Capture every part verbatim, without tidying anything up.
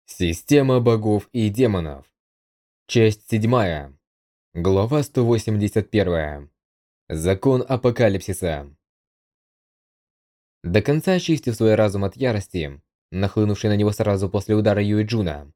Система богов и демонов. Часть седьмая. Глава сто восемьдесят первая. Закон апокалипсиса. До конца очистив свой разум от ярости, нахлынувшей на него сразу после удара Юэджуна,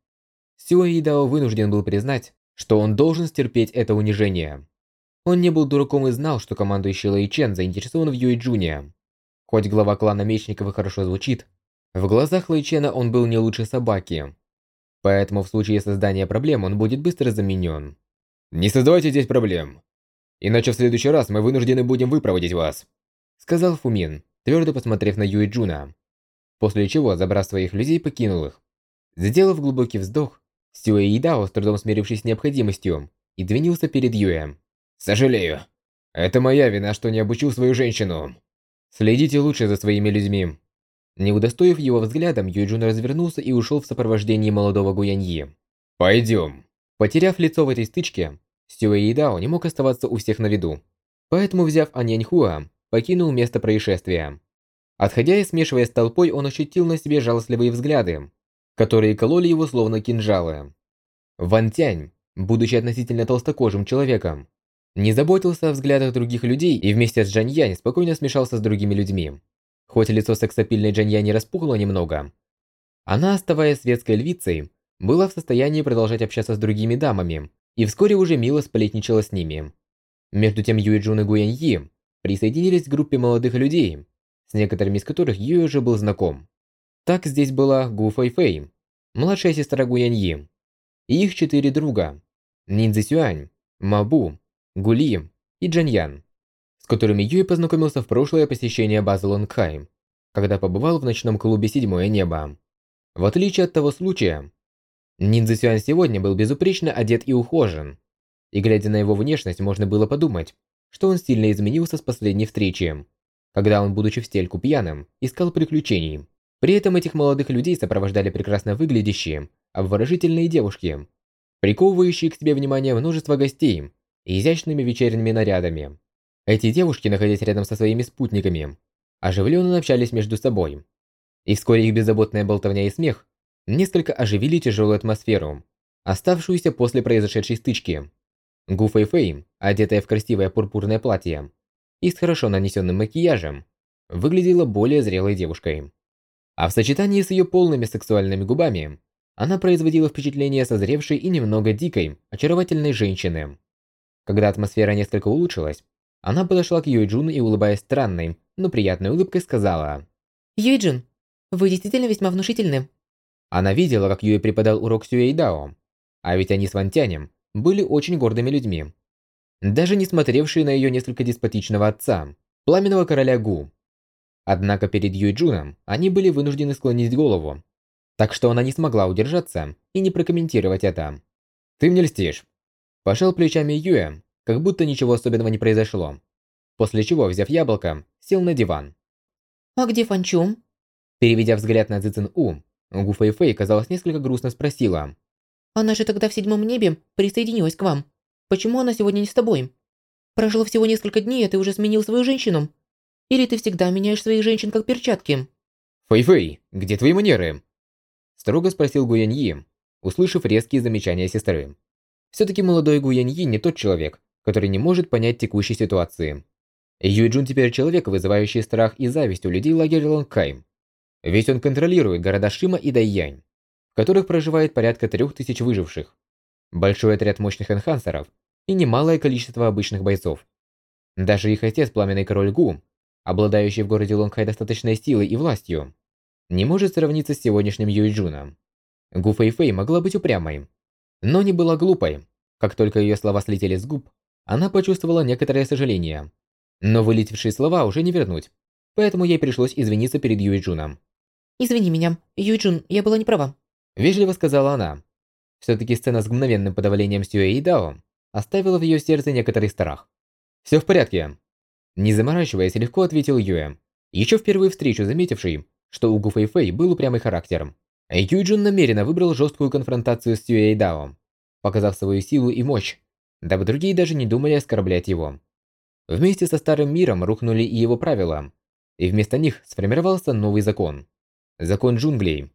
Сюэ Идао вынужден был признать, что он должен стерпеть это унижение. Он не был дураком и знал, что командующий Лэй Чен заинтересован в Юэджуне. Хоть глава клана Мечников и хорошо звучит, в глазах Лэй Чена он был не лучше собаки. Поэтому в случае создания проблем он будет быстро заменен. «Не создавайте здесь проблем, иначе в следующий раз мы вынуждены будем выпроводить вас», сказал Фумин, твердо посмотрев на Юэджуна. После чего, забрав своих людей, покинул их. Сделав глубокий вздох, Сюэ Идао, с трудом смирившись с необходимостью, и двинулся перед Юэ. «Сожалею. Это моя вина, что не обучил свою женщину. Следите лучше за своими людьми». Не удостоив его взглядом, Юэджун развернулся и ушел в сопровождении молодого Гуяньи. «Пойдем». Потеряв лицо в этой стычке, Сюэ Идао не мог оставаться у всех на виду. Поэтому, взяв Аньяньхуа, покинул место происшествия. Отходя и смешиваясь с толпой, он ощутил на себе жалостливые взгляды, которые кололи его словно кинжалы. Ван Тянь, будучи относительно толстокожим человеком, не заботился о взглядах других людей и вместе с Джань Янь спокойно смешался с другими людьми. Хоть лицо сексапильной Джань Янь распухло немного, она, оставаясь светской львицей, была в состоянии продолжать общаться с другими дамами и вскоре уже мило сплетничала с ними. Между тем Юэджун и Гуяньи присоединились к группе молодых людей, с некоторыми из которых Юэ уже был знаком. Так здесь была Гу Фэйфэй, младшая сестра Гуяньи, и их четыре друга – Ниндзя Сюань, Мабу, Гули и Джань Ян, с которыми Юэ познакомился в прошлое посещение базы Лонгхай, когда побывал в ночном клубе «Седьмое небо». В отличие от того случая, Ниндзя Сюань сегодня был безупречно одет и ухожен, и глядя на его внешность, можно было подумать, что он сильно изменился с последней встречи, когда он, будучи в стельку пьяным, искал приключений. При этом этих молодых людей сопровождали прекрасно выглядящие, обворожительные девушки, приковывающие к себе внимание множество гостей изящными вечерними нарядами. Эти девушки, находясь рядом со своими спутниками, оживленно общались между собой. И вскоре их беззаботная болтовня и смех несколько оживили тяжелую атмосферу, оставшуюся после произошедшей стычки. Гу Фэйфэй, одетая в красивое пурпурное платье и с хорошо нанесенным макияжем, выглядела более зрелой девушкой. А в сочетании с ее полными сексуальными губами, она производила впечатление созревшей и немного дикой, очаровательной женщины. Когда атмосфера несколько улучшилась, она подошла к Юэджуну и, улыбаясь странной, но приятной улыбкой, сказала: «Юэджун, вы действительно весьма внушительны». Она видела, как Юэ преподал урок Сюэ Идао, а ведь они с Ван Тянем были очень гордыми людьми, даже не смотревшие на ее несколько деспотичного отца, пламенного короля Гу. Однако перед Юэджуном они были вынуждены склонить голову, так что она не смогла удержаться и не прокомментировать это. «Ты мне льстишь», – пожал плечами Юэ, как будто ничего особенного не произошло, после чего, взяв яблоко, сел на диван. «А где Фанчум?» Переведя взгляд на Цзэцэн У, Гу Фэйфэй, казалось, несколько грустно спросила: «Она же тогда в седьмом небе присоединилась к вам. Почему она сегодня не с тобой? Прошло всего несколько дней, а ты уже сменил свою женщину? Или ты всегда меняешь своих женщин как перчатки?» «Фэйфэй, где твои манеры?» Строго спросил Гуяньи, услышав резкие замечания сестры. Все-таки молодой Гуяньи не тот человек, который не может понять текущей ситуации. Юэджун теперь человек, вызывающий страх и зависть у людей лагеря Лонгхай. Ведь он контролирует города Шима и Дайянь, в которых проживает порядка трех тысяч выживших, большой отряд мощных энхансеров и немалое количество обычных бойцов. Даже их отец, пламенный король Гу, обладающий в городе Лонгхай достаточной силой и властью, не может сравниться с сегодняшним Юэджуном. Гу Фэйфэй могла быть упрямой, но не была глупой. Как только ее слова слетели с губ, она почувствовала некоторое сожаление. Но вылетевшие слова уже не вернуть, поэтому ей пришлось извиниться перед Юэджуном. «Извини меня, Юэджун, я была не права», – вежливо сказала она. Все-таки сцена с мгновенным подавлением Сюэ Идао оставила в ее сердце некоторый страх. «Все в порядке». Не заморачиваясь, легко ответил Юэ, еще в первую встречу заметивший, что у Гу Фэйфэй был упрямый характер. Юэджун намеренно выбрал жесткую конфронтацию с Сюэ Идао, показав свою силу и мощь, дабы другие даже не думали оскорблять его. Вместе со старым миром рухнули и его правила, и вместо них сформировался новый закон. Закон джунглей.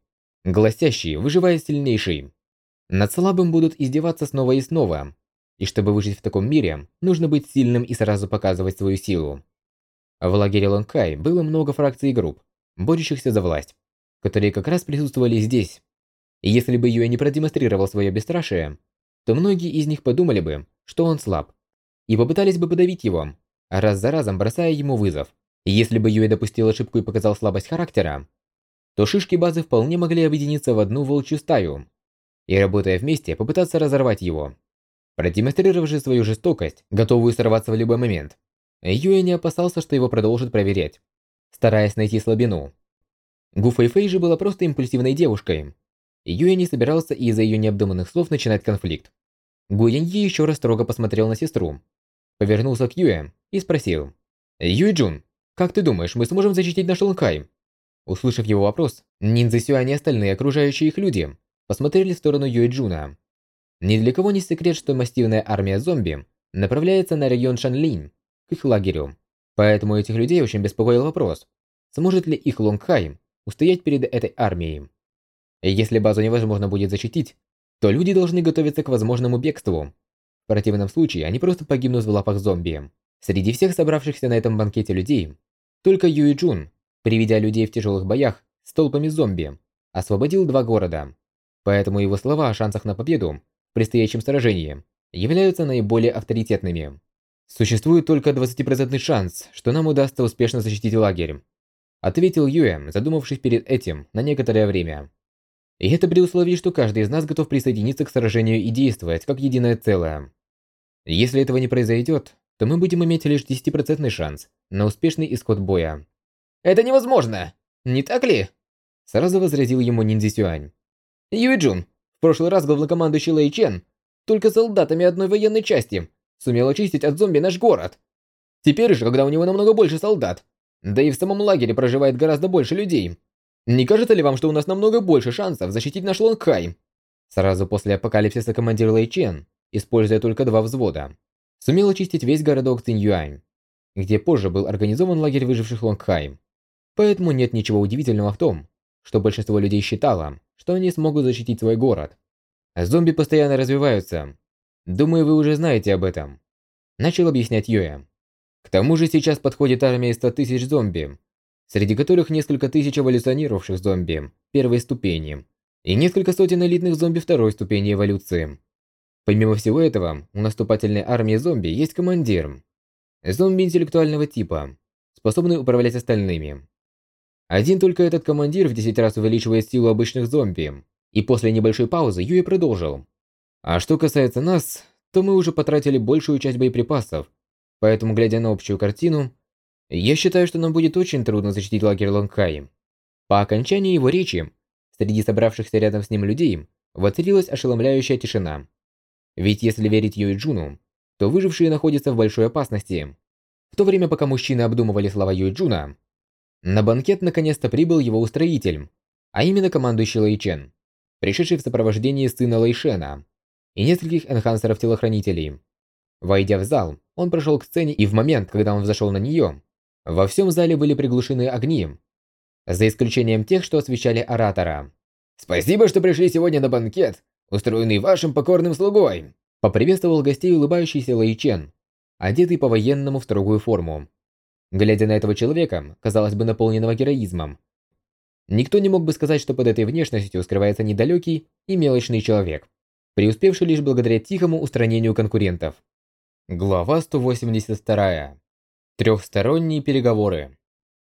гласящий «выживает сильнейший». Над слабым будут издеваться снова и снова. И чтобы выжить в таком мире, нужно быть сильным и сразу показывать свою силу. В лагере Лонгхай было много фракций и групп, борющихся за власть, которые как раз присутствовали здесь. И если бы Юэ не продемонстрировал свое бесстрашие, то многие из них подумали бы, что он слаб, и попытались бы подавить его, раз за разом бросая ему вызов. И если бы Юэ допустил ошибку и показал слабость характера, то шишки базы вполне могли объединиться в одну волчью стаю и, работая вместе, попытаться разорвать его. Продемонстрировавший свою жестокость, готовую сорваться в любой момент, Юэ не опасался, что его продолжат проверять, стараясь найти слабину. Гу Фэйфэй же была просто импульсивной девушкой. Юэ не собирался из-за ее необдуманных слов начинать конфликт. Гу Яньи еще раз строго посмотрел на сестру, повернулся к Юэ и спросил: «Юэ-джун, как ты думаешь, мы сможем защитить наш Лонгхай?» Услышав его вопрос, ниндзя Сюань и остальные окружающие их люди посмотрели в сторону Юэ-джуна. Ни для кого не секрет, что массивная армия зомби направляется на район Шанлинь, к их лагерю. Поэтому этих людей очень беспокоил вопрос, сможет ли их Лонгхай устоять перед этой армией. Если базу невозможно будет защитить, то люди должны готовиться к возможному бегству. В противном случае они просто погибнут в лапах зомби. Среди всех собравшихся на этом банкете людей, только Юэ-джун, приведя людей в тяжелых боях с толпами зомби, освободил два города. Поэтому его слова о шансах на победу в предстоящем сражении являются наиболее авторитетными. «Существует только двадцатипроцентный шанс, что нам удастся успешно защитить лагерь», ответил Юэ, задумавшись перед этим на некоторое время. «И это при условии, что каждый из нас готов присоединиться к сражению и действовать как единое целое. Если этого не произойдет, то мы будем иметь лишь десятипроцентный шанс на успешный исход боя». «Это невозможно! Не так ли?» Сразу возразил ему ниндзя Сюань. «Юэ-джун, в прошлый раз главнокомандующий Лэй Чен только солдатами одной военной части сумел очистить от зомби наш город. Теперь же, когда у него намного больше солдат, да и в самом лагере проживает гораздо больше людей, не кажется ли вам, что у нас намного больше шансов защитить наш Лонгхай?» Сразу после апокалипсиса командир Лэй Чен, используя только два взвода, сумел очистить весь городок Цинь-Юань, где позже был организован лагерь выживших Лонгхай. Поэтому нет ничего удивительного в том, что большинство людей считало, что они смогут защитить свой город. Зомби постоянно развиваются. Думаю, вы уже знаете об этом. Начал объяснять Юэ. К тому же сейчас подходит армия из ста тысяч зомби, среди которых несколько тысяч эволюционировавших зомби первой ступени и несколько сотен элитных зомби второй ступени эволюции. Помимо всего этого, у наступательной армии зомби есть командир. Зомби интеллектуального типа, способный управлять остальными. Один только этот командир в десять раз увеличивает силу обычных зомби. И после небольшой паузы Юэ продолжил. А что касается нас, то мы уже потратили большую часть боеприпасов, поэтому, глядя на общую картину, я считаю, что нам будет очень трудно защитить лагерь Лонгхай. По окончании его речи, среди собравшихся рядом с ним людей воцарилась ошеломляющая тишина. Ведь если верить Юэ-джуну, то выжившие находятся в большой опасности. В то время, пока мужчины обдумывали слова Юэ-джуна, на банкет наконец-то прибыл его устроитель, а именно командующий Лэй Чен, пришедший в сопровождении сына Лэй Шена и нескольких энхансеров-телохранителей. Войдя в зал, он прошел к сцене, и в момент, когда он взошел на нее, во всем зале были приглушены огни, за исключением тех, что освещали оратора. «Спасибо, что пришли сегодня на банкет, устроенный вашим покорным слугой!» Поприветствовал гостей улыбающийся Лэй Чен, одетый по-военному в строгую форму. Глядя на этого человека, казалось бы, наполненного героизмом, никто не мог бы сказать, что под этой внешностью скрывается недалекий и мелочный человек, преуспевший лишь благодаря тихому устранению конкурентов. Глава сто восемьдесят два. Трехсторонние переговоры.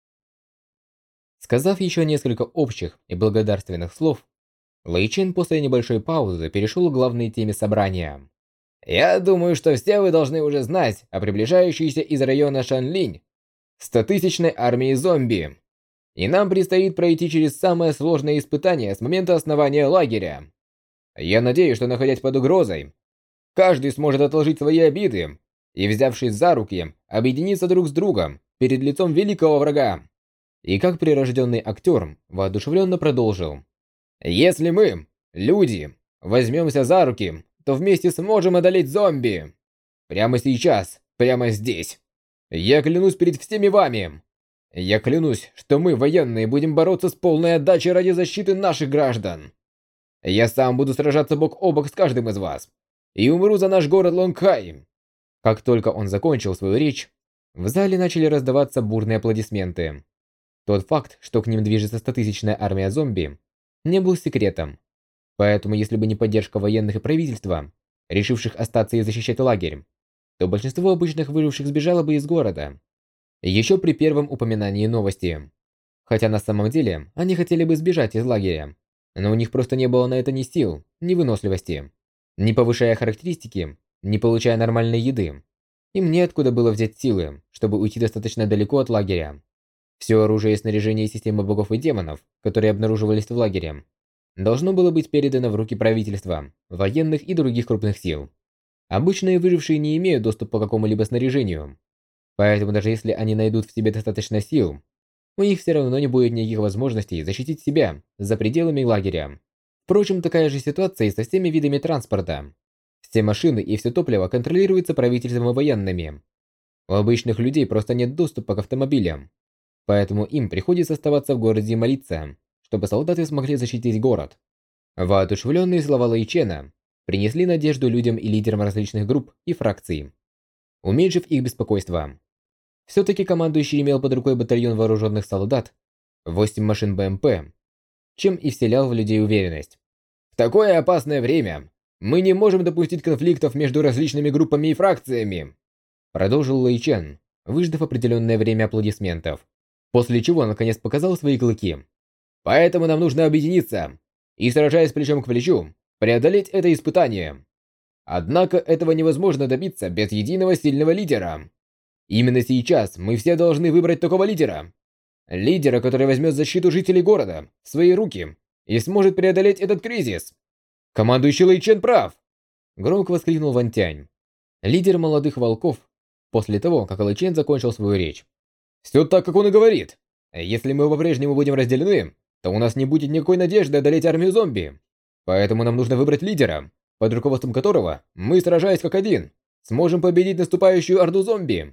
Сказав еще несколько общих и благодарственных слов, Лэй Чен после небольшой паузы перешел к главной теме собрания. «Я думаю, что все вы должны уже знать о приближающейся из района Шанлинь стотысячной армии зомби. И нам предстоит пройти через самое сложное испытание с момента основания лагеря. Я надеюсь, что, находясь под угрозой, каждый сможет отложить свои обиды и, взявшись за руки, объединиться друг с другом перед лицом великого врага». И как прирожденный актер воодушевленно продолжил. «Если мы, люди, возьмемся за руки, то вместе сможем одолеть зомби. Прямо сейчас, прямо здесь. Я клянусь перед всеми вами. Я клянусь, что мы, военные, будем бороться с полной отдачей ради защиты наших граждан. Я сам буду сражаться бок о бок с каждым из вас. И умру за наш город Лонгхай. Как только он закончил свою речь, в зале начали раздаваться бурные аплодисменты. Тот факт, что к ним движется стотысячная армия зомби, не был секретом. Поэтому, если бы не поддержка военных и правительства, решивших остаться и защищать лагерь, то большинство обычных выживших сбежало бы из города. Еще при первом упоминании новости. Хотя на самом деле, они хотели бы сбежать из лагеря, но у них просто не было на это ни сил, ни выносливости. Не повышая характеристики, не получая нормальной еды, им неоткуда было взять силы, чтобы уйти достаточно далеко от лагеря. Все оружие и снаряжение системы богов и демонов, которые обнаруживались в лагере, должно было быть передано в руки правительства, военных и других крупных сил. Обычные выжившие не имеют доступа к какому-либо снаряжению, поэтому даже если они найдут в себе достаточно сил, у них все равно не будет никаких возможностей защитить себя за пределами лагеря. Впрочем, такая же ситуация и со всеми видами транспорта. Все машины и все топливо контролируются правительством и военными. У обычных людей просто нет доступа к автомобилям, поэтому им приходится оставаться в городе и молиться, чтобы солдаты смогли защитить город. Воодушевленные слова Лэйчена принесли надежду людям и лидерам различных групп и фракций, уменьшив их беспокойство. Все-таки командующий имел под рукой батальон вооруженных солдат, восемь машин БМП, чем и вселял в людей уверенность. В такое опасное время мы не можем допустить конфликтов между различными группами и фракциями, продолжил Лэйчен, выждав определенное время аплодисментов, после чего наконец показал свои клыки. Поэтому нам нужно объединиться и, сражаясь плечом к плечу, преодолеть это испытание. Однако этого невозможно добиться без единого сильного лидера. Именно сейчас мы все должны выбрать такого лидера. Лидера, который возьмет защиту жителей города в свои руки и сможет преодолеть этот кризис. Командующий Лэйчен прав! Громко воскликнул Ван Тянь, лидер молодых волков, после того, как Лэйчен закончил свою речь. Все так, как он и говорит. Если мы по-прежнему будем разделены, то у нас не будет никакой надежды одолеть армию зомби. Поэтому нам нужно выбрать лидера, под руководством которого мы, сражаясь как один, сможем победить наступающую орду зомби.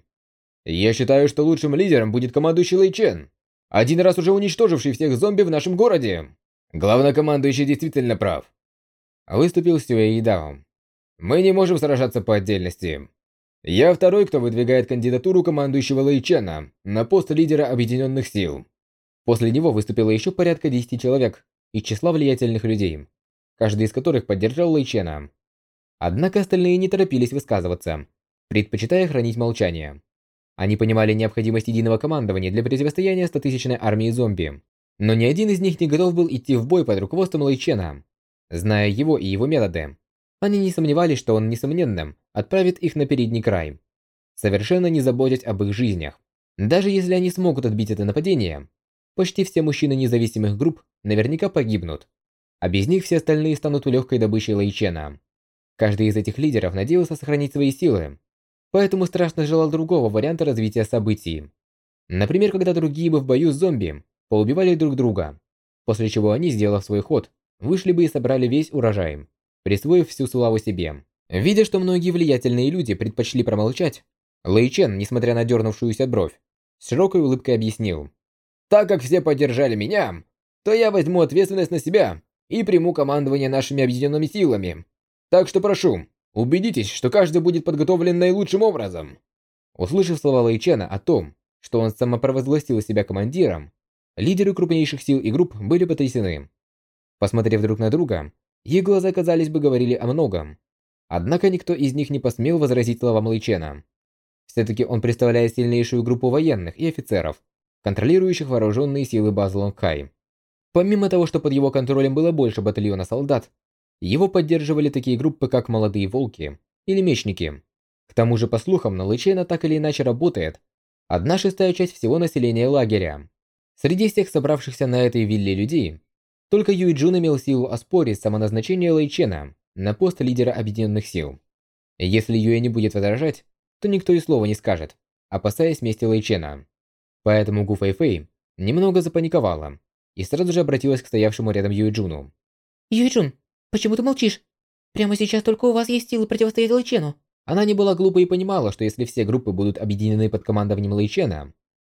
Я считаю, что лучшим лидером будет командующий Лэйчен, один раз уже уничтоживший всех зомби в нашем городе. Главнокомандующий действительно прав. Выступил Сюэ Идао. Мы не можем сражаться по отдельности. Я второй, кто выдвигает кандидатуру командующего Лэйчена на пост лидера Объединенных Сил. После него выступило еще порядка десяти человек из числа влиятельных людей, каждый из которых поддержал Лэйчена. Однако остальные не торопились высказываться, предпочитая хранить молчание. Они понимали необходимость единого командования для противостояния стотысячной армии зомби, но ни один из них не готов был идти в бой под руководством Лэйчена. Зная его и его методы, они не сомневались, что он, несомненно, отправит их на передний край, совершенно не заботясь об их жизнях. Даже если они смогут отбить это нападение, почти все мужчины независимых групп наверняка погибнут, а без них все остальные станут легкой добычей Лэйчена. Каждый из этих лидеров надеялся сохранить свои силы, поэтому страшно желал другого варианта развития событий. Например, когда другие бы в бою с зомби поубивали друг друга, после чего они, сделав свой ход, вышли бы и собрали весь урожай, присвоив всю славу себе. Видя, что многие влиятельные люди предпочли промолчать, Лэйчен, несмотря на дернувшуюся бровь, с широкой улыбкой объяснил. «Так как все поддержали меня, то я возьму ответственность на себя и приму командование нашими объединенными силами. Так что прошу, убедитесь, что каждый будет подготовлен наилучшим образом». Услышав слова Лэйчена о том, что он самопровозгласил себя командиром, лидеры крупнейших сил и групп были потрясены. Посмотрев друг на друга, их глаза, казалось бы, говорили о многом. Однако никто из них не посмел возразить словам Лэйчена. Все-таки он представляет сильнейшую группу военных и офицеров, контролирующих вооруженные силы базы Лонгхай. Помимо того, что под его контролем было больше батальона солдат, его поддерживали такие группы, как Молодые Волки или Мечники. К тому же, по слухам, на Лэйчена так или иначе работает одна шестая часть всего населения лагеря. Среди всех собравшихся на этой вилле людей, только Юй Джун имел силу оспорить самоназначение Лэйчена на пост лидера Объединенных Сил. Если Юэ не будет возражать, то никто и слова не скажет, опасаясь мести Лэйчена. Поэтому Гу Фэйфэй немного запаниковала и сразу же обратилась к стоявшему рядом Юй Джуну. Юй Джун, почему ты молчишь? Прямо сейчас только у вас есть силы противостоять Лэйчену. Она не была глупой и понимала, что если все группы будут объединены под командованием Лэйчена,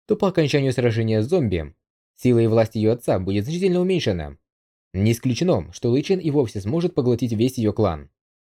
то по окончанию сражения с зомби сила и власть ее отца будет значительно уменьшена. Не исключено, что Лэй Чен и вовсе сможет поглотить весь ее клан.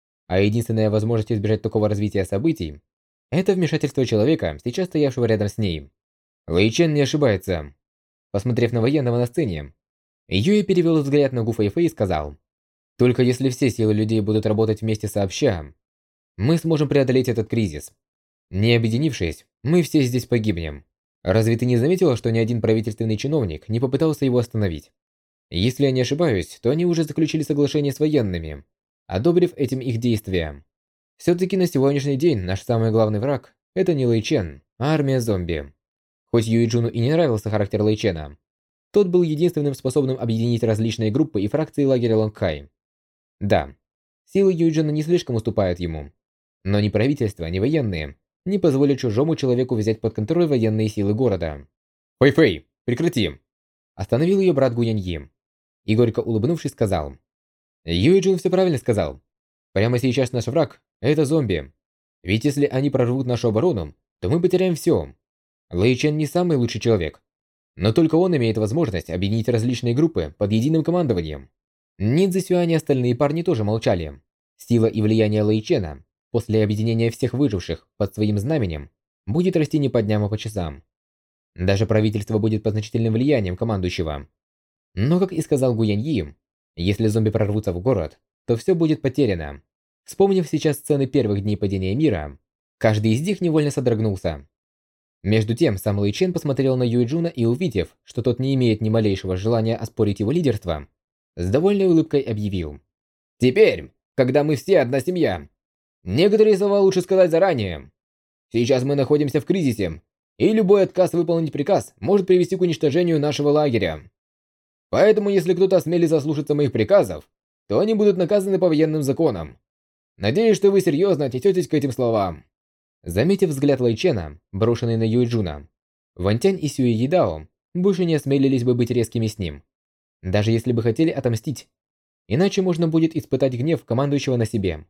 А единственная возможность избежать такого развития событий – это вмешательство человека, сейчас стоявшего рядом с ней. Лэй Чен не ошибается. Посмотрев на военного на сцене, Юэ перевел взгляд на Гу Фэйфэй и сказал: «Только если все силы людей будут работать вместе сообща, мы сможем преодолеть этот кризис. Не объединившись, мы все здесь погибнем. Разве ты не заметила, что ни один правительственный чиновник не попытался его остановить? Если я не ошибаюсь, то они уже заключили соглашение с военными, одобрив этим их действия. Все-таки на сегодняшний день наш самый главный враг – это не Лэй Чен, а армия зомби». Хоть Юэ Джуну и не нравился характер Лэй Чена, тот был единственным способным объединить различные группы и фракции лагеря Лонгхай. Да, силы Юэ Джуна не слишком уступают ему, но ни правительство, ни военные не позволят чужому человеку взять под контроль военные силы города. «Фэй-Фэй, прекрати!» Остановил ее брат Гуяньи и, горько улыбнувшись, сказал: «Юэ Джун все правильно сказал. Прямо сейчас наш враг – это зомби. Ведь если они прорвут нашу оборону, то мы потеряем все. Лэй Чен не самый лучший человек, но только он имеет возможность объединить различные группы под единым командованием». Нин Цзисюань и остальные парни тоже молчали. Сила и влияние Лэй Чена после объединения всех выживших под своим знаменем будет расти не по дням, а по часам. Даже правительство будет под значительным влиянием командующего. Но, как и сказал Гуяньи, если зомби прорвутся в город, то все будет потеряно. Вспомнив сейчас сцены первых дней падения мира, каждый из них невольно содрогнулся. Между тем, сам Лэй Чен посмотрел на Юэ Джуна и, увидев, что тот не имеет ни малейшего желания оспорить его лидерство, с довольной улыбкой объявил: «Теперь, когда мы все одна семья, некоторые слова лучше сказать заранее. Сейчас мы находимся в кризисе, и любой отказ выполнить приказ может привести к уничтожению нашего лагеря. Поэтому, если кто-то осмелится ослушаться моих приказов, то они будут наказаны по военным законам. Надеюсь, что вы серьезно отнесетесь к этим словам». Заметив взгляд Лэй Чена, брошенный на Юэ Джуна, Ван Тянь и Сюэ Едао больше не осмелились бы быть резкими с ним, даже если бы хотели отомстить. Иначе можно будет испытать гнев командующего на себе.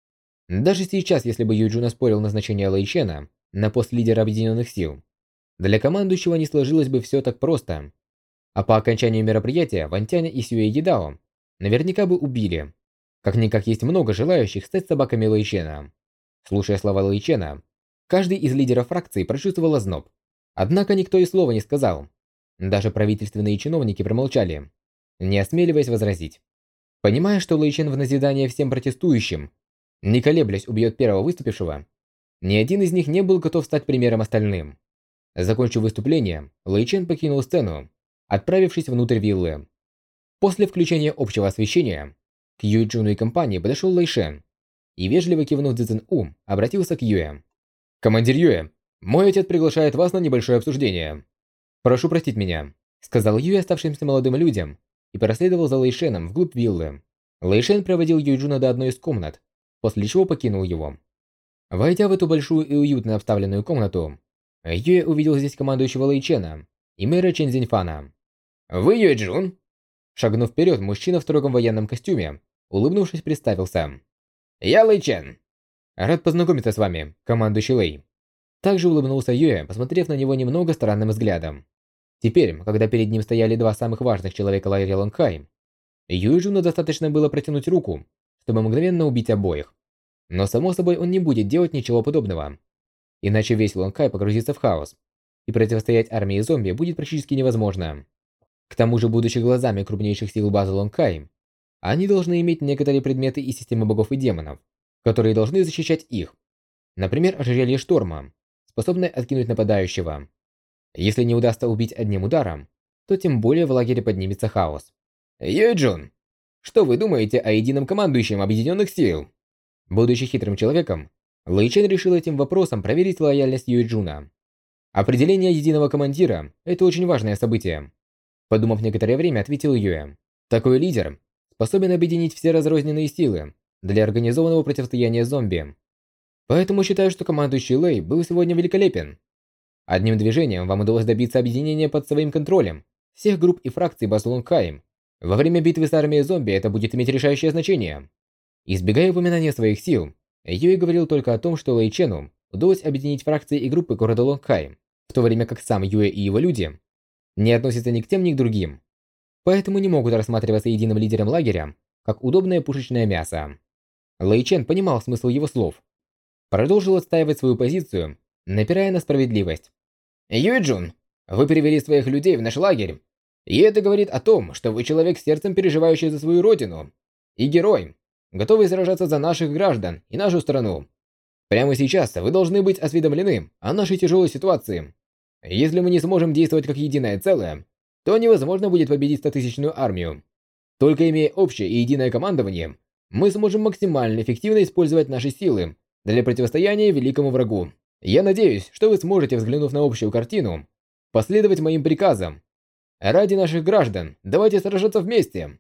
Даже сейчас, если бы Юэ Джун оспорил назначение Лэй Чена на пост лидера Объединенных Сил, для командующего не сложилось бы все так просто. А по окончанию мероприятия Ван Тяня и Сюэ Едао наверняка бы убили. Как-никак есть много желающих стать собаками Лэй Чена. Слушая слова Лэй Чена, каждый из лидеров фракции прочувствовал озноб. Однако никто и слова не сказал. Даже правительственные чиновники промолчали, не осмеливаясь возразить. Понимая, что Лэй Чен в назидание всем протестующим, не колеблясь, убьет первого выступившего, ни один из них не был готов стать примером остальным. Закончив выступление, Лэй Чен покинул сцену, отправившись внутрь виллы. После включения общего освещения, к Юэ Джуну и компании подошел Лэй Шен и, вежливо кивнув Цзин У, обратился к Юэ. «Командир Юэ, мой отец приглашает вас на небольшое обсуждение. Прошу простить меня», — сказал Юэ оставшимся молодым людям и проследовал за Лэй Шеном вглубь виллы. Лэй Шен проводил Юэ Джуна до одной из комнат, после чего покинул его. Войдя в эту большую и уютно обставленную комнату, Юэ увидел здесь командующего Лэй Чена и мэра Чен Зиньфана. «Вы Юэ Джун?» Шагнув вперед, мужчина в строгом военном костюме, улыбнувшись, представился. «Я Лэй Чен. Рад познакомиться с вами, командующий Лэй». Также улыбнулся Юэ, посмотрев на него немного странным взглядом. Теперь, когда перед ним стояли два самых важных человека лагеря Лонгхай, Юэ Джуну достаточно было протянуть руку, чтобы мгновенно убить обоих. Но, само собой, он не будет делать ничего подобного. Иначе весь Лонгхай погрузится в хаос, и противостоять армии зомби будет практически невозможно. К тому же, будучи глазами крупнейших сил базы Лонгхай, они должны иметь некоторые предметы из системы богов и демонов, которые должны защищать их. Например, ожерелье шторма, способное откинуть нападающего. Если не удастся убить одним ударом, то тем более в лагере поднимется хаос. «Юэ Джун, что вы думаете о едином командующем Объединенных Сил?» Будучи хитрым человеком, Лэй Чен решил этим вопросом проверить лояльность Юэ Джуна. Определение единого командира – это очень важное событие. Подумав некоторое время, ответил Юэ. Такой лидер способен объединить все разрозненные силы для организованного противостояния зомби. Поэтому считаю, что командующий Лэй был сегодня великолепен. Одним движением вам удалось добиться объединения под своим контролем всех групп и фракций базы Лонгхай. Во время битвы с армией зомби это будет иметь решающее значение. Избегая упоминания своих сил, Юэ говорил только о том, что Лэй Чену удалось объединить фракции и группы города Лонгхай в то время как сам Юэ и его люди не относятся ни к тем, ни к другим, поэтому не могут рассматриваться единым лидером лагеря, как удобное пушечное мясо. Лэй Чен понимал смысл его слов. Продолжил отстаивать свою позицию, напирая на справедливость. «Юэ Джун, вы привели своих людей в наш лагерь, и это говорит о том, что вы человек с сердцем, переживающий за свою родину, и герой, готовый сражаться за наших граждан и нашу страну. Прямо сейчас вы должны быть осведомлены о нашей тяжелой ситуации. Если мы не сможем действовать как единое целое, то невозможно будет победить стотысячную армию. Только имея общее и единое командование, мы сможем максимально эффективно использовать наши силы для противостояния великому врагу. Я надеюсь, что вы сможете, взглянув на общую картину, последовать моим приказам. Ради наших граждан, давайте сражаться вместе!»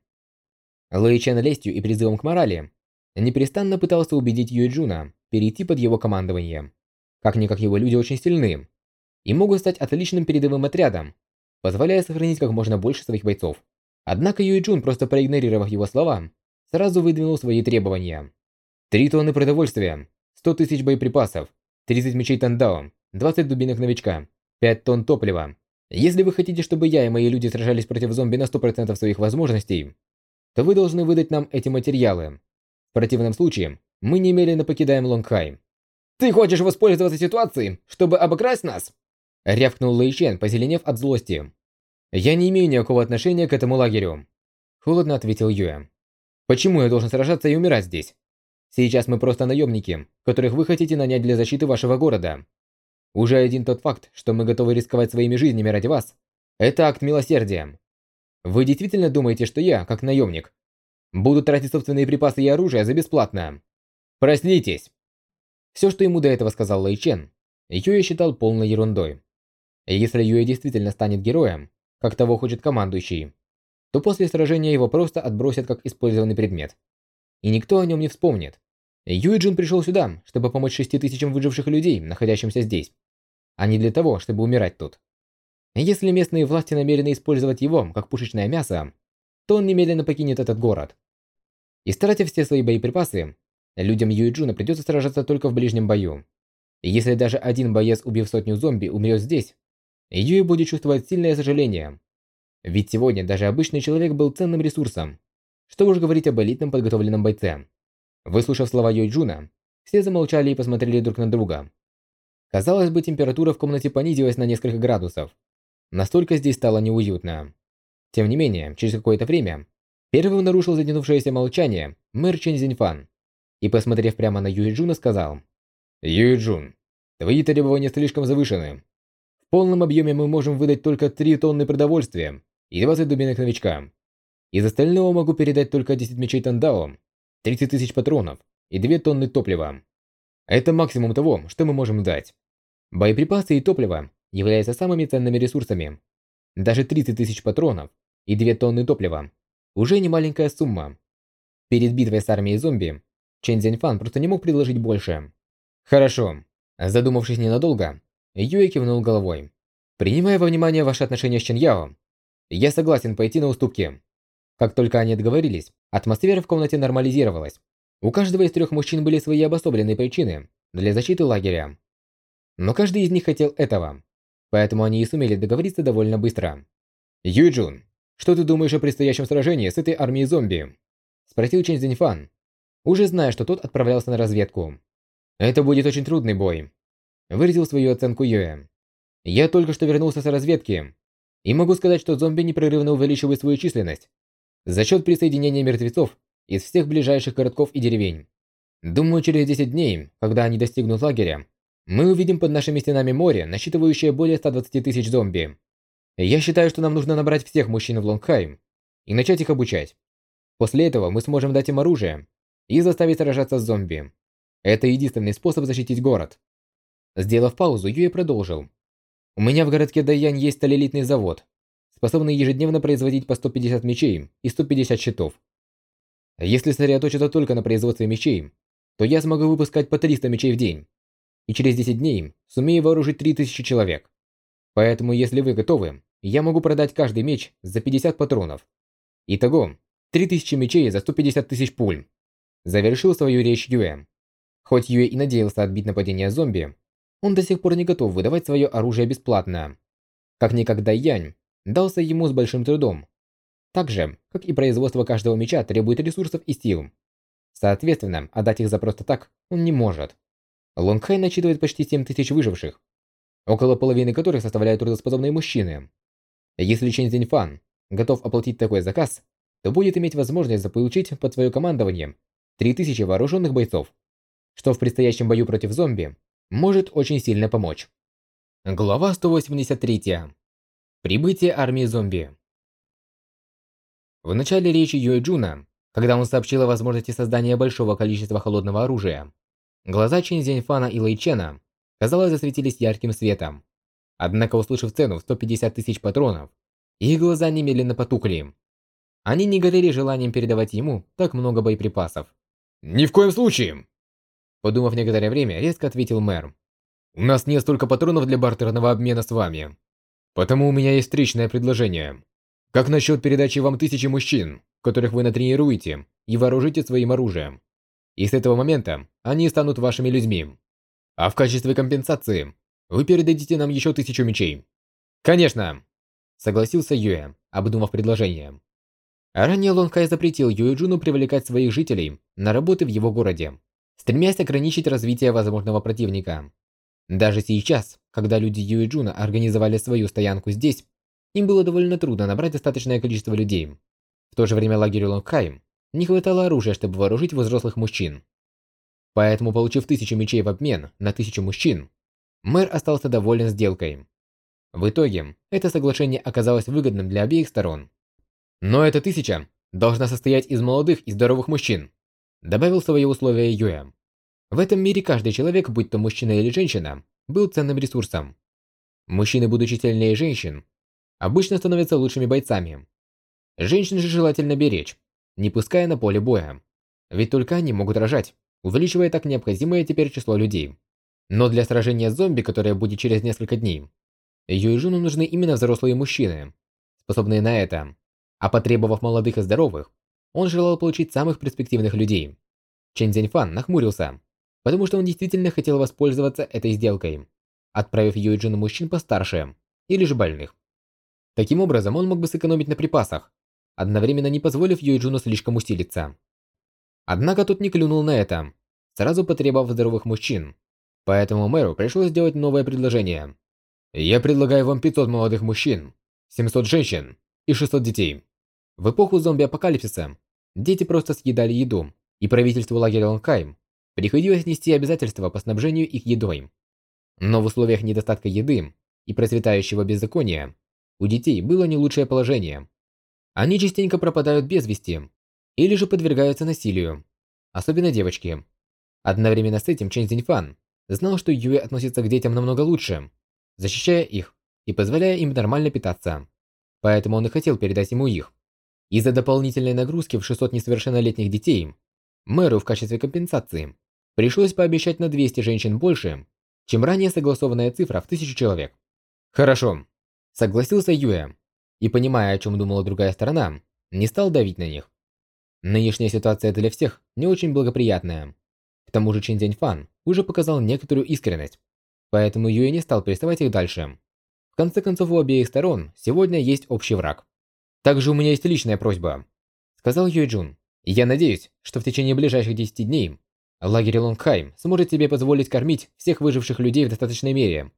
Лэй Чен лестью и призывом к морали непрестанно пытался убедить Юэ Джуна перейти под его командование. Как-никак его люди очень сильны и могут стать отличным передовым отрядом, позволяя сохранить как можно больше своих бойцов. Однако Юэ Джун, просто проигнорировав его слова, сразу выдвинул свои требования. Три тонны продовольствия, сто тысяч боеприпасов, тридцать мечей Тандао, двадцать дубинок новичка, пять тонн топлива. Если вы хотите, чтобы я и мои люди сражались против зомби на сто процентов своих возможностей, то вы должны выдать нам эти материалы. В противном случае, мы немедленно покидаем Лонгхай. «Ты хочешь воспользоваться ситуацией, чтобы обокрасть нас?» Рявкнул Лэй Чен, позеленев от злости. «Я не имею никакого отношения к этому лагерю», — холодно ответил Юэ. «Почему я должен сражаться и умирать здесь? Сейчас мы просто наемники, которых вы хотите нанять для защиты вашего города. Уже один тот факт, что мы готовы рисковать своими жизнями ради вас, это акт милосердия. Вы действительно думаете, что я, как наемник, буду тратить собственные припасы и оружие за бесплатно? Проснитесь!» Все, что ему до этого сказал Лэй Чен, Юэ считал полной ерундой. Если Юэ действительно станет героем, как того хочет командующий, то после сражения его просто отбросят как использованный предмет. И никто о нем не вспомнит. Юэ Джун пришел сюда, чтобы помочь шести тысячам выживших людей, находящимся здесь, а не для того, чтобы умирать тут. Если местные власти намерены использовать его как пушечное мясо, то он немедленно покинет этот город. Истратив все свои боеприпасы, людям Юэ Джуна придется сражаться только в ближнем бою. И если даже один боец, убив сотню зомби, умрет здесь, Юэ будет чувствовать сильное сожаление. Ведь сегодня даже обычный человек был ценным ресурсом. Что уж говорить об элитном подготовленном бойце. Выслушав слова Юэ Джуна, все замолчали и посмотрели друг на друга. Казалось бы, температура в комнате понизилась на несколько градусов. Настолько здесь стало неуютно. Тем не менее, через какое-то время, первым нарушил затянувшееся молчание мэр Чэнь Зиньфан и, посмотрев прямо на Юэ Джуна, сказал: «Юэ Джун, твои требования слишком завышены. В полном объеме мы можем выдать только три тонны продовольствия и двадцать дубинок новичка. Из остального могу передать только десять мечей Тандао, тридцать тысяч патронов и две тонны топлива. Это максимум того, что мы можем дать. Боеприпасы и топливо являются самыми ценными ресурсами. Даже тридцать тысяч патронов и две тонны топлива уже не маленькая сумма. Перед битвой с армией зомби Чэнь Зяньфан просто не мог предложить больше». «Хорошо». Задумавшись ненадолго, Юэ кивнул головой. «Принимая во внимание ваши отношения с Чен Яо, я согласен пойти на уступки». Как только они договорились, атмосфера в комнате нормализировалась. У каждого из трех мужчин были свои обособленные причины для защиты лагеря. Но каждый из них хотел этого, поэтому они и сумели договориться довольно быстро. «Юэ Джун, что ты думаешь о предстоящем сражении с этой армией зомби?» Спросил Чэнь Зиньфан, уже зная, что тот отправлялся на разведку. «Это будет очень трудный бой», — выразил свою оценку Юэ. «Я только что вернулся с разведки, и могу сказать, что зомби непрерывно увеличивают свою численность за счет присоединения мертвецов из всех ближайших городков и деревень. Думаю, через десять дней, когда они достигнут лагеря, мы увидим под нашими стенами море, насчитывающее более ста двадцати тысяч зомби. Я считаю, что нам нужно набрать всех мужчин в Лонгхай и начать их обучать. После этого мы сможем дать им оружие и заставить сражаться с зомби. Это единственный способ защитить город». Сделав паузу, Юэ продолжил. «У меня в городке Дайянь есть сталелитный завод, способный ежедневно производить по сто пятьдесят мечей и сто пятьдесят щитов. Если сосредоточиться только на производстве мечей, то я смогу выпускать по триста мечей в день, и через десять дней сумею вооружить три тысячи человек. Поэтому, если вы готовы, я могу продать каждый меч за пятьдесят патронов. Итого, три тысячи мечей за сто пятьдесят тысяч пуль». Завершил свою речь Юэ. Хоть Юэ и надеялся отбить нападение зомби, он до сих пор не готов выдавать свое оружие бесплатно. Как никогда Янь дался ему с большим трудом. Так же, как и производство каждого меча требует ресурсов и сил. Соответственно, отдать их за просто так он не может. Лонг Хай насчитывает почти семь тысяч выживших, около половины которых составляют трудоспособные мужчины. Если Чэнь Цзиньфан готов оплатить такой заказ, то будет иметь возможность заполучить под свое командование три тысячи вооруженных бойцов, что в предстоящем бою против зомби может очень сильно помочь. Глава сто восемьдесят три. Прибытие армии зомби. В начале речи Юэ Джуна, когда он сообщил о возможности создания большого количества холодного оружия, глаза Чэнь Цзиньфана и Лэй Чена, казалось, засветились ярким светом. Однако, услышав цену в сто пятьдесят тысяч патронов, их глаза немедленно потухли. Они не горели желанием передавать ему так много боеприпасов. «Ни в коем случае!» Подумав некоторое время, резко ответил мэр. «У нас нет столько патронов для бартерного обмена с вами. Потому у меня есть встречное предложение. Как насчет передачи вам тысячи мужчин, которых вы натренируете и вооружите своим оружием? И с этого момента они станут вашими людьми. А в качестве компенсации вы передадите нам еще тысячу мечей». «Конечно!» Согласился Юэ, обдумав предложение. Ранее Лонг Хай запретил Юэ Джуну привлекать своих жителей на работы в его городе, стремясь ограничить развитие возможного противника. Даже сейчас, когда люди Юэ Джуна организовали свою стоянку здесь, им было довольно трудно набрать достаточное количество людей. В то же время лагерю Лонг Хай не хватало оружия, чтобы вооружить взрослых мужчин. Поэтому, получив тысячу мечей в обмен на тысячу мужчин, мэр остался доволен сделкой. В итоге, это соглашение оказалось выгодным для обеих сторон. «Но эта тысяча должна состоять из молодых и здоровых мужчин», добавил свои условия Юэ. В этом мире каждый человек, будь то мужчина или женщина, был ценным ресурсом. Мужчины, будучи сильнее женщин, обычно становятся лучшими бойцами. Женщин же желательно беречь, не пуская на поле боя. Ведь только они могут рожать, увеличивая так необходимое теперь число людей. Но для сражения с зомби, которое будет через несколько дней, Юэ Джуну нужны именно взрослые мужчины, способные на это. А потребовав молодых и здоровых, он желал получить самых перспективных людей. Чэнь Цзиньфан нахмурился, потому что он действительно хотел воспользоваться этой сделкой, отправив Юэ Джуну мужчин постарше или же больных. Таким образом, он мог бы сэкономить на припасах, одновременно не позволив Юэ Джуну слишком усилиться. Однако тот не клюнул на это, сразу потребовав здоровых мужчин, поэтому мэру пришлось сделать новое предложение. «Я предлагаю вам пятьсот молодых мужчин, семьсот женщин и шестьсот детей». В эпоху зомби-апокалипсиса дети просто съедали еду, и правительству лагеря Лонг Хай приходилось нести обязательства по снабжению их едой. Но в условиях недостатка еды и процветающего беззакония у детей было не лучшее положение. Они частенько пропадают без вести или же подвергаются насилию, особенно девочки. Одновременно с этим Чэнь Цзиньфан знал, что Юэ относится к детям намного лучше, защищая их и позволяя им нормально питаться. Поэтому он и хотел передать ему их. Из-за дополнительной нагрузки в шестьсот несовершеннолетних детей, мэру в качестве компенсации пришлось пообещать на двести женщин больше, чем ранее согласованная цифра в тысячу человек. «Хорошо», — согласился Юэ, и, понимая, о чем думала другая сторона, не стал давить на них. Нынешняя ситуация для всех не очень благоприятная. К тому же Чэнь Цзиньфан уже показал некоторую искренность, поэтому Юэ не стал прессовать их дальше. В конце концов, у обеих сторон сегодня есть общий враг. «Также у меня есть личная просьба», — сказал Юэ Джун. «Я надеюсь, что в течение ближайших десяти дней лагерь Лонг Хай сможет себе позволить кормить всех выживших людей в достаточной мере.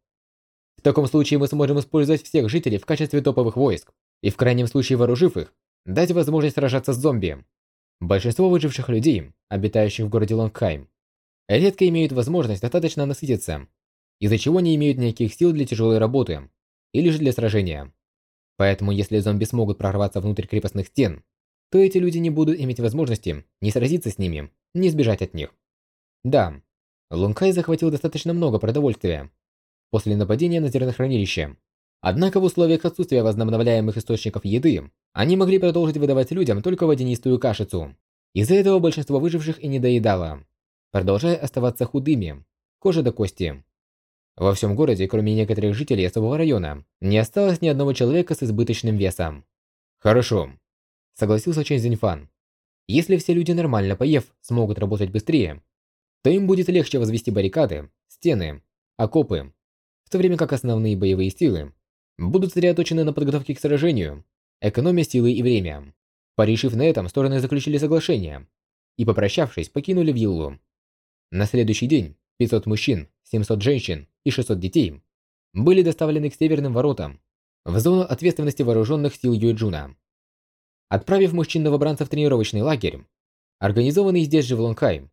В таком случае мы сможем использовать всех жителей в качестве топовых войск, и в крайнем случае, вооружив их, дать возможность сражаться с зомби. Большинство выживших людей, обитающих в городе Лонг Хай, редко имеют возможность достаточно насытиться, из-за чего не имеют никаких сил для тяжелой работы или же для сражения. Поэтому, если зомби смогут прорваться внутрь крепостных стен, то эти люди не будут иметь возможности ни сразиться с ними, ни сбежать от них. Да, Лонг Хай захватил достаточно много продовольствия после нападения на зернохранилище. Однако в условиях отсутствия возобновляемых источников еды, они могли продолжить выдавать людям только водянистую кашицу. Из-за этого большинство выживших и не доедало, продолжая оставаться худыми, кожа до кости. Во всем городе, кроме некоторых жителей особого района, не осталось ни одного человека с избыточным весом. «Хорошо», — согласился Чэнь Цзиньфан. «Если все люди, нормально поев, смогут работать быстрее, то им будет легче возвести баррикады, стены, окопы, в то время как основные боевые силы будут сосредоточены на подготовке к сражению, экономя силы и время. Порешив на этом, стороны заключили соглашение и, попрощавшись, покинули виллу. На следующий день пятьсот мужчин, семьсот женщин и шестьсот детей были доставлены к северным воротам, в зону ответственности вооруженных сил Юэджуна. Отправив мужчин-новобранцев в тренировочный лагерь, организованный здесь же в Лонгхай,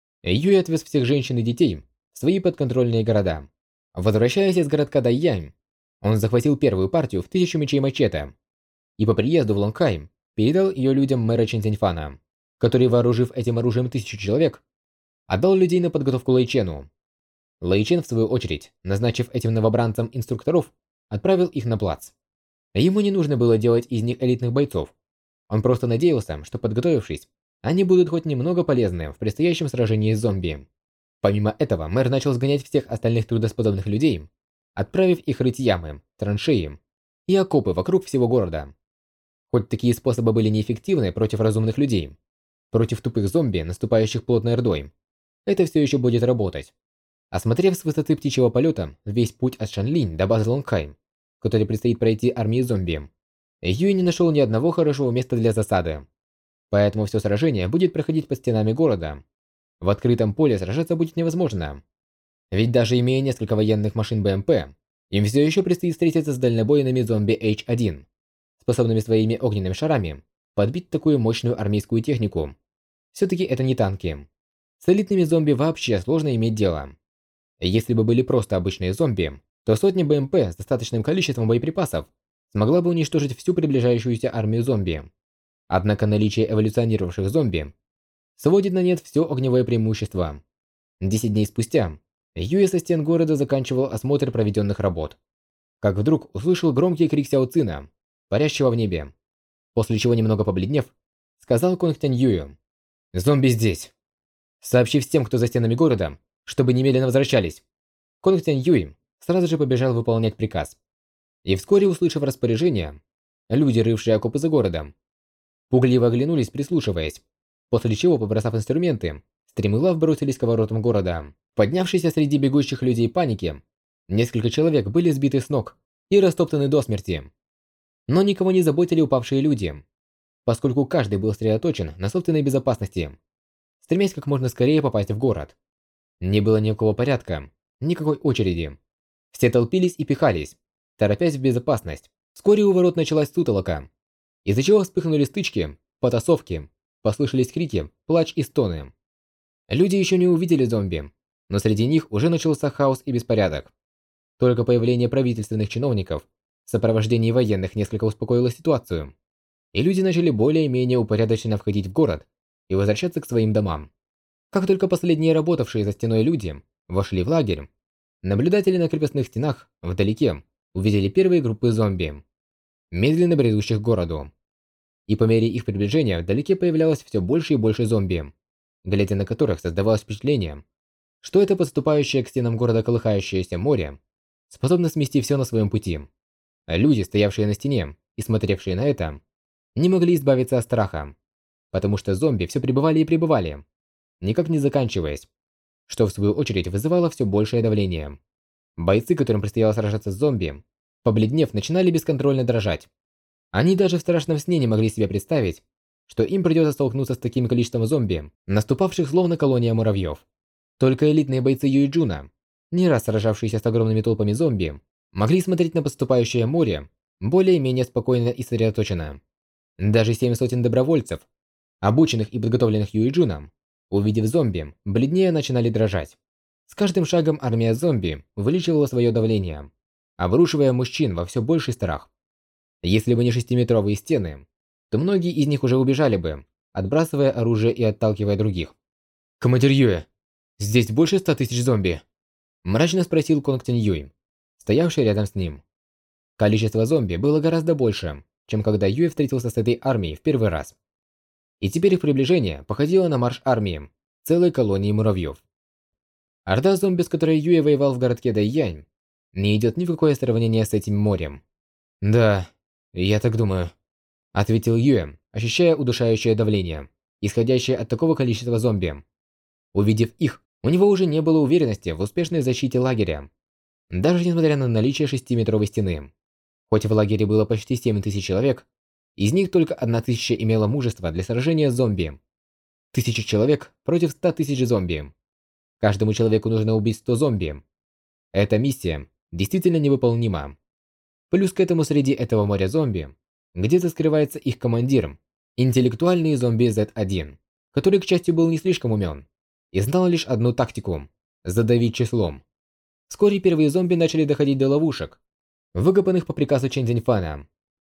Юй отвез всех женщин и детей в свои подконтрольные города. Возвращаясь из городка Дайянь, он захватил первую партию в тысячу мечей мачете и по приезду в Лонгхай передал ее людям мэра Чэнь-Цзяньфана, который, вооружив этим оружием тысячу человек, отдал людей на подготовку Лэйчену. Лэйчен, в свою очередь, назначив этим новобранцам инструкторов, отправил их на плац. Ему не нужно было делать из них элитных бойцов. Он просто надеялся, что, подготовившись, они будут хоть немного полезны в предстоящем сражении с зомби. Помимо этого, мэр начал сгонять всех остальных трудоспособных людей, отправив их рыть ямы, траншеи и окопы вокруг всего города. Хоть такие способы были неэффективны против разумных людей, против тупых зомби, наступающих плотной ордой, это все еще будет работать. Осмотрев с высоты птичьего полета весь путь от Шанлинь до базы Лонгхай, который предстоит пройти армии зомби, Юй не нашел ни одного хорошего места для засады. Поэтому все сражение будет проходить под стенами города. В открытом поле сражаться будет невозможно. Ведь даже имея несколько военных машин БМП, им все еще предстоит встретиться с дальнобойными зомби эйч один, способными своими огненными шарами подбить такую мощную армейскую технику. Все-таки это не танки. С элитными зомби вообще сложно иметь дело. Если бы были просто обычные зомби, то сотня БМП с достаточным количеством боеприпасов смогла бы уничтожить всю приближающуюся армию зомби. Однако наличие эволюционировавших зомби сводит на нет все огневое преимущество. Десять дней спустя Юэ со стен города заканчивал осмотр проведенных работ, как вдруг услышал громкий крик Сяо Цина, парящего в небе, после чего, немного побледнев, сказал Конг Тянь Юю: «Зомби здесь! Сообщив всем, кто за стенами города, чтобы немедленно возвращались». Конг Тянь Юй сразу же побежал выполнять приказ. И вскоре, услышав распоряжение, люди, рывшие окопы за городом, пугливо оглянулись, прислушиваясь, после чего, побросав инструменты, стремглав бросились к воротам города. Поднявшиеся среди бегущих людей паники, несколько человек были сбиты с ног и растоптаны до смерти. Но никого не заботили упавшие люди, поскольку каждый был сосредоточен на собственной безопасности, стремясь как можно скорее попасть в город. Не было никакого порядка, никакой очереди. Все толпились и пихались, торопясь в безопасность. Вскоре у ворот началась сутолока, из-за чего вспыхнули стычки, потасовки, послышались крики, плач и стоны. Люди еще не увидели зомби, но среди них уже начался хаос и беспорядок. Только появление правительственных чиновников в сопровождении военных несколько успокоило ситуацию, и люди начали более-менее упорядоченно входить в город и возвращаться к своим домам. Как только последние работавшие за стеной люди вошли в лагерь, наблюдатели на крепостных стенах вдалеке увидели первые группы зомби, медленно бредущих к городу. И по мере их приближения вдалеке появлялось все больше и больше зомби, глядя на которых создавалось впечатление, что это подступающее к стенам города колыхающееся море способно смести все на своем пути. А люди, стоявшие на стене и смотревшие на это, не могли избавиться от страха, потому что зомби все пребывали и пребывали, никак не заканчиваясь, что в свою очередь вызывало все большее давление. Бойцы, которым предстояло сражаться с зомби, побледнев, начинали бесконтрольно дрожать. Они даже в страшном сне не могли себе представить, что им придется столкнуться с таким количеством зомби, наступавших словно колония муравьев. Только элитные бойцы Юэджуна, не раз сражавшиеся с огромными толпами зомби, могли смотреть на подступающее море более-менее спокойно и сосредоточенно. Даже семь сотен добровольцев, обученных и подготовленных Юэджуном, увидев зомби, бледнее начинали дрожать. С каждым шагом армия зомби увеличивала свое давление, обрушивая мужчин во все больший страх. Если бы не шестиметровые стены, то многие из них уже убежали бы, отбрасывая оружие и отталкивая других. «Командир Юэ, здесь больше ста тысяч зомби?» Мрачно спросил Конг Тянь Юй, стоявший рядом с ним. Количество зомби было гораздо больше, чем когда Юэ встретился с этой армией в первый раз. И теперь их приближение походило на марш армии, целой колонии муравьев. Орда зомби, с которой Юэ воевал в городке Дайянь, не идет ни в какое сравнение с этим морем. «Да, я так думаю», — ответил Юэ, ощущая удушающее давление, исходящее от такого количества зомби. Увидев их, У него уже не было уверенности в успешной защите лагеря, даже несмотря на наличие шестиметровой стены. Хоть в лагере было почти семь тысяч человек, из них только одна тысяча имела мужество для сражения с зомби. Тысяча человек против ста тысяч зомби. Каждому человеку нужно убить сто зомби. Эта миссия действительно невыполнима. Плюс к этому среди этого моря зомби где-то скрывается их командир, интеллектуальный зомби зет один, который, к счастью, был не слишком умен и знал лишь одну тактику – задавить числом. Вскоре первые зомби начали доходить до ловушек, выкопанных по приказу Чэнь Цзиньфана.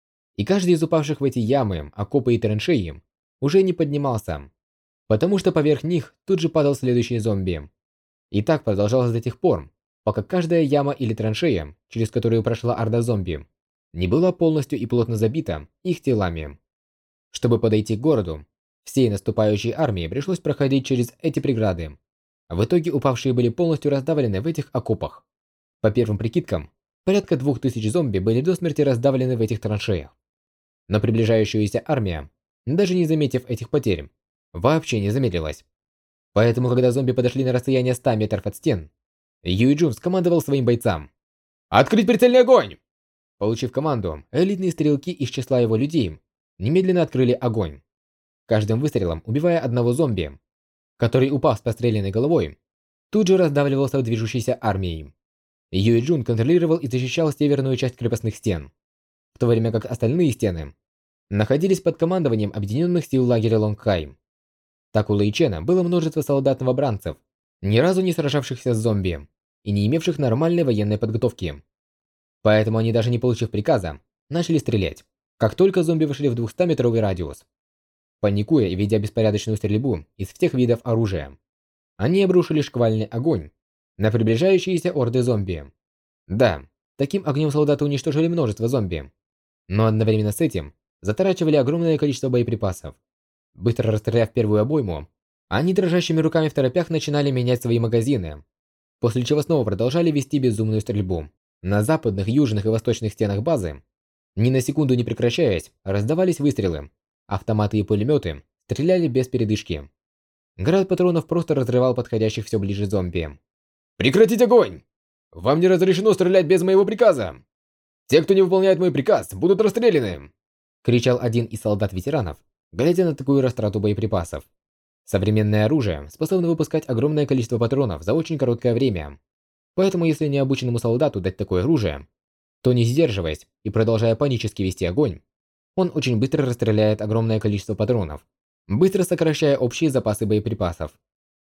И каждый из упавших в эти ямы, окопы и траншеи уже не поднимался, потому что поверх них тут же падал следующий зомби. И так продолжалось до тех пор, пока каждая яма или траншея, через которую прошла орда зомби, не была полностью и плотно забита их телами. Чтобы подойти к городу, всей наступающей армии пришлось проходить через эти преграды. В итоге упавшие были полностью раздавлены в этих окопах. По первым прикидкам, порядка двух тысяч зомби были до смерти раздавлены в этих траншеях. Но приближающаяся армия, даже не заметив этих потерь, вообще не замедлилась. Поэтому, когда зомби подошли на расстояние ста метров от стен, Юйджун скомандовал своим бойцам: «Открыть прицельный огонь!» Получив команду, элитные стрелки из числа его людей немедленно открыли огонь, каждым выстрелом убивая одного зомби, который, упав с простреленной головой, тут же раздавливался движущейся армией. Юйджун контролировал и защищал северную часть крепостных стен, в то время как остальные стены находились под командованием объединенных сил лагеря Лонгхай. Так у Лэйчена было множество солдат-новобранцев, ни разу не сражавшихся с зомби и не имевших нормальной военной подготовки. Поэтому они, даже не получив приказа, начали стрелять, как только зомби вошли в двухстометровый радиус. Паникуя и ведя беспорядочную стрельбу из всех видов оружия, они обрушили шквальный огонь на приближающиеся орды зомби. Да, таким огнем солдаты уничтожили множество зомби, но одновременно с этим затрачивали огромное количество боеприпасов. Быстро расстреляв первую обойму, они дрожащими руками второпях начинали менять свои магазины, после чего снова продолжали вести безумную стрельбу. На западных, южных и восточных стенах базы, ни на секунду не прекращаясь, раздавались выстрелы. Автоматы и пулеметы стреляли без передышки. Град патронов просто разрывал подходящих все ближе зомби. «Прекратить огонь! Вам не разрешено стрелять без моего приказа! Те, кто не выполняет мой приказ, будут расстреляны!» Кричал один из солдат-ветеранов, глядя на такую растрату боеприпасов. Современное оружие способно выпускать огромное количество патронов за очень короткое время. Поэтому если необученному солдату дать такое оружие, то, не сдерживаясь и продолжая панически вести огонь, он очень быстро расстреляет огромное количество патронов, быстро сокращая общие запасы боеприпасов.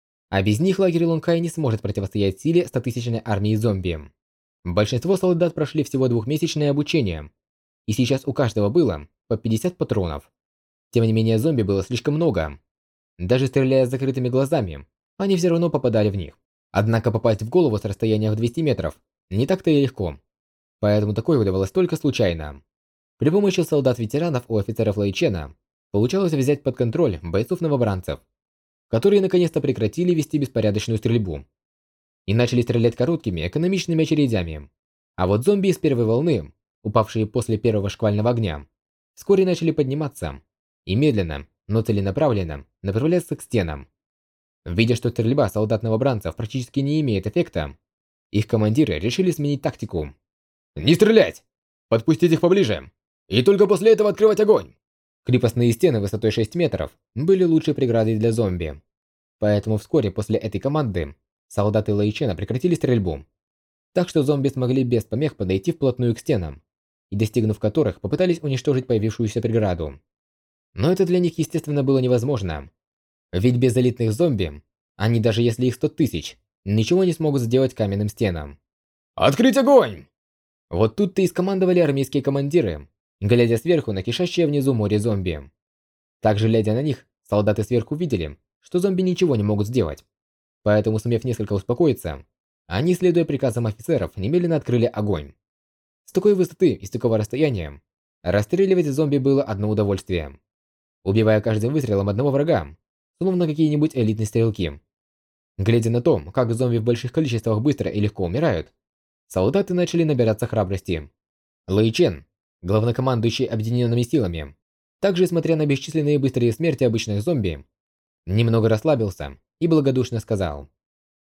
А без них лагерь Лонгхай не сможет противостоять силе стотысячной армии зомби. Большинство солдат прошли всего двухмесячное обучение, и сейчас у каждого было по пятьдесят патронов. Тем не менее, зомби было слишком много. Даже стреляя с закрытыми глазами, они все равно попадали в них. Однако попасть в голову с расстояния в двести метров не так-то и легко. Поэтому такое удавалось только случайно. При помощи солдат-ветеранов у офицеров Лэйчена получалось взять под контроль бойцов-новобранцев, которые наконец-то прекратили вести беспорядочную стрельбу и начали стрелять короткими экономичными очередями. А вот зомби из первой волны, упавшие после первого шквального огня, вскоре начали подниматься и медленно, но целенаправленно направляться к стенам. Видя, что стрельба солдат-новобранцев практически не имеет эффекта, их командиры решили сменить тактику. «Не стрелять! Подпустить их поближе! И только после этого открывать огонь!» Крепостные стены высотой шесть метров были лучшей преградой для зомби. Поэтому вскоре после этой команды солдаты Лэйчена прекратили стрельбу. Так что зомби смогли без помех подойти вплотную к стенам, и достигнув которых, попытались уничтожить появившуюся преграду. Но это для них, естественно, было невозможно. Ведь без элитных зомби, они, даже если их сто тысяч, ничего не смогут сделать каменным стенам. «Открыть огонь!» Вот тут-то и скомандовали армейские командиры, глядя сверху на кишащее внизу море зомби. Также, глядя на них, солдаты сверху видели, что зомби ничего не могут сделать. Поэтому, сумев несколько успокоиться, они, следуя приказам офицеров, немедленно открыли огонь. С такой высоты и с такого расстояния расстреливать зомби было одно удовольствие. Убивая каждым выстрелом одного врага, словно какие-нибудь элитные стрелки. Глядя на то, как зомби в больших количествах быстро и легко умирают, солдаты начали набираться храбрости. Лэйчен, главнокомандующий объединенными силами, также, смотря на бесчисленные быстрые смерти обычных зомби, немного расслабился и благодушно сказал: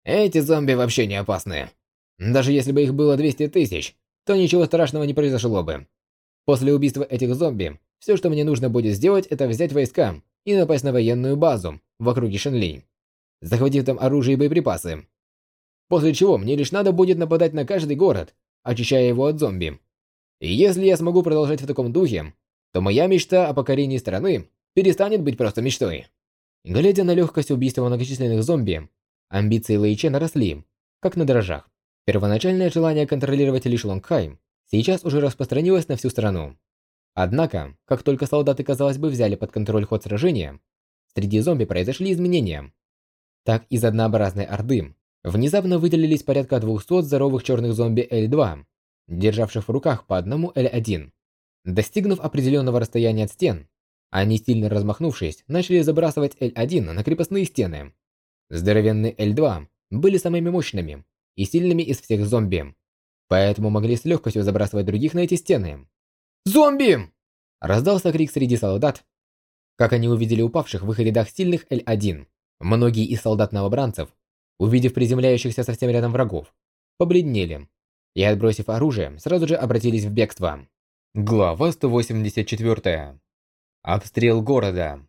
Эти зомби вообще не опасны. Даже если бы их было двести тысяч, то ничего страшного не произошло бы. После убийства этих зомби, все, что мне нужно будет сделать, это взять войска и напасть на военную базу в округе Шенли, захватив там оружие и боеприпасы. После чего мне лишь надо будет нападать на каждый город, очищая его от зомби. И если я смогу продолжать в таком духе, то моя мечта о покорении страны перестанет быть просто мечтой. Глядя на легкость убийства многочисленных зомби, амбиции Лэй Чена росли, как на дрожжах. Первоначальное желание контролировать лишь Лонгхай сейчас уже распространилось на всю страну. Однако, как только солдаты, казалось бы, взяли под контроль ход сражения, среди зомби произошли изменения. Так, из однообразной орды внезапно выделились порядка двухсот здоровых черных зомби Эль два, державших в руках по одному Эль один. Достигнув определенного расстояния от стен, они, сильно размахнувшись, начали забрасывать Эль один на крепостные стены. Здоровенные Эль два были самыми мощными и сильными из всех зомби, поэтому могли с легкостью забрасывать других на эти стены. «Зомби!» – раздался крик среди солдат, как они увидели упавших в их рядах сильных Эль один. Многие из солдат-новобранцев, увидев приземляющихся совсем рядом врагов, побледнели и, отбросив оружие, сразу же обратились в бегство. Глава сто восемьдесят четыре. Обстрел города.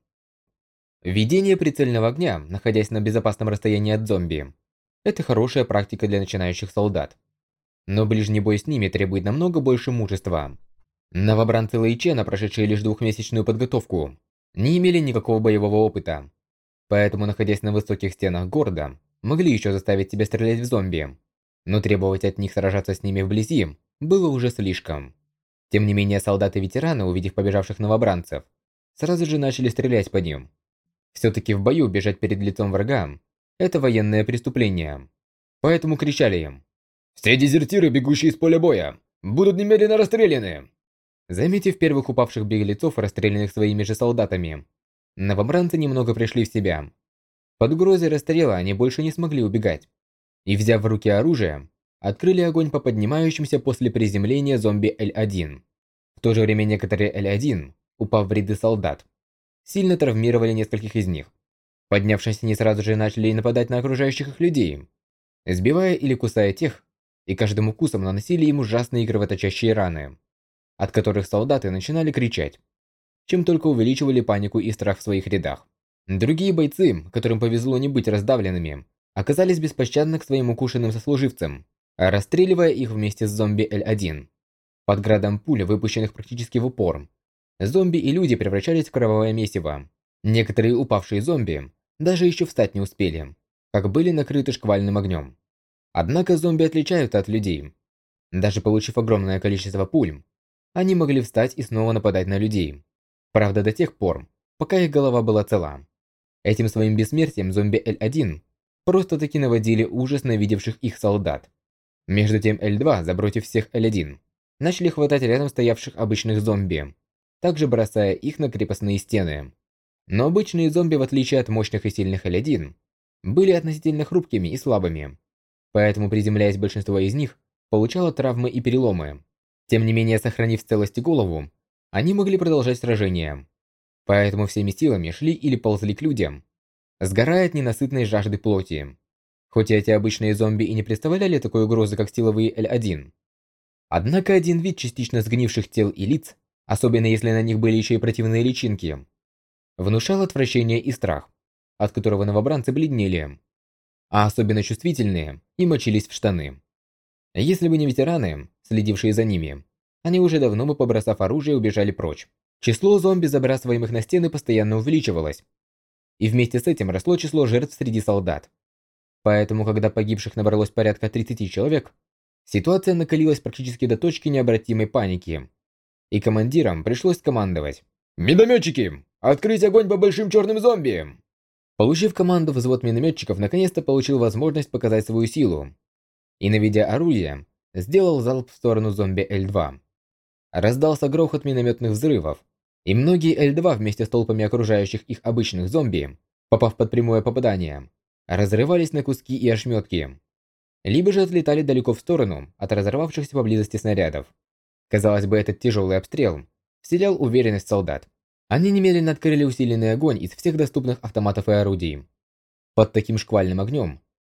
Ведение прицельного огня, находясь на безопасном расстоянии от зомби, это хорошая практика для начинающих солдат. Но ближний бой с ними требует намного больше мужества. Новобранцы Лэй Чена, прошедшие лишь двухмесячную подготовку, не имели никакого боевого опыта. Поэтому, находясь на высоких стенах города, могли еще заставить тебя стрелять в зомби. Но требовать от них сражаться с ними вблизи было уже слишком. Тем не менее, солдаты-ветераны, увидев побежавших новобранцев, сразу же начали стрелять по ним. Все-таки в бою бежать перед лицом врага – это военное преступление. Поэтому кричали им: «Все дезертиры, бегущие из поля боя, будут немедленно расстреляны!» Заметив первых упавших беглецов, расстрелянных своими же солдатами, новобранцы немного пришли в себя. Под угрозой расстрела они больше не смогли убегать. И, взяв в руки оружие, открыли огонь по поднимающимся после приземления зомби Эль один. В то же время некоторые Эль один, упав в ряды солдат, сильно травмировали нескольких из них. Поднявшись, они сразу же начали нападать на окружающих их людей, сбивая или кусая тех, и каждым укусом наносили им ужасные кровоточащие раны, от которых солдаты начинали кричать, чем только увеличивали панику и страх в своих рядах. Другие бойцы, которым повезло не быть раздавленными, оказались беспощадны к своим укушенным сослуживцам, расстреливая их вместе с зомби Эль один. Под градом пуль, выпущенных практически в упор, зомби и люди превращались в кровавое месиво. Некоторые упавшие зомби даже еще встать не успели, как были накрыты шквальным огнем. Однако зомби отличаются от людей. Даже получив огромное количество пуль, они могли встать и снова нападать на людей. Правда, до тех пор, пока их голова была цела. Этим своим бессмертием зомби Эль один просто-таки наводили ужас на видевших их солдат. Между тем Эль два, забросив всех Эль один, начали хватать рядом стоявших обычных зомби, также бросая их на крепостные стены. Но обычные зомби, в отличие от мощных и сильных Эль один, были относительно хрупкими и слабыми. Поэтому, приземляясь, большинство из них получало травмы и переломы. Тем не менее, сохранив в целости голову, они могли продолжать сражение. Поэтому всеми силами шли или ползли к людям, сгорая от ненасытной жажды плоти. Хоть эти обычные зомби и не представляли такой угрозы, как силовые Эль один. Однако один вид частично сгнивших тел и лиц, особенно если на них были еще и противные личинки, внушал отвращение и страх, от которого новобранцы бледнели, а особенно чувствительные и мочились в штаны. Если бы не ветераны, следившие за ними, они уже давно бы, побросав оружие, убежали прочь. Число зомби, забрасываемых на стены, постоянно увеличивалось, и вместе с этим росло число жертв среди солдат. Поэтому, когда погибших набралось порядка тридцати человек, ситуация накалилась практически до точки необратимой паники, и командирам пришлось командовать: «Минометчики! Открыть огонь по большим черным зомби!» Получив команду, взвод минометчиков наконец-то получил возможность показать свою силу, и, наведя орудие, сделал залп в сторону зомби Эль два. Раздался грохот минометных взрывов, и многие Эль два вместе с толпами окружающих их обычных зомби, попав под прямое попадание, разрывались на куски и ошметки, либо же отлетали далеко в сторону от разорвавшихся поблизости снарядов. Казалось бы, этот тяжелый обстрел вселял уверенность в солдат. Они немедленно открыли усиленный огонь из всех доступных автоматов и орудий. Под таким шквальным огнем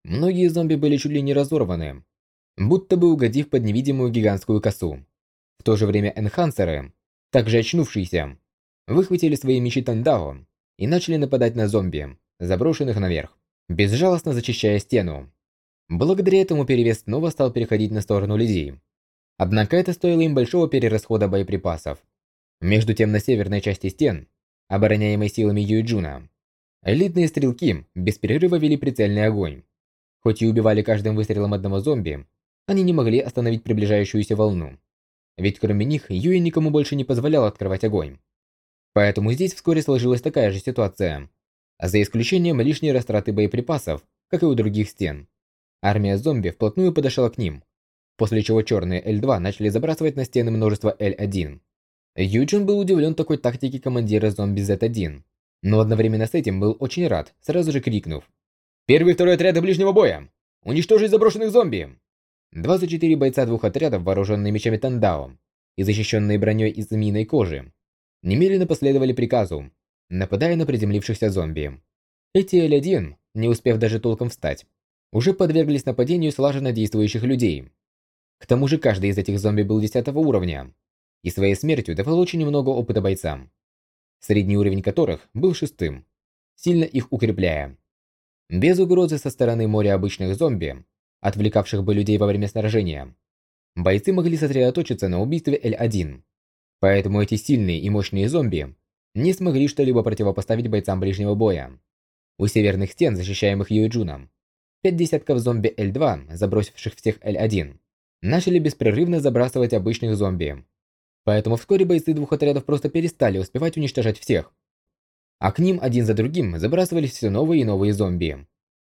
Многие зомби были чуть ли не разорваны, будто бы угодив под невидимую гигантскую косу. В то же время энхансеры, также очнувшиеся, выхватили свои мечи Тандао и начали нападать на зомби, заброшенных наверх, безжалостно зачищая стену. Благодаря этому перевес снова стал переходить на сторону людей. Однако это стоило им большого перерасхода боеприпасов. Между тем, на северной части стен, обороняемой силами Юэджуна, элитные стрелки без перерыва вели прицельный огонь. Хоть и убивали каждым выстрелом одного зомби, они не могли остановить приближающуюся волну. Ведь кроме них, Юэ никому больше не позволял открывать огонь. Поэтому здесь вскоре сложилась такая же ситуация. За исключением лишней растраты боеприпасов, как и у других стен. Армия зомби вплотную подошла к ним, после чего черные Эль два начали забрасывать на стены множество Эль один. Юджин был удивлен такой тактике командира зомби Зет один, но одновременно с этим был очень рад, сразу же крикнув: «Первый и второй отряды ближнего боя! Уничтожить заброшенных зомби!» двадцать четыре бойца двух отрядов, вооруженные мечами Тандао и защищенные броней из змеиной кожи, немедленно последовали приказу, нападая на приземлившихся зомби. Эти Эль один, не успев даже толком встать, уже подверглись нападению слаженно действующих людей. К тому же каждый из этих зомби был десятого уровня, и своей смертью давал очень много опыта бойцам, средний уровень которых был шестым, сильно их укрепляя. Без угрозы со стороны моря обычных зомби, отвлекавших бы людей во время сражения, бойцы могли сосредоточиться на убийстве Эль один. Поэтому эти сильные и мощные зомби не смогли что-либо противопоставить бойцам ближнего боя. У северных стен, защищаемых Юэджуном, пять десятков зомби Эль два, забросивших всех Эль один, начали беспрерывно забрасывать обычных зомби. Поэтому вскоре бойцы двух отрядов просто перестали успевать уничтожать всех. А к ним один за другим забрасывались все новые и новые зомби.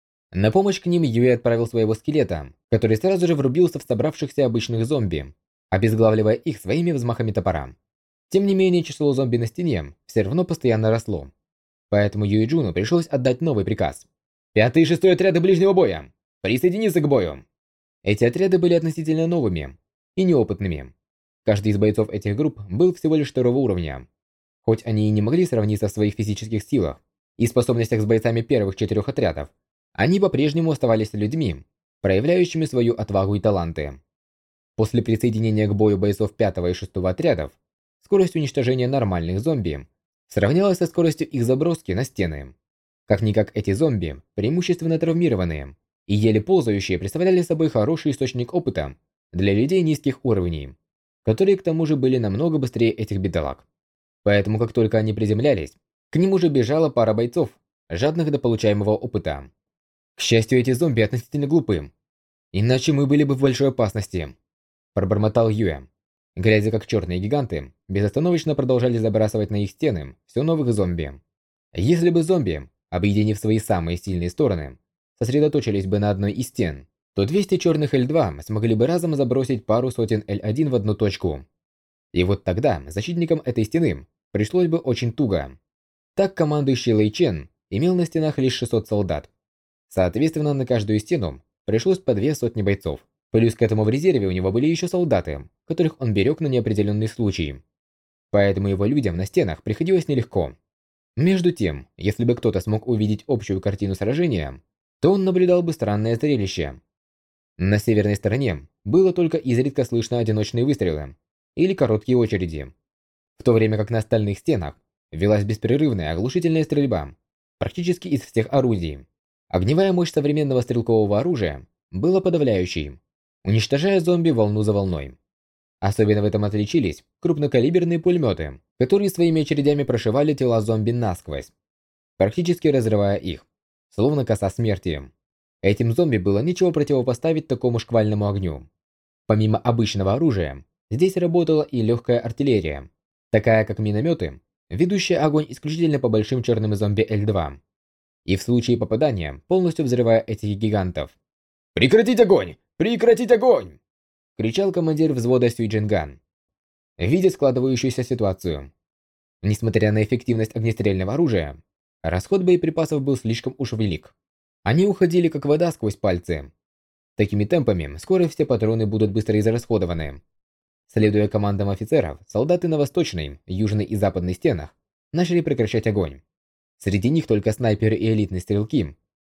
На помощь к ним Юэ отправил своего скелета, который сразу же врубился в собравшихся обычных зомби, обезглавливая их своими взмахами топора. Тем не менее, число зомби на стене все равно постоянно росло. Поэтому Юэджуну пришлось отдать новый приказ. «Пятый и шестой отряды ближнего боя! Присоединиться к бою!» Эти отряды были относительно новыми и неопытными. Каждый из бойцов этих групп был всего лишь второго уровня. Хоть они и не могли сравниться в своих физических силах и способностях с бойцами первых четырех отрядов, они по-прежнему оставались людьми, проявляющими свою отвагу и таланты. После присоединения к бою бойцов пятого и шестого отрядов, скорость уничтожения нормальных зомби сравнялась со скоростью их заброски на стены. Как-никак эти зомби, преимущественно травмированные и еле ползающие, представляли собой хороший источник опыта для людей низких уровней, которые к тому же были намного быстрее этих бедолаг. Поэтому как только они приземлялись, к ним уже бежала пара бойцов, жадных до получаемого опыта. К счастью, эти зомби относительно глупы, иначе мы были бы в большой опасности, пробормотал Юэ, глядя как черные гиганты безостановочно продолжали забрасывать на их стены все новых зомби. Если бы зомби, объединив свои самые сильные стороны, сосредоточились бы на одной из стен, то двести черных Эль два смогли бы разом забросить пару сотен Эль один в одну точку. И вот тогда защитникам этой стены пришлось бы очень туго. Так командующий Лэй Чен имел на стенах лишь шестьсот солдат. Соответственно, на каждую стену пришлось по две сотни бойцов. Плюс к этому в резерве у него были еще солдаты, которых он берег на неопределенный случай. Поэтому его людям на стенах приходилось нелегко. Между тем, если бы кто-то смог увидеть общую картину сражения, то он наблюдал бы странное зрелище. На северной стороне было только изредка слышно одиночные выстрелы или короткие очереди, в то время как на остальных стенах велась беспрерывная оглушительная стрельба практически из всех орудий. Огневая мощь современного стрелкового оружия была подавляющей, уничтожая зомби волну за волной. Особенно в этом отличились крупнокалиберные пулеметы, которые своими очередями прошивали тела зомби насквозь, практически разрывая их, словно коса смерти. Этим зомби было нечего противопоставить такому шквальному огню. Помимо обычного оружия, здесь работала и легкая артиллерия, такая как минометы, ведущая огонь исключительно по большим черным зомби Эль два. И в случае попадания, полностью взрывая этих гигантов. «Прекратить огонь! Прекратить огонь!» — кричал командир взвода Сюй Джинган, видя складывающуюся ситуацию. Несмотря на эффективность огнестрельного оружия, расход боеприпасов был слишком уж велик. Они уходили как вода сквозь пальцы. Такими темпами скоро все патроны будут быстро израсходованы. Следуя командам офицеров, солдаты на восточной, южной и западной стенах начали прекращать огонь. Среди них только снайперы и элитные стрелки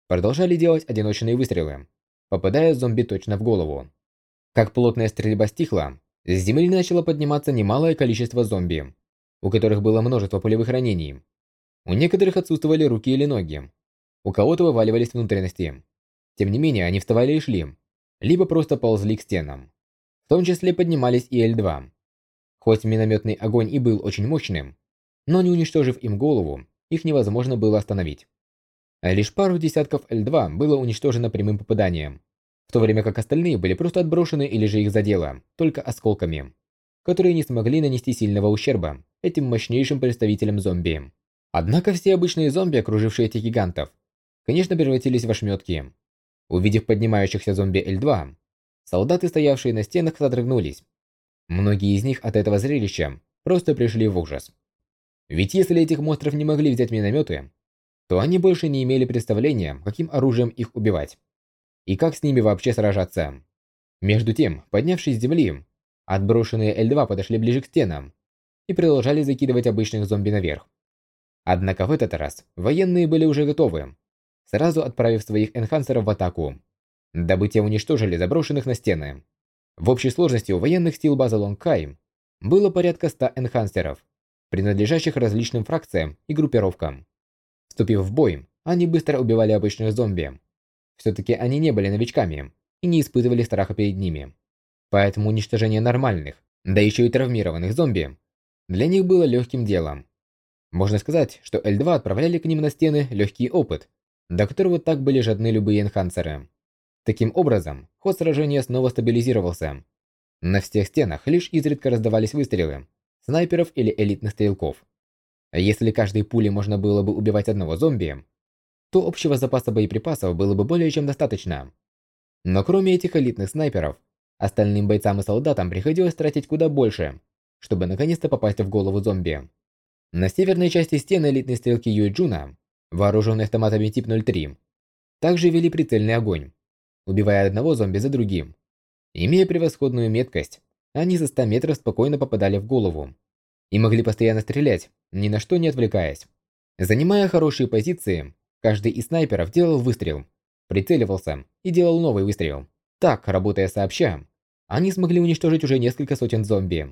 продолжали делать одиночные выстрелы, попадая зомби точно в голову. Как плотная стрельба стихла, с земли начало подниматься немалое количество зомби, у которых было множество пулевых ранений. У некоторых отсутствовали руки или ноги, у кого-то вываливались внутренности. Тем не менее, они вставали и шли, либо просто ползли к стенам. В том числе поднимались и Эль два. Хоть минометный огонь и был очень мощным, но не уничтожив им голову, их невозможно было остановить. А лишь пару десятков Эль два было уничтожено прямым попаданием, в то время как остальные были просто отброшены или же их задело, только осколками, которые не смогли нанести сильного ущерба этим мощнейшим представителям зомби. Однако все обычные зомби, окружившие этих гигантов, конечно, превратились в ошметки. Увидев поднимающихся зомби Эль два, солдаты, стоявшие на стенах, содрогнулись. Многие из них от этого зрелища просто пришли в ужас. Ведь если этих монстров не могли взять минометы, то они больше не имели представления, каким оружием их убивать. И как с ними вообще сражаться. Между тем, поднявшись с земли, отброшенные Эль два подошли ближе к стенам и продолжали закидывать обычных зомби наверх. Однако в этот раз военные были уже готовы, сразу отправив своих энхансеров в атаку, дабы те уничтожили заброшенных на стены. В общей сложности у военных сил базы Лонгкай было порядка ста энхансеров, принадлежащих различным фракциям и группировкам. Вступив в бой, они быстро убивали обычных зомби. Все-таки они не были новичками и не испытывали страха перед ними. Поэтому уничтожение нормальных, да еще и травмированных зомби, для них было легким делом. Можно сказать, что Эль два отправляли к ним на стены легкий опыт, до которого так были жадны любые энхансеры. Таким образом, ход сражения снова стабилизировался. На всех стенах лишь изредка раздавались выстрелы снайперов или элитных стрелков. А если каждой пулей можно было бы убивать одного зомби, то общего запаса боеприпасов было бы более чем достаточно. Но кроме этих элитных снайперов, остальным бойцам и солдатам приходилось тратить куда больше, чтобы наконец-то попасть в голову зомби. На северной части стены элитные стрелки Юэджуна, вооруженные автоматами тип ноль три, также вели прицельный огонь, убивая одного зомби за другим. Имея превосходную меткость, они за ста метров спокойно попадали в голову и могли постоянно стрелять, ни на что не отвлекаясь. Занимая хорошие позиции, каждый из снайперов делал выстрел, прицеливался и делал новый выстрел. Так, работая сообща, они смогли уничтожить уже несколько сотен зомби.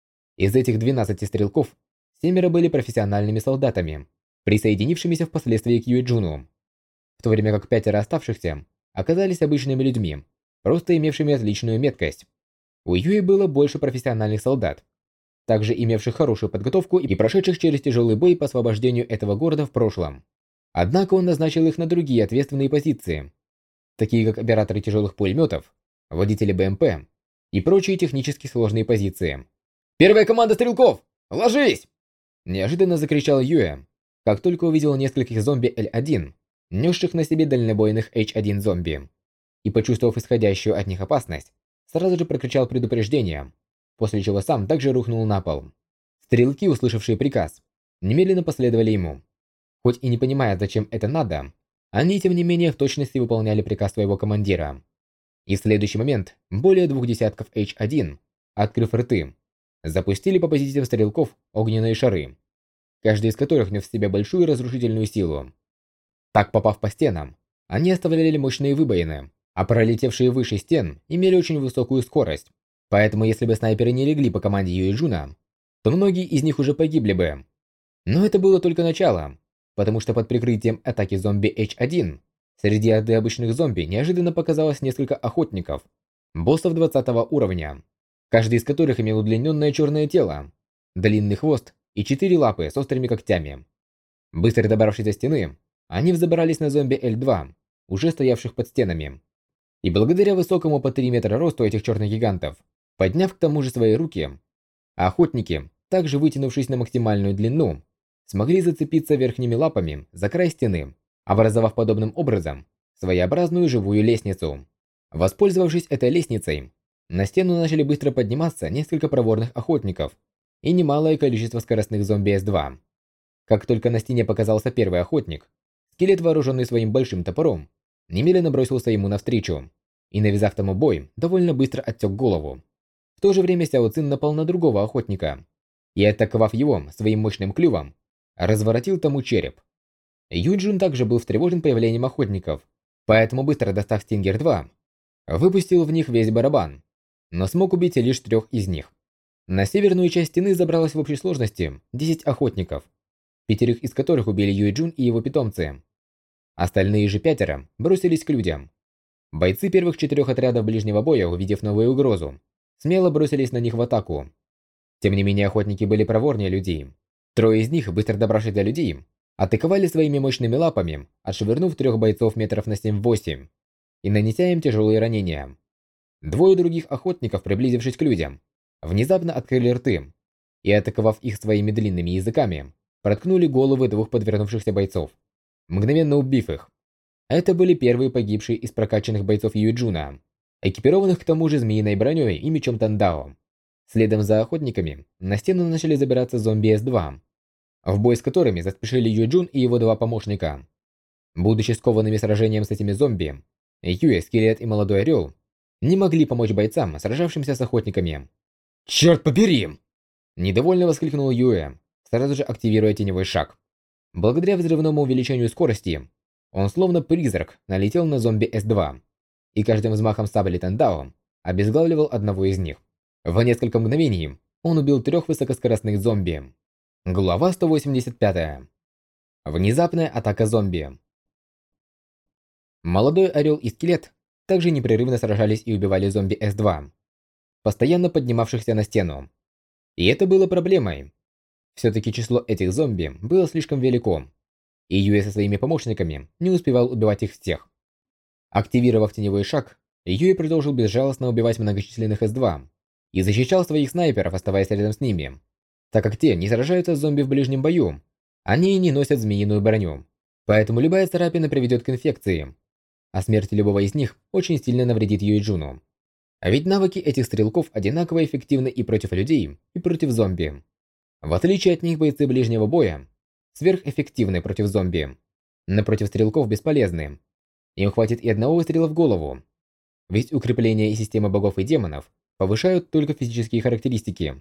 Из этих двенадцати стрелков, семеро были профессиональными солдатами, присоединившимися впоследствии к Юэджуну, в то время как пятеро оставшихся оказались обычными людьми, просто имевшими отличную меткость. У Юи было больше профессиональных солдат, также имевших хорошую подготовку и прошедших через тяжелый бой по освобождению этого города в прошлом. Однако он назначил их на другие ответственные позиции, такие как операторы тяжелых пулеметов, водители БМП и прочие технически сложные позиции. «Первая команда стрелков! Ложись!» Неожиданно закричал Юэ, как только увидел нескольких зомби Эль один, несших на себе дальнобойных Эйч один зомби, и, почувствовав исходящую от них опасность, сразу же прокричал предупреждение, после чего сам также рухнул на пол. Стрелки, услышавшие приказ, немедленно последовали ему. Хоть и не понимая, зачем это надо, они, тем не менее, в точности выполняли приказ своего командира. И в следующий момент более двух десятков Эйч один, открыв рты, запустили по позициям стрелков огненные шары, каждый из которых нес в себе большую разрушительную силу. Так, попав по стенам, они оставляли мощные выбоины, а пролетевшие выше стен имели очень высокую скорость. Поэтому, если бы снайперы не легли по команде Юэджуна, то многие из них уже погибли бы. Но это было только начало, потому что под прикрытием атаки зомби Эйч один среди орды обычных зомби неожиданно показалось несколько охотников, боссов двадцатого уровня, каждый из которых имел удлиненное черное тело, длинный хвост и четыре лапы с острыми когтями. Быстро добравшись до стены, они взобрались на зомби Эль два, уже стоявших под стенами. И благодаря высокому по три метра росту этих черных гигантов, подняв к тому же свои руки, охотники, также вытянувшись на максимальную длину, смогли зацепиться верхними лапами за край стены, образовав подобным образом своеобразную живую лестницу. Воспользовавшись этой лестницей, на стену начали быстро подниматься несколько проворных охотников и немалое количество скоростных зомби Эс два. Как только на стене показался первый охотник, скелет, вооруженный своим большим топором, немедленно бросился ему навстречу и, навязав тому бой, довольно быстро отсек голову. В то же время Сяо Цин напал на другого охотника и, атаковав его своим мощным клювом, разворотил тому череп. Юджин также был встревожен появлением охотников, поэтому быстро достав Стингер два, выпустил в них весь барабан, но смог убить лишь трех из них. На северную часть стены забралось в общей сложности десять охотников, пятерых из которых убили Юджин и его питомцы. Остальные же пятеро бросились к людям. Бойцы первых четырех отрядов ближнего боя, увидев новую угрозу, смело бросились на них в атаку. Тем не менее, охотники были проворнее людей. Трое из них, быстро добравшись до людей, атаковали своими мощными лапами, отшвырнув трех бойцов метров на семь-восемь и нанеся им тяжелые ранения. Двое других охотников, приблизившись к людям, внезапно открыли рты и, атаковав их своими длинными языками, проткнули головы двух подвернувшихся бойцов, мгновенно убив их. Это были первые погибшие из прокачанных бойцов Юджуна, экипированных к тому же змеиной броней и мечом Тандао. Следом за охотниками на стену начали забираться зомби эс два, в бой с которыми заспешили Юджун и его два помощника. Будучи скованными сражением с этими зомби, Юэ, Скелет и Молодой Орел не могли помочь бойцам, сражавшимся с охотниками. «Черт побери!» Недовольно воскликнул Юэ, сразу же активируя теневой шаг. Благодаря взрывному увеличению скорости, он словно призрак налетел на зомби эс два и каждым взмахом сабли Тандао обезглавливал одного из них. В несколько мгновений он убил трех высокоскоростных зомби. Глава сто восемьдесят пять. Внезапная атака зомби. Молодой Орел и Скелет также непрерывно сражались и убивали зомби эс два, постоянно поднимавшихся на стену. И это было проблемой. Все-таки число этих зомби было слишком велико, и Юэ со своими помощниками не успевал убивать их всех. Активировав теневой шаг, Юэ продолжил безжалостно убивать многочисленных эс два и защищал своих снайперов, оставаясь рядом с ними. Так как те не сражаются с зомби в ближнем бою, они и не носят змеиную броню, поэтому любая царапина приведет к инфекции, а смерть любого из них очень сильно навредит Юджуну. А ведь навыки этих стрелков одинаково эффективны и против людей, и против зомби. В отличие от них, бойцы ближнего боя сверхэффективны против зомби, но против стрелков бесполезны. Им хватит и одного выстрела в голову. Ведь укрепления и системы богов и демонов повышают только физические характеристики,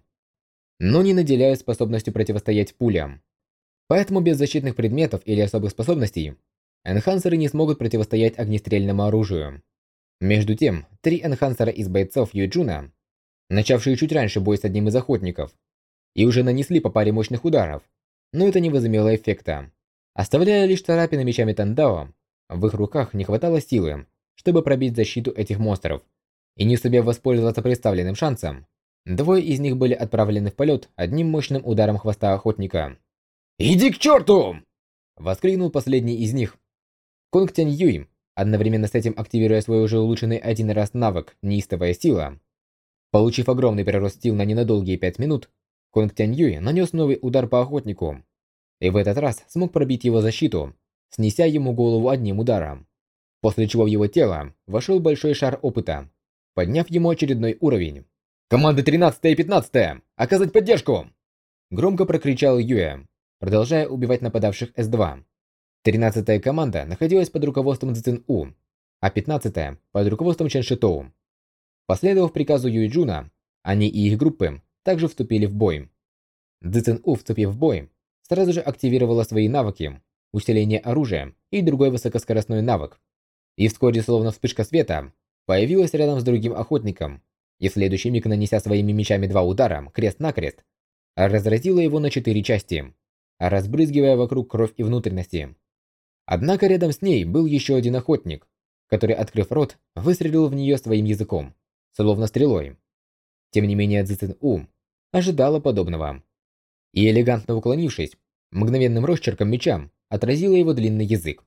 но не наделяют способностью противостоять пулям. Поэтому без защитных предметов или особых способностей энхансеры не смогут противостоять огнестрельному оружию. Между тем, три энхансера из бойцов Юджуна, начавшие чуть раньше бой с одним из охотников, и уже нанесли по паре мощных ударов, но это не возымело эффекта. Оставляя лишь царапины мечами Тандао, в их руках не хватало силы, чтобы пробить защиту этих монстров, и не сумев воспользоваться представленным шансом, двое из них были отправлены в полет одним мощным ударом хвоста охотника. «Иди к черту!» — воскликнул последний из них. Конг Тянь Юй, одновременно с этим активируя свой уже улучшенный один раз навык «Неистовая сила». Получив огромный прирост сил на ненадолгие пять минут, Конг Тянь Юй нанес новый удар по охотнику, и в этот раз смог пробить его защиту, снеся ему голову одним ударом, после чего в его тело вошел большой шар опыта, подняв ему очередной уровень. «Команды тринадцатая и пятнадцатая! Оказать поддержку!» Громко прокричал Юэ, продолжая убивать нападавших эс два. тринадцатая команда находилась под руководством Цзин У, а пятнадцатая под руководством Чен Шитоу. Последовав приказу Юджуна, они и их группы также вступили в бой. Цзин У, вступив в бой, сразу же активировала свои навыки, усиление оружия и другой высокоскоростной навык. И вскоре, словно вспышка света, появилась рядом с другим охотником, и в следующий миг, нанеся своими мечами два удара, крест-накрест, разразила его на четыре части, разбрызгивая вокруг кровь и внутренности. Однако рядом с ней был еще один охотник, который, открыв рот, выстрелил в нее своим языком, словно стрелой. Тем не менее, Цзин У ожидала подобного. И, элегантно уклонившись, мгновенным росчерком меча отразила его длинный язык.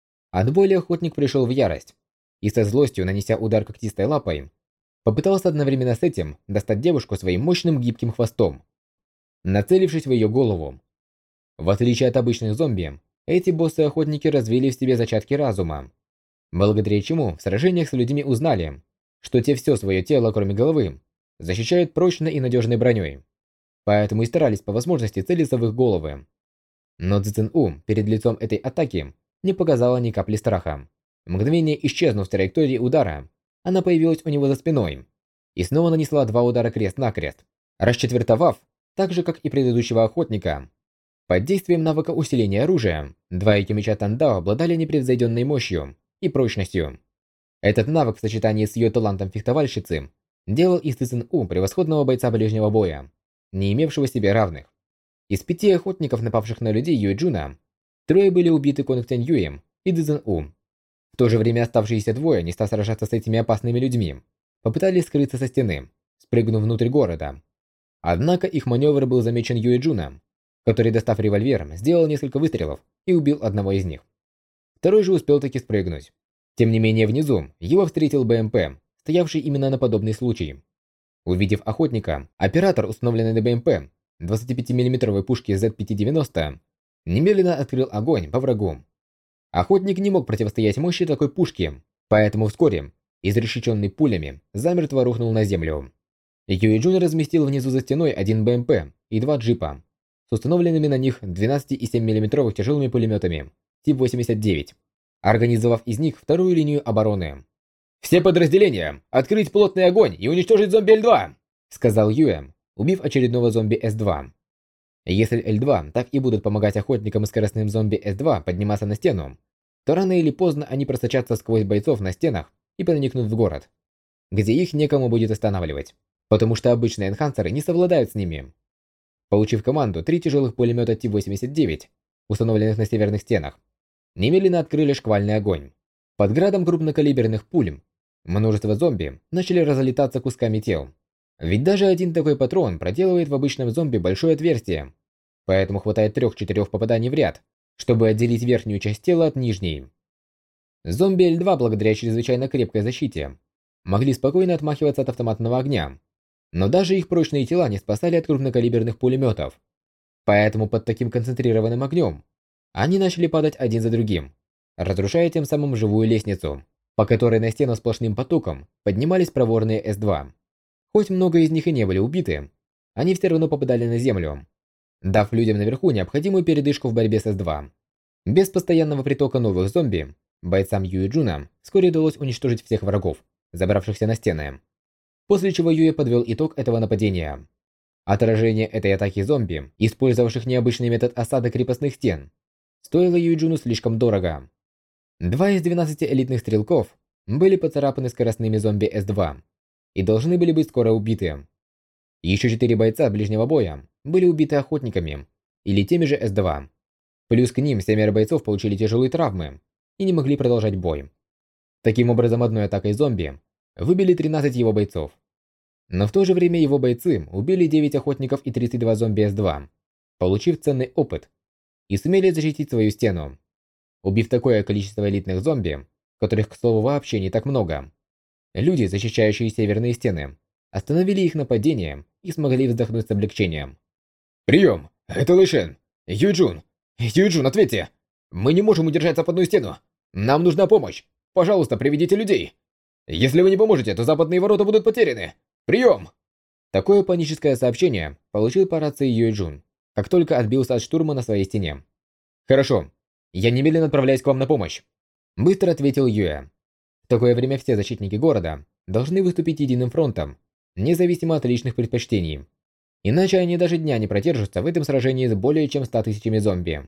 От боли охотник пришел в ярость, и со злостью, нанеся удар когтистой лапой, попытался одновременно с этим достать девушку своим мощным гибким хвостом, нацелившись в ее голову. В отличие от обычных зомби, эти боссы-охотники развили в себе зачатки разума, благодаря чему в сражениях с людьми узнали, что те все свое тело, кроме головы, защищают прочной и надежной броней, поэтому и старались по возможности целиться в их головы. Но Цзин У перед лицом этой атаки не показала ни капли страха. Мгновение исчезнув с траектории удара, она появилась у него за спиной и снова нанесла два удара крест-накрест, расчетвертовав, так же как и предыдущего охотника. Под действием навыка усиления оружия, два Эки-меча Тандао обладали непревзойденной мощью и прочностью. Этот навык в сочетании с ее талантом фехтовальщицы делал из Цзэн-У превосходного бойца ближнего боя, не имевшего себе равных. Из пяти охотников, напавших на людей Юэджуна, трое были убиты Конг Тянь-Юем и Цзэн-У. В то же время оставшиеся двое, не став сражаться с этими опасными людьми, попытались скрыться со стены, спрыгнув внутрь города. Однако их маневр был замечен Юэджуном, который, достав револьвер, сделал несколько выстрелов и убил одного из них. Второй же успел таки спрыгнуть. Тем не менее, внизу его встретил БМП, стоявший именно на подобный случай. Увидев охотника, оператор, установленный на БМП, двадцатипятимиллиметровой пушки зет пятьсот девяносто, немедленно открыл огонь по врагу. Охотник не мог противостоять мощи такой пушки, поэтому вскоре, изрешеченный пулями, замертво рухнул на землю. Юэджун разместил внизу за стеной один БМП и два джипа с установленными на них двенадцатимиллиметровых тяжелыми пулеметами тип восемьдесят девять, организовав из них вторую линию обороны. «Все подразделения! Открыть плотный огонь и уничтожить зомби Эль два!» — сказал Юэ, убив очередного зомби Эс два. Если Эль два так и будут помогать охотникам и скоростным зомби Эс два подниматься на стену, то рано или поздно они просочатся сквозь бойцов на стенах и проникнут в город, где их некому будет останавливать, потому что обычные энхансеры не совладают с ними. Получив команду, три тяжелых пулемета тип восемьдесят девять, установленных на северных стенах, немедленно открыли шквальный огонь. Под градом крупнокалиберных пуль множество зомби начали разлетаться кусками тел. Ведь даже один такой патрон проделывает в обычном зомби большое отверстие, поэтому хватает трех-четырех попаданий в ряд, чтобы отделить верхнюю часть тела от нижней. Зомби Эль два, благодаря чрезвычайно крепкой защите, могли спокойно отмахиваться от автоматного огня, но даже их прочные тела не спасали от крупнокалиберных пулеметов. Поэтому под таким концентрированным огнем они начали падать один за другим, разрушая тем самым живую лестницу, по которой на стену сплошным потоком поднимались проворные Эс два. Хоть много из них и не были убиты, они все равно попадали на землю, дав людям наверху необходимую передышку в борьбе с Эс два. Без постоянного притока новых зомби, бойцам Юэджуна вскоре удалось уничтожить всех врагов, забравшихся на стены. После чего Юэ подвел итог этого нападения. Отражение этой атаки зомби, использовавших необычный метод осады крепостных стен, стоило Юэджуну слишком дорого. Два из двенадцати элитных стрелков были поцарапаны скоростными зомби Эс два и должны были быть скоро убиты. Еще четыре бойца ближнего боя были убиты охотниками или теми же Эс два. Плюс к ним семеро бойцов получили тяжелые травмы и не могли продолжать бой. Таким образом, одной атакой зомби выбили тринадцать его бойцов. Но в то же время его бойцы убили девять охотников и тридцать два зомби Эс два, получив ценный опыт, и сумели защитить свою стену. Убив такое количество элитных зомби, которых, к слову, вообще не так много, люди, защищающие северные стены, остановили их нападение и смогли вздохнуть с облегчением. «Прием! Это Лэйшен! Юджун! Юджун, ответьте! Мы не можем удержать западную стену! Нам нужна помощь! Пожалуйста, приведите людей! Если вы не поможете, то западные ворота будут потеряны! Прием!» Такое паническое сообщение получил по рации Юджун, как только отбился от штурма на своей стене. «Хорошо, я немедленно отправляюсь к вам на помощь», — быстро ответил Юэ. В такое время все защитники города должны выступить единым фронтом, независимо от личных предпочтений. Иначе они даже дня не продержатся в этом сражении с более чем ста тысячами зомби.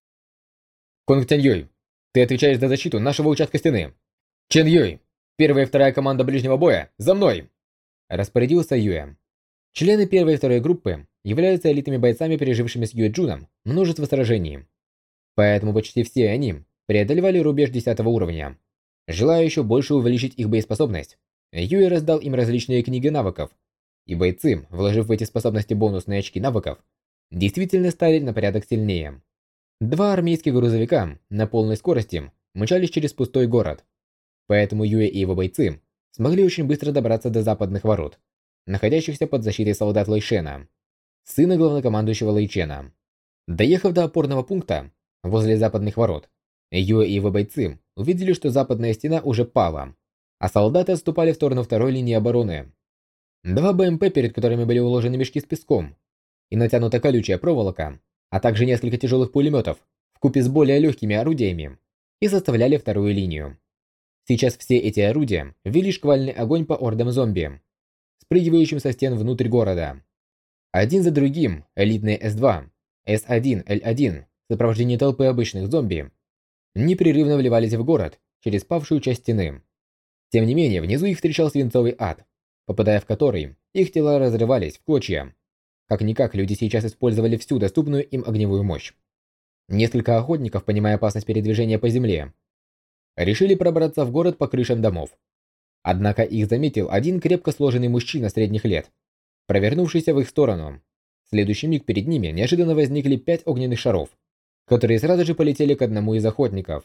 «Конг Тянь-Юй, ты отвечаешь за защиту нашего участка стены. Чен Юй, первая и вторая команда ближнего боя, за мной!» Распорядился Юэ. Члены первой и второй группы являются элитными бойцами, пережившими с Юэджуном множество сражений. Поэтому почти все они преодолевали рубеж десятого уровня. Желая еще больше увеличить их боеспособность, Юэ раздал им различные книги навыков, и бойцы, вложив в эти способности бонусные очки навыков, действительно стали на порядок сильнее. Два армейских грузовика на полной скорости мчались через пустой город, поэтому Юэ и его бойцы смогли очень быстро добраться до западных ворот, находящихся под защитой солдат Лэйшена, сына главнокомандующего Лэйчена. Доехав до опорного пункта возле западных ворот, Юэ и его бойцы увидели, что западная стена уже пала, а солдаты отступали в сторону второй линии обороны. Два БМП, перед которыми были уложены мешки с песком и натянута колючая проволока, а также несколько тяжелых пулеметов вкупе с более легкими орудиями, и составляли вторую линию. Сейчас все эти орудия вели шквальный огонь по ордам зомби, спрыгивающим со стен внутрь города. Один за другим элитные Эс два, Эс один, Эль один в сопровождении толпы обычных зомби непрерывно вливались в город через павшую часть стены. Тем не менее, внизу их встречал свинцовый ад, попадая в который, их тела разрывались в клочья. Как-никак, люди сейчас использовали всю доступную им огневую мощь. Несколько охотников, понимая опасность передвижения по земле, решили пробраться в город по крышам домов. Однако их заметил один крепко сложенный мужчина средних лет, провернувшийся в их сторону. В следующий миг перед ними неожиданно возникли пять огненных шаров, которые сразу же полетели к одному из охотников.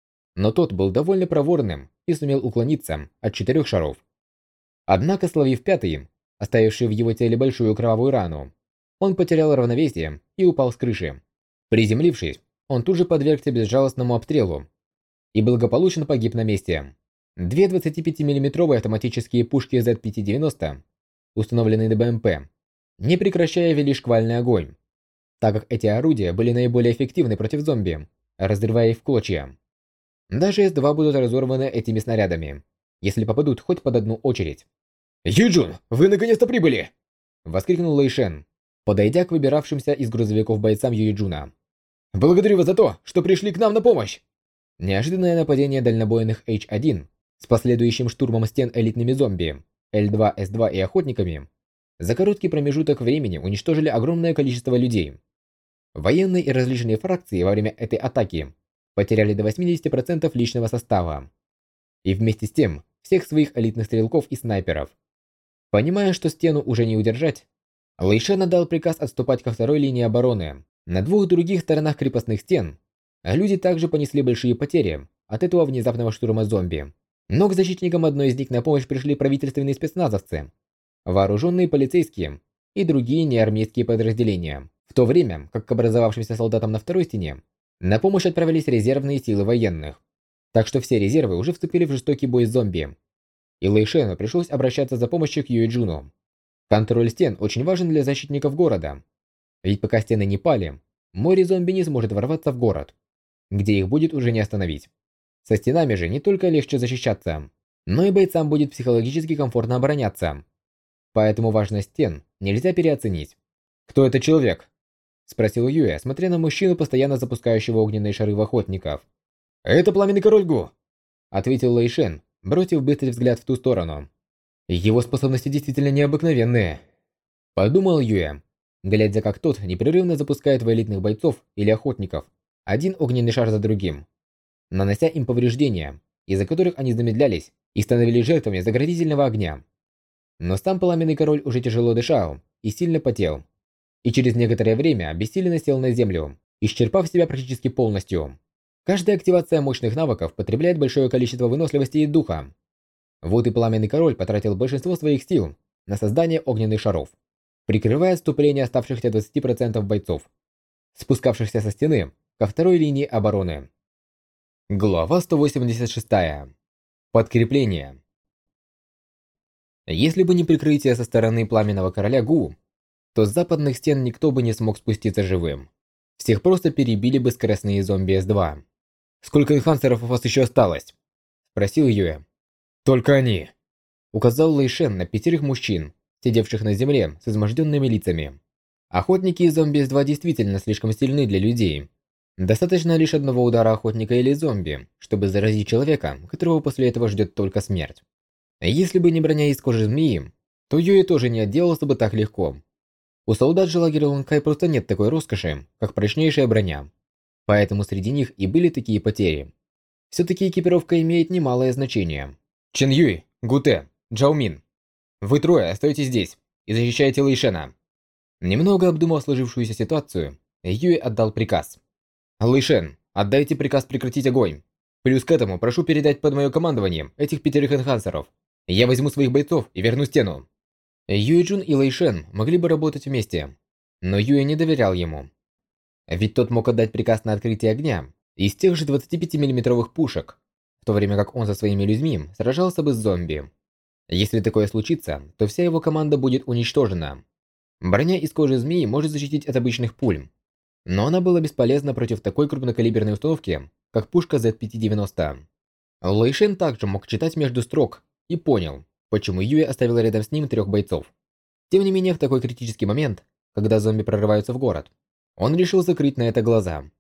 Но тот был довольно проворным и сумел уклониться от четырех шаров. Однако, словив пятый, оставивший в его теле большую кровавую рану, он потерял равновесие и упал с крыши. Приземлившись, он тут же подвергся безжалостному обстрелу и благополучно погиб на месте. Две двадцатипятимиллиметровые автоматические пушки зет пятьсот девяносто, установленные на БМП, не прекращая вели шквальный огонь, так как эти орудия были наиболее эффективны против зомби, разрывая их в клочья. Даже эс два будут разорваны этими снарядами, если попадут хоть под одну очередь. «Юджун, вы наконец-то прибыли!» — воскликнул Лэйшен, подойдя к выбиравшимся из грузовиков бойцам Юджуна. «Благодарю вас за то, что пришли к нам на помощь!» Неожиданное нападение дальнобойных эйч один с последующим штурмом стен элитными зомби, эл два, эс два и охотниками за короткий промежуток времени уничтожили огромное количество людей. Военные и различные фракции во время этой атаки потеряли до восьмидесяти процентов личного состава. И вместе с тем всех своих элитных стрелков и снайперов. Понимая, что стену уже не удержать, Лэйшен отдал приказ отступать ко второй линии обороны. На двух других сторонах крепостных стен люди также понесли большие потери от этого внезапного штурма зомби. Но к защитникам одной из них на помощь пришли правительственные спецназовцы, вооруженные полицейские и другие неармейские подразделения. В то время, как к образовавшимся солдатам на второй стене на помощь отправились резервные силы военных. Так что все резервы уже вступили в жестокий бой с зомби. И Лэйшену пришлось обращаться за помощью к Юэджуну. Контроль стен очень важен для защитников города. Ведь пока стены не пали, море зомби не сможет ворваться в город, где их будет уже не остановить. Со стенами же не только легче защищаться, но и бойцам будет психологически комфортно обороняться. Поэтому важность стен нельзя переоценить. «Кто этот человек?» – спросил Юэ, смотря на мужчину, постоянно запускающего огненные шары в охотников. «Это пламенный король Гу», – ответил Лэйшен, бросив быстрый взгляд в ту сторону. «Его способности действительно необыкновенные», – подумал Юэ, глядя, как тот непрерывно запускает в элитных бойцов или охотников один огненный шар за другим, нанося им повреждения, из-за которых они замедлялись и становились жертвами заградительного огня. Но сам пламенный король уже тяжело дышал и сильно потел, и через некоторое время обессиленно сел на землю, исчерпав себя практически полностью. Каждая активация мощных навыков потребляет большое количество выносливости и духа. Вот и пламенный король потратил большинство своих сил на создание огненных шаров, прикрывая отступление оставшихся двадцати процентов бойцов, спускавшихся со стены ко второй линии обороны. Глава сто восемьдесят шесть. Подкрепление. Если бы не прикрытие со стороны пламенного короля Гу, то с западных стен никто бы не смог спуститься живым. Всех просто перебили бы скоростные зомби эс два. «Сколько энхансеров у вас еще осталось?» – спросил Юэ. «Только они», – указал Лэйшен на пятерых мужчин, сидевших на земле с изможденными лицами. Охотники из зомби эс два действительно слишком сильны для людей. Достаточно лишь одного удара охотника или зомби, чтобы заразить человека, которого после этого ждет только смерть. Если бы не броня из кожи змеи, то Юэ тоже не отделался бы так легко. У солдат же лагеря Лункай просто нет такой роскоши, как прочнейшая броня. Поэтому среди них и были такие потери. Все-таки экипировка имеет немалое значение. Чен Юй, Гуте, Джао Мин. Вы трое остаетесь здесь и защищаете Лэйшена. Немного обдумав сложившуюся ситуацию, Юй отдал приказ. Лэйшен, отдайте приказ прекратить огонь. Плюс к этому прошу передать под мое командование этих пятерых энхансеров. Я возьму своих бойцов и верну стену. Юэджун и Лэйшен могли бы работать вместе, но Юэ не доверял ему. Ведь тот мог отдать приказ на открытие огня из тех же двадцатипятимиллиметровых пушек, в то время как он со своими людьми сражался бы с зомби. Если такое случится, то вся его команда будет уничтожена. Броня из кожи змеи может защитить от обычных пуль, но она была бесполезна против такой крупнокалиберной установки, как пушка зет пятьсот девяносто. Лэйшен также мог читать между строк и понял, почему Юэ оставил рядом с ним трех бойцов. Тем не менее, в такой критический момент, когда зомби прорываются в город, он решил закрыть на это глаза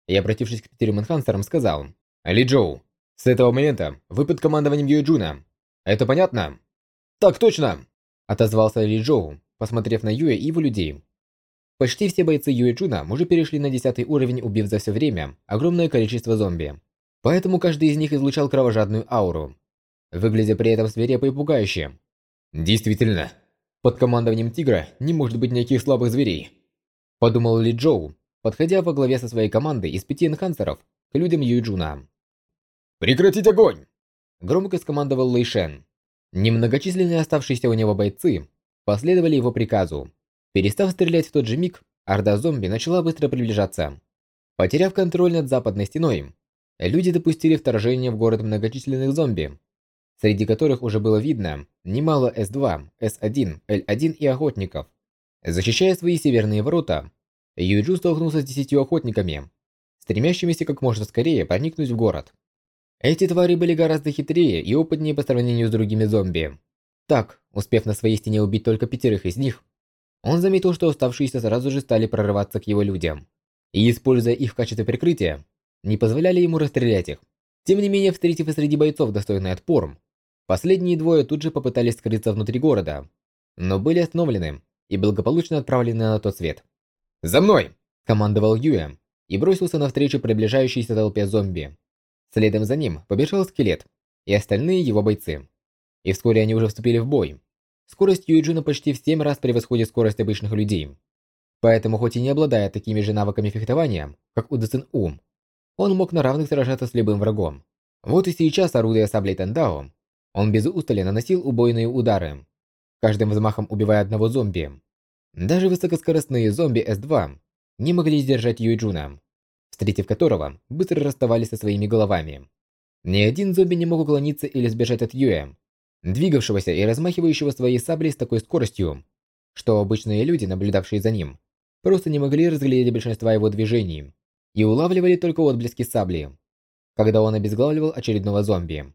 и, обратившись к пятерым энхансерам, сказал: «Ли Джоу, с этого момента вы под командованием Юэ Джуна. Это понятно?» «Так точно!» – отозвался Ли Джоу, посмотрев на Юэ и его людей. Почти все бойцы Юэ Джуна уже перешли на десятый уровень, убив за все время огромное количество зомби. Поэтому каждый из них излучал кровожадную ауру, выглядя при этом свирепо и пугающе. «Действительно, под командованием Тигра не может быть никаких слабых зверей», – подумал Ли Джоу, подходя во главе со своей командой из пяти энхансеров к людям Юэ Джуна. «Прекратить огонь!» – громко скомандовал Лэй Шен. Немногочисленные оставшиеся у него бойцы последовали его приказу. Перестав стрелять в тот же миг, орда зомби начала быстро приближаться. Потеряв контроль над западной стеной, люди допустили вторжение в город многочисленных зомби, среди которых уже было видно немало эс два, эс один, эль один и охотников. Защищая свои северные ворота, Юэ Джун столкнулся с десятью охотниками, стремящимися как можно скорее проникнуть в город. Эти твари были гораздо хитрее и опытнее по сравнению с другими зомби. Так, успев на своей стене убить только пятерых из них, он заметил, что оставшиеся сразу же стали прорываться к его людям, и, используя их в качестве прикрытия, не позволяли ему расстрелять их. Тем не менее, встретив и среди бойцов достойный отпор, последние двое тут же попытались скрыться внутри города, но были остановлены и благополучно отправлены на тот свет. «За мной!» – командовал Юэ и бросился навстречу приближающейся толпе зомби. Следом за ним побежал скелет и остальные его бойцы. И вскоре они уже вступили в бой. Скорость Юэ Джуна почти в семь раз превосходит скорость обычных людей. Поэтому, хоть и не обладая такими же навыками фехтования, как у Дэцин У, он мог на равных сражаться с любым врагом. Вот и сейчас, орудуя саблей Тандао, он без устали наносил убойные удары, каждым взмахом убивая одного зомби. Даже высокоскоростные зомби эс два не могли сдержать Юэ Джуна, встретив которого, быстро расставались со своими головами. Ни один зомби не мог уклониться или сбежать от Юэ, двигавшегося и размахивающего своей саблей с такой скоростью, что обычные люди, наблюдавшие за ним, просто не могли разглядеть большинства его движений и улавливали только отблески сабли, когда он обезглавливал очередного зомби.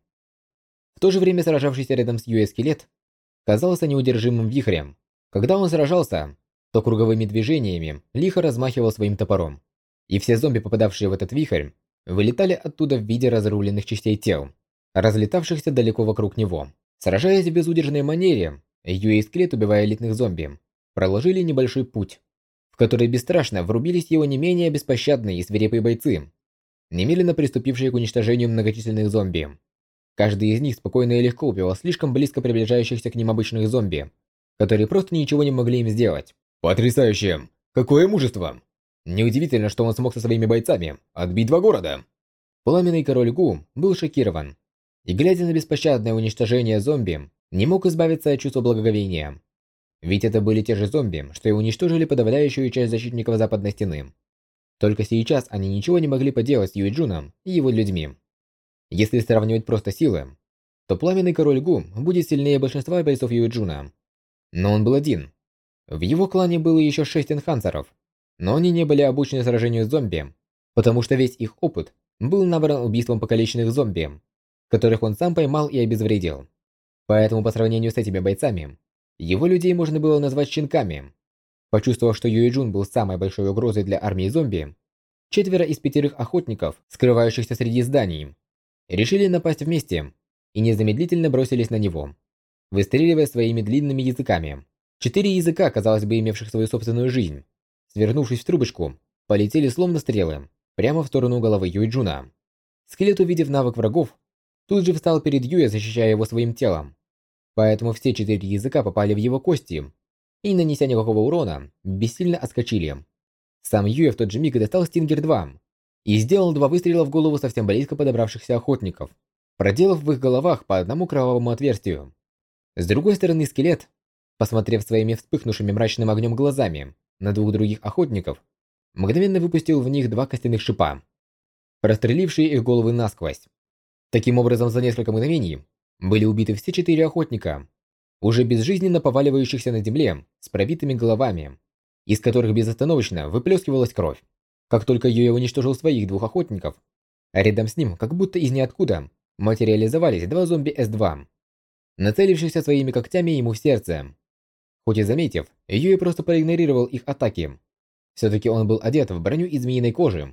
В то же время сражавшийся рядом с Юэ скелет казался неудержимым вихрем. Когда он сражался, то круговыми движениями лихо размахивал своим топором, и все зомби, попадавшие в этот вихрь, вылетали оттуда в виде разрубленных частей тел, разлетавшихся далеко вокруг него. Сражаясь в безудержной манере, Юэ и скелет, убивая элитных зомби, проложили небольшой путь, в который бесстрашно врубились его не менее беспощадные и свирепые бойцы, немедленно приступившие к уничтожению многочисленных зомби. Каждый из них спокойно и легко убивал слишком близко приближающихся к ним обычных зомби, которые просто ничего не могли им сделать. «Потрясающе! Какое мужество! Неудивительно, что он смог со своими бойцами отбить два города!» Пламенный король Гу был шокирован, и, глядя на беспощадное уничтожение зомби, не мог избавиться от чувства благоговения. Ведь это были те же зомби, что и уничтожили подавляющую часть защитников Западной Стены. Только сейчас они ничего не могли поделать с Юэ Джуном и его людьми. Если сравнивать просто силы, то Пламенный Король Гу будет сильнее большинства бойцов Юэ Джуна. Но он был один. В его клане было еще шесть энхансеров, но они не были обучены сражению с зомби, потому что весь их опыт был набран убийством покалеченных зомби, которых он сам поймал и обезвредил. Поэтому по сравнению с этими бойцами, его людей можно было назвать щенками. Почувствовав, что Юэ Джун был самой большой угрозой для армии зомби, четверо из пятерых охотников, скрывающихся среди зданий, решили напасть вместе и незамедлительно бросились на него, выстреливая своими длинными языками. Четыре языка, казалось бы, имевших свою собственную жизнь, свернувшись в трубочку, полетели словно стрелы прямо в сторону головы Юэ Джуна. Скелет, увидев навык врагов, тут же встал перед Юэ, защищая его своим телом. Поэтому все четыре языка попали в его кости и, не нанеся никакого урона, бессильно отскочили. Сам Юэ в тот же миг достал Стингер два и сделал два выстрела в голову совсем близко подобравшихся охотников, проделав в их головах по одному кровавому отверстию. С другой стороны, скелет, посмотрев своими вспыхнувшими мрачным огнем глазами на двух других охотников, мгновенно выпустил в них два костяных шипа, прострелившие их головы насквозь. Таким образом, за несколько мгновений были убиты все четыре охотника, уже безжизненно поваливающихся на земле с пробитыми головами, из которых безостановочно выплескивалась кровь. Как только Юэ уничтожил своих двух охотников, а рядом с ним, как будто из ниоткуда, материализовались два зомби эс два, нацелившихся своими когтями ему в сердце. Хоть и заметив, Юэ просто проигнорировал их атаки. Все-таки он был одет в броню из змеиной кожи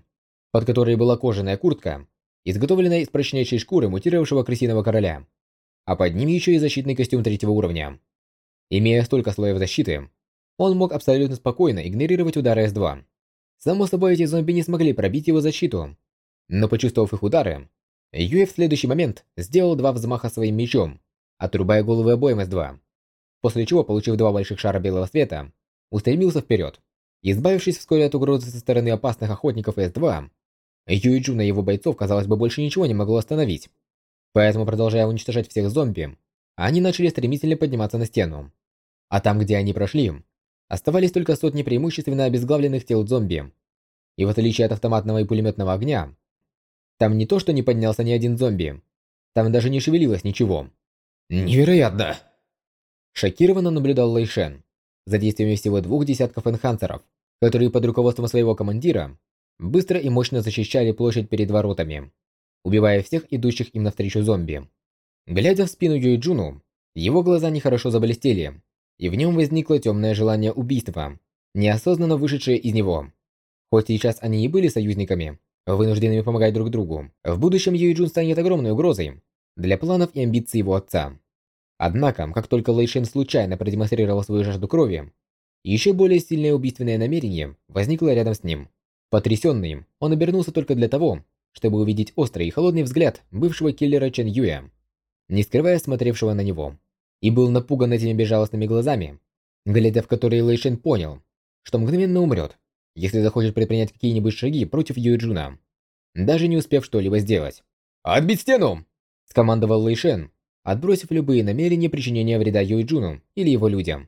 под которой была кожаная куртка, изготовленная из прочнейшей шкуры мутировавшего крысиного короля, а под ним еще и защитный костюм третьего уровня. Имея столько слоев защиты, он мог абсолютно спокойно игнорировать удары эс два. Само собой, эти зомби не смогли пробить его защиту, но почувствовав их удары, Юэ в следующий момент сделал два взмаха своим мечом, отрубая головы обоим эс два, после чего, получив два больших шара белого света, устремился вперед. Избавившись вскоре от угрозы со стороны опасных охотников эс два, Юэджуна и его бойцов, казалось бы, больше ничего не могло остановить. Поэтому, продолжая уничтожать всех зомби, они начали стремительно подниматься на стену. А там, где они прошли, оставались только сотни преимущественно обезглавленных тел зомби. И в отличие от автоматного и пулеметного огня, там не то что не поднялся ни один зомби, там даже не шевелилось ничего. Невероятно! Шокированно наблюдал Лэй Шен за действиями всего двух десятков энхансеров, которые под руководством своего командира быстро и мощно защищали площадь перед воротами, убивая всех идущих им навстречу зомби. Глядя в спину Юэджуну, его глаза нехорошо заблестели, и в нем возникло темное желание убийства, неосознанно вышедшее из него. Хоть сейчас они и были союзниками, вынужденными помогать друг другу, в будущем Юэджун станет огромной угрозой для планов и амбиций его отца. Однако, как только Лэй Шен случайно продемонстрировал свою жажду крови, еще более сильное убийственное намерение возникло рядом с ним. Потрясенный, он обернулся только для того, чтобы увидеть острый и холодный взгляд бывшего киллера Чен Юэ, не скрывая смотревшего на него, и был напуган этими безжалостными глазами, глядя в которые Лэй Шен понял, что мгновенно умрет, если захочет предпринять какие-нибудь шаги против Юэджуна, даже не успев что-либо сделать. «Отбить стену!» – скомандовал Лэй Шен, отбросив любые намерения причинения вреда Юэджуну или его людям,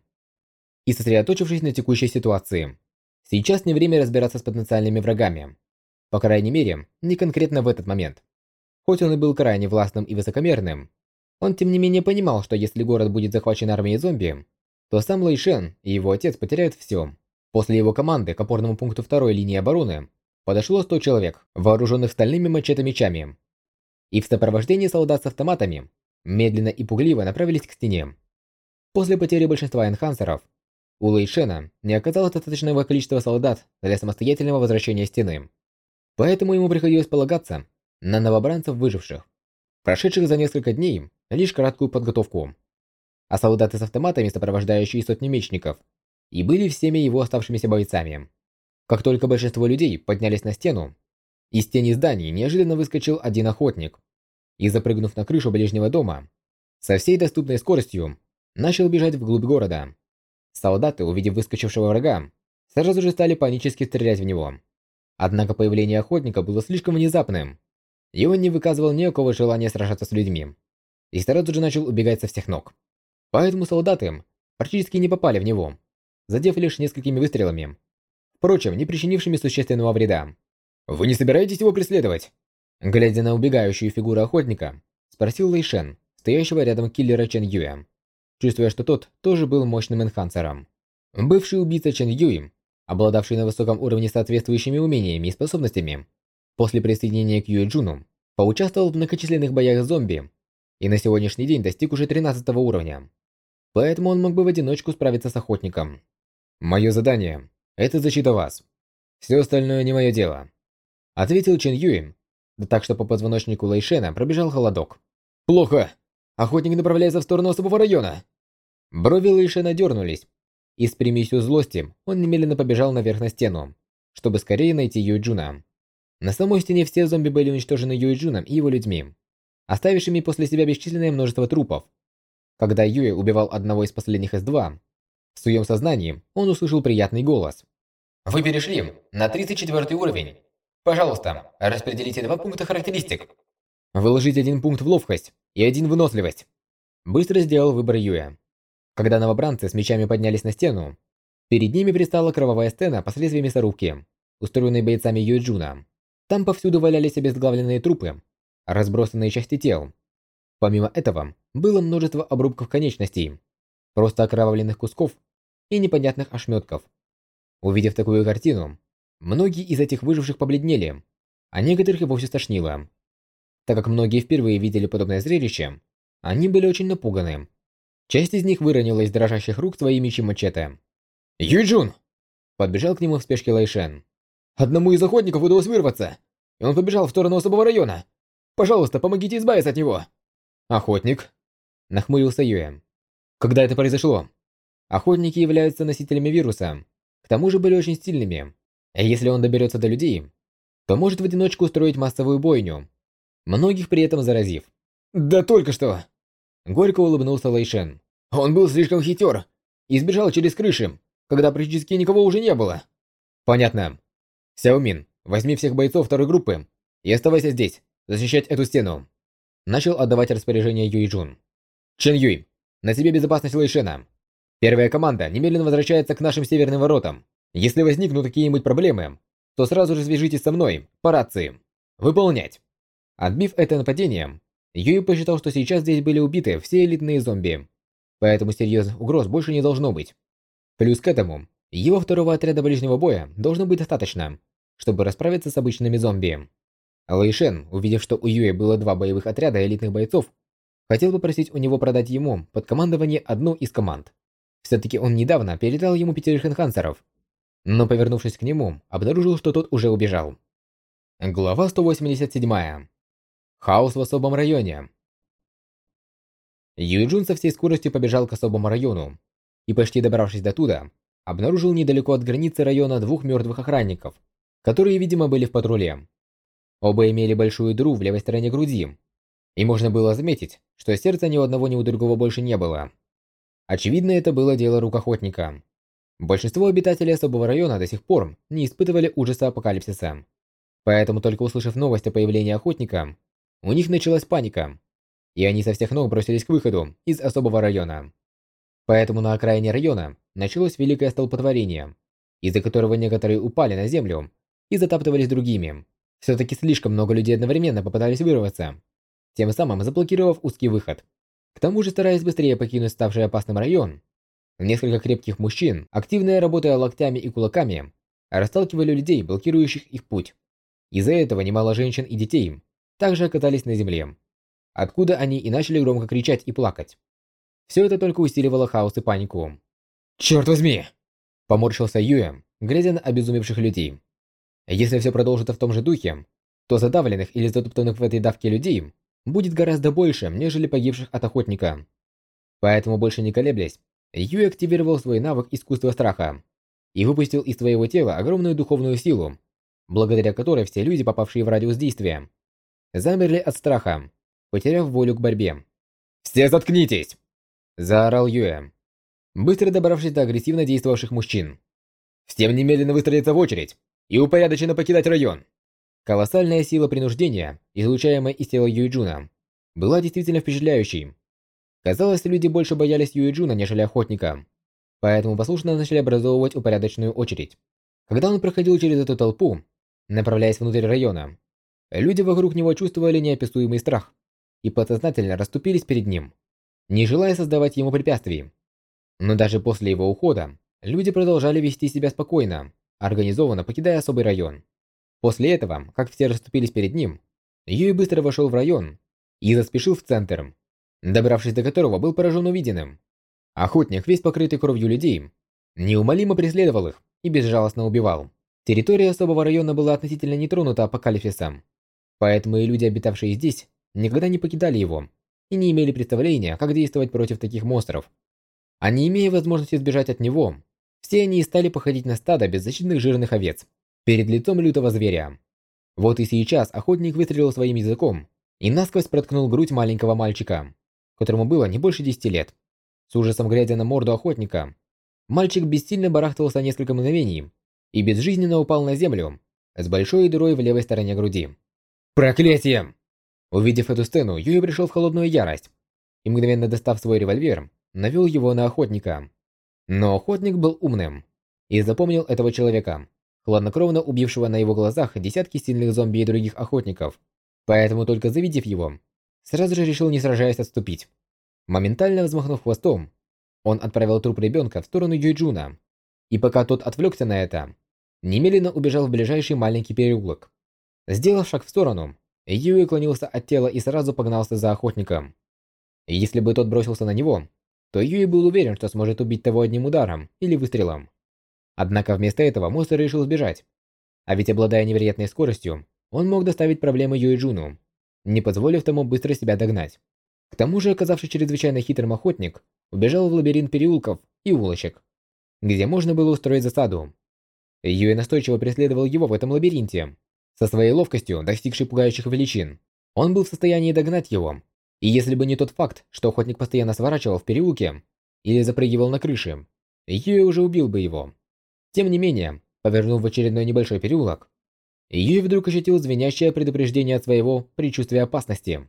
и сосредоточившись на текущей ситуации. Сейчас не время разбираться с потенциальными врагами. По крайней мере, не конкретно в этот момент. Хоть он и был крайне властным и высокомерным, он тем не менее понимал, что если город будет захвачен армией зомби, то сам Лэй Шен и его отец потеряют все. После его команды к опорному пункту второй линии обороны подошло сто человек, вооруженных стальными мачете-мечами, и в сопровождении солдат с автоматами медленно и пугливо направились к стене. После потери большинства энхансеров, у Лэй Шена не оказалось достаточного количества солдат для самостоятельного возвращения стены. Поэтому ему приходилось полагаться на новобранцев выживших, прошедших за несколько дней лишь краткую подготовку. А солдаты с автоматами, сопровождающие сотни мечников, и были всеми его оставшимися бойцами. Как только большинство людей поднялись на стену, из тени зданий неожиданно выскочил один охотник и, запрыгнув на крышу ближнего дома, со всей доступной скоростью начал бежать вглубь города. Солдаты, увидев выскочившего врага, сразу же стали панически стрелять в него. Однако появление охотника было слишком внезапным, и он не выказывал никакого желания сражаться с людьми, и сразу же начал убегать со всех ног. Поэтому солдаты практически не попали в него, задев лишь несколькими выстрелами, впрочем, не причинившими существенного вреда. «Вы не собираетесь его преследовать?» Глядя на убегающую фигуру охотника, спросил Лэй Шен, стоящего рядом киллера Чен Юэ, чувствуя, что тот тоже был мощным энхансером. Бывший убийца Чен Юэ, обладавший на высоком уровне соответствующими умениями и способностями, после присоединения к Юэджуну, поучаствовал в многочисленных боях с зомби и на сегодняшний день достиг уже тринадцатого уровня. Поэтому он мог бы в одиночку справиться с охотником. «Мое задание – это защита вас. Все остальное не мое дело», – ответил Чен Юэ, да так что по позвоночнику Лэй Шена пробежал холодок. «Плохо! Охотник направляется в сторону особого района!» Брови Лэй Шена дернулись, и с примесью злости он немедленно побежал наверх на стену, чтобы скорее найти Юэджуна. На самой стене все зомби были уничтожены Юэджуном и его людьми, оставившими после себя бесчисленное множество трупов. Когда Юэ убивал одного из последних эс два, в своем сознании он услышал приятный голос. «Вы перешли на тридцать четвёртый уровень. Пожалуйста, распределите два пункта характеристик». «Выложить один пункт в ловкость и один в выносливость». Быстро сделал выбор Юэ. Когда новобранцы с мечами поднялись на стену, перед ними предстала кровавая сцена последствий мясорубки, устроенной бойцами Юэджуна. Там повсюду валялись обезглавленные трупы, разбросанные части тел. Помимо этого, было множество обрубков конечностей, просто окровавленных кусков и непонятных ошметков. Увидев такую картину, многие из этих выживших побледнели, а некоторых и вовсе стошнило. Так как многие впервые видели подобное зрелище, они были очень напуганы. Часть из них выронила из дрожащих рук свои мечи-мачете. «Юэджун!» Подбежал к нему в спешке Лэй Шен. «Одному из охотников удалось вырваться! и он побежал в сторону особого района. Пожалуйста, помогите избавиться от него. Охотник. Нахмурился Юэ. Когда это произошло? Охотники являются носителями вируса. К тому же были очень сильными. И если он доберется до людей, то может в одиночку устроить массовую бойню, многих при этом заразив. Да только что! Горько улыбнулся Лэйшен. Он был слишком хитер и сбежал через крыши, когда практически никого уже не было. Понятно. Сяомин, возьми всех бойцов второй группы и оставайся здесь, защищать эту стену. Начал отдавать распоряжение Юйджун. Чен Юй, на тебе безопасность Лэйшена. Первая команда немедленно возвращается к нашим северным воротам. Если возникнут какие-нибудь проблемы, то сразу же свяжитесь со мной по рации. Выполнять. Отбив это нападение, Юй посчитал, что сейчас здесь были убиты все элитные зомби, поэтому серьезных угроз больше не должно быть. Плюс к этому, его второго отряда ближнего боя должно быть достаточно, чтобы расправиться с обычными зомби. Лэйшен, увидев, что у Юэ было два боевых отряда элитных бойцов, хотел попросить у него продать ему под командование одну из команд. Все-таки он недавно передал ему пятерых энхансеров, но, повернувшись к нему, обнаружил, что тот уже убежал. Глава сто восемьдесят семь. Хаос в особом районе. Юйджун со всей скоростью побежал к особому району и, почти добравшись до туда, обнаружил недалеко от границы района двух мертвых охранников, которые, видимо, были в патруле. Оба имели большую дыру в левой стороне груди, и можно было заметить, что сердца ни у одного, ни у другого больше не было. Очевидно, это было дело рук охотника. Большинство обитателей особого района до сих пор не испытывали ужаса апокалипсиса. Поэтому, только услышав новость о появлении охотника, у них началась паника, и они со всех ног бросились к выходу из особого района. Поэтому на окраине района началось великое столпотворение, из-за которого некоторые упали на землю и затаптывались другими. Все-таки слишком много людей одновременно попытались вырваться, тем самым заблокировав узкий выход. К тому же, стараясь быстрее покинуть ставший опасным район, несколько крепких мужчин, активно работая локтями и кулаками, расталкивали людей, блокирующих их путь. Из-за этого немало женщин и детей также оказались на земле, откуда они и начали громко кричать и плакать. Все это только усиливало хаос и панику. «Черт возьми!» – поморщился Юэ, глядя на обезумевших людей. Если все продолжится в том же духе, то задавленных или затоптанных в этой давке людей будет гораздо больше, нежели погибших от охотника. Поэтому, больше не колеблясь, Юэ активировал свой навык искусства страха и выпустил из своего тела огромную духовную силу, благодаря которой все люди, попавшие в радиус действия, замерли от страха, потеряв волю к борьбе. «Все заткнитесь!» – заорал Юэ, быстро добравшись до агрессивно действовавших мужчин. «Всем немедленно выстроиться в очередь и упорядоченно покидать район!» Колоссальная сила принуждения, излучаемая из тела Юйджуна, была действительно впечатляющей. Казалось, люди больше боялись Юйджуна, нежели охотника, поэтому послушно начали образовывать упорядоченную очередь. Когда он проходил через эту толпу, направляясь внутрь района, люди вокруг него чувствовали неописуемый страх и подсознательно расступились перед ним, не желая создавать ему препятствий. Но даже после его ухода, люди продолжали вести себя спокойно, организованно покидая особый район. После этого, как все расступились перед ним, Юй быстро вошел в район и заспешил в центр, добравшись до которого был поражен увиденным. Охотник, весь покрытый кровью людей, неумолимо преследовал их и безжалостно убивал. Территория особого района была относительно не тронута апокалипсисом, поэтому и люди, обитавшие здесь, никогда не покидали его и не имели представления, как действовать против таких монстров. А не имея возможности сбежать от него, все они и стали походить на стадо беззащитных жирных овец перед лицом лютого зверя. Вот и сейчас охотник выстрелил своим языком и насквозь проткнул грудь маленького мальчика, которому было не больше десяти лет. С ужасом глядя на морду охотника, мальчик бессильно барахтался несколько мгновений и безжизненно упал на землю с большой дырой в левой стороне груди. «Проклятие!» Увидев эту сцену, Юй пришел в холодную ярость и, мгновенно достав свой револьвер, навел его на охотника. Но охотник был умным и запомнил этого человека, хладнокровно убившего на его глазах десятки сильных зомби и других охотников. Поэтому, только завидев его, сразу же решил, не сражаясь, отступить. Моментально взмахнув хвостом, он отправил труп ребенка в сторону Юйджуна, и пока тот отвлекся на это, немедленно убежал в ближайший маленький переулок. Сделав шаг в сторону, Юй уклонился от тела и сразу погнался за охотником. Если бы тот бросился на него, то Юй был уверен, что сможет убить того одним ударом или выстрелом. Однако вместо этого монстр решил сбежать. А ведь, обладая невероятной скоростью, он мог доставить проблемы Юэджуну, не позволив тому быстро себя догнать. К тому же, оказавшись чрезвычайно хитрым охотник, убежал в лабиринт переулков и улочек, где можно было устроить засаду. Юэ настойчиво преследовал его в этом лабиринте. Со своей ловкостью, достигшей пугающих величин, он был в состоянии догнать его, и если бы не тот факт, что охотник постоянно сворачивал в переулке или запрыгивал на крыши, Юэ уже убил бы его. Тем не менее, повернув в очередной небольшой переулок, Юэ вдруг ощутил звенящее предупреждение от своего предчувствия опасности.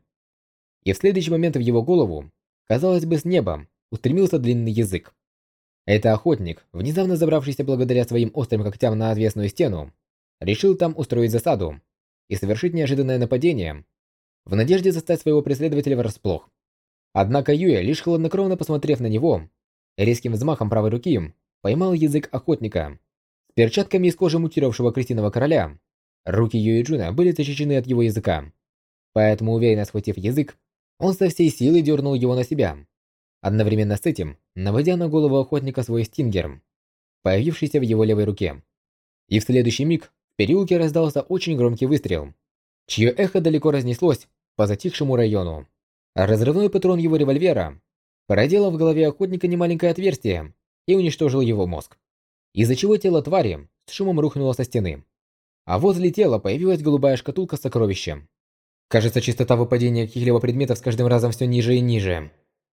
И в следующий момент в его голову, казалось бы, с неба устремился длинный язык. Это охотник, внезапно забравшийся благодаря своим острым когтям на отвесную стену, решил там устроить засаду и совершить неожиданное нападение, в надежде застать своего преследователя врасплох. Однако Юэ, лишь хладнокровно посмотрев на него, резким взмахом правой руки поймал язык охотника. С перчатками из кожи мутировавшего крысиного короля, руки Юэджуна были защищены от его языка. Поэтому, уверенно схватив язык, он со всей силы дернул его на себя, одновременно с этим наводя на голову охотника свой стингер, появившийся в его левой руке. И в следующий миг в переулке раздался очень громкий выстрел, чье эхо далеко разнеслось по затихшему району. Разрывной патрон его револьвера проделал в голове охотника немаленькое отверстие и уничтожил его мозг, из-за чего тело твари с шумом рухнуло со стены. А возле тела появилась голубая шкатулка с сокровищем. Кажется, частота выпадения каких-либо предметов с каждым разом все ниже и ниже.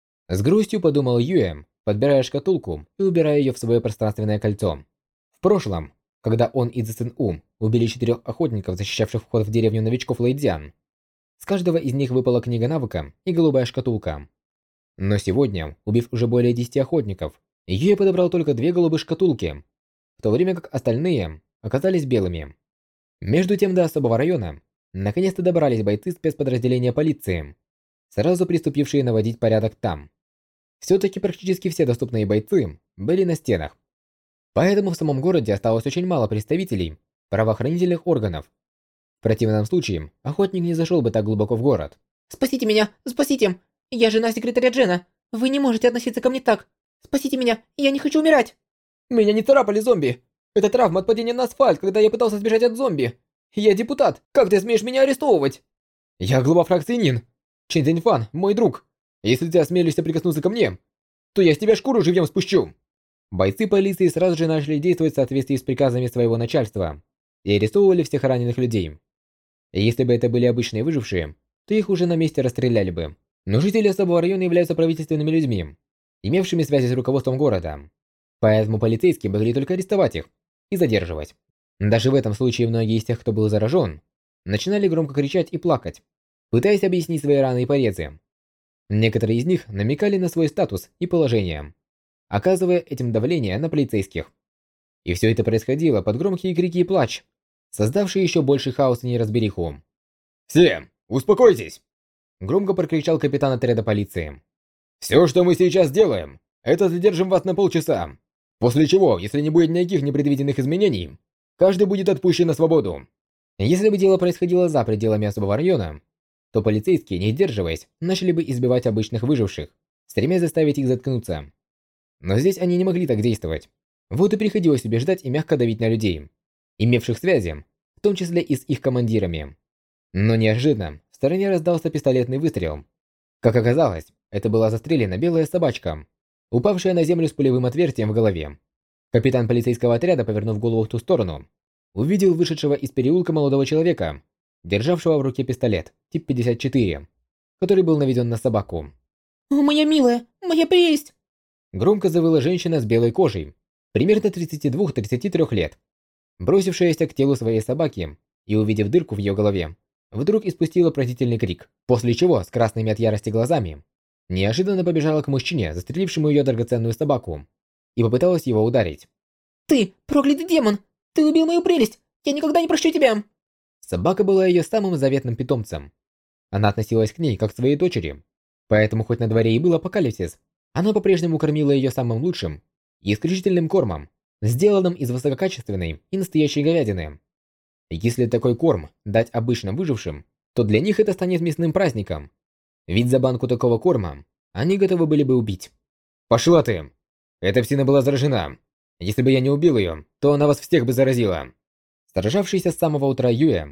С грустью подумал Юэ, подбирая шкатулку и убирая ее в свое пространственное кольцо. В прошлом, когда он и Цзэн У убили четырех охотников, защищавших вход в деревню новичков Лэйцзян, с каждого из них выпала книга навыка и голубая шкатулка. Но сегодня, убив уже более десяти охотников, Юэ подобрал только две голубые шкатулки, в то время как остальные оказались белыми. Между тем до особого района наконец-то добрались бойцы спецподразделения полиции, сразу приступившие наводить порядок там. Все-таки практически все доступные бойцы были на стенах. Поэтому в самом городе осталось очень мало представителей правоохранительных органов. В противном случае охотник не зашел бы так глубоко в город. Спасите меня! Спасите! Я жена секретаря Джена! Вы не можете относиться ко мне так! Спасите меня! Я не хочу умирать! Меня не царапали зомби! Это травма от падения на асфальт, когда я пытался сбежать от зомби! Я депутат! Как ты смеешь меня арестовывать? Я глава фракции Нин! Чен Цзиньфан, мой друг! Если ты осмелишься прикоснуться ко мне, то я с тебя шкуру живьем спущу! Бойцы полиции сразу же начали действовать в соответствии с приказами своего начальства и арестовывали всех раненых людей. Если бы это были обычные выжившие, то их уже на месте расстреляли бы. Но жители особого района являются правительственными людьми, имевшими связи с руководством города. Поэтому полицейские могли только арестовать их и задерживать. Даже в этом случае многие из тех, кто был заражен, начинали громко кричать и плакать, пытаясь объяснить свои раны и порезы. Некоторые из них намекали на свой статус и положение, оказывая этим давление на полицейских. И все это происходило под громкие крики и плач, создавшие еще больше хаоса и неразбериху. «Все, успокойтесь!» Громко прокричал капитан отряда полиции. «Все, что мы сейчас делаем, это задержим вас на полчаса. После чего, если не будет никаких непредвиденных изменений, каждый будет отпущен на свободу». Если бы дело происходило за пределами особого района, то полицейские, не сдерживаясь, начали бы избивать обычных выживших, стремясь заставить их заткнуться. Но здесь они не могли так действовать. Вот и приходилось убеждать и мягко давить на людей, имевших связи, в том числе и с их командирами. Но неожиданно в стороне раздался пистолетный выстрел. Как оказалось, это была застрелена белая собачка, упавшая на землю с пулевым отверстием в голове. Капитан полицейского отряда, повернув голову в ту сторону, увидел вышедшего из переулка молодого человека, державшего в руке пистолет тип пятьдесят четыре, который был наведен на собаку. О, моя милая, моя прелесть! Громко завыла женщина с белой кожей, примерно тридцати двух — тридцати трёх лет, бросившаяся к телу своей собаки и, увидев дырку в ее голове, вдруг испустила пронзительный крик, после чего, с красными от ярости глазами, неожиданно побежала к мужчине, застрелившему ее драгоценную собаку, и попыталась его ударить. Ты, проклятый демон! Ты убил мою прелесть! Я никогда не прощу тебя! Собака была ее самым заветным питомцем. Она относилась к ней как к своей дочери, поэтому хоть на дворе и был апокалипсис, она по-прежнему кормила ее самым лучшим и исключительным кормом, сделанным из высококачественной и настоящей говядины. Если такой корм дать обычным выжившим, то для них это станет мясным праздником. Ведь за банку такого корма они готовы были бы убить. «Пошла ты! Эта псина была заражена. Если бы я не убил ее, то она вас всех бы заразила». Сражавшийся с самого утра Юэ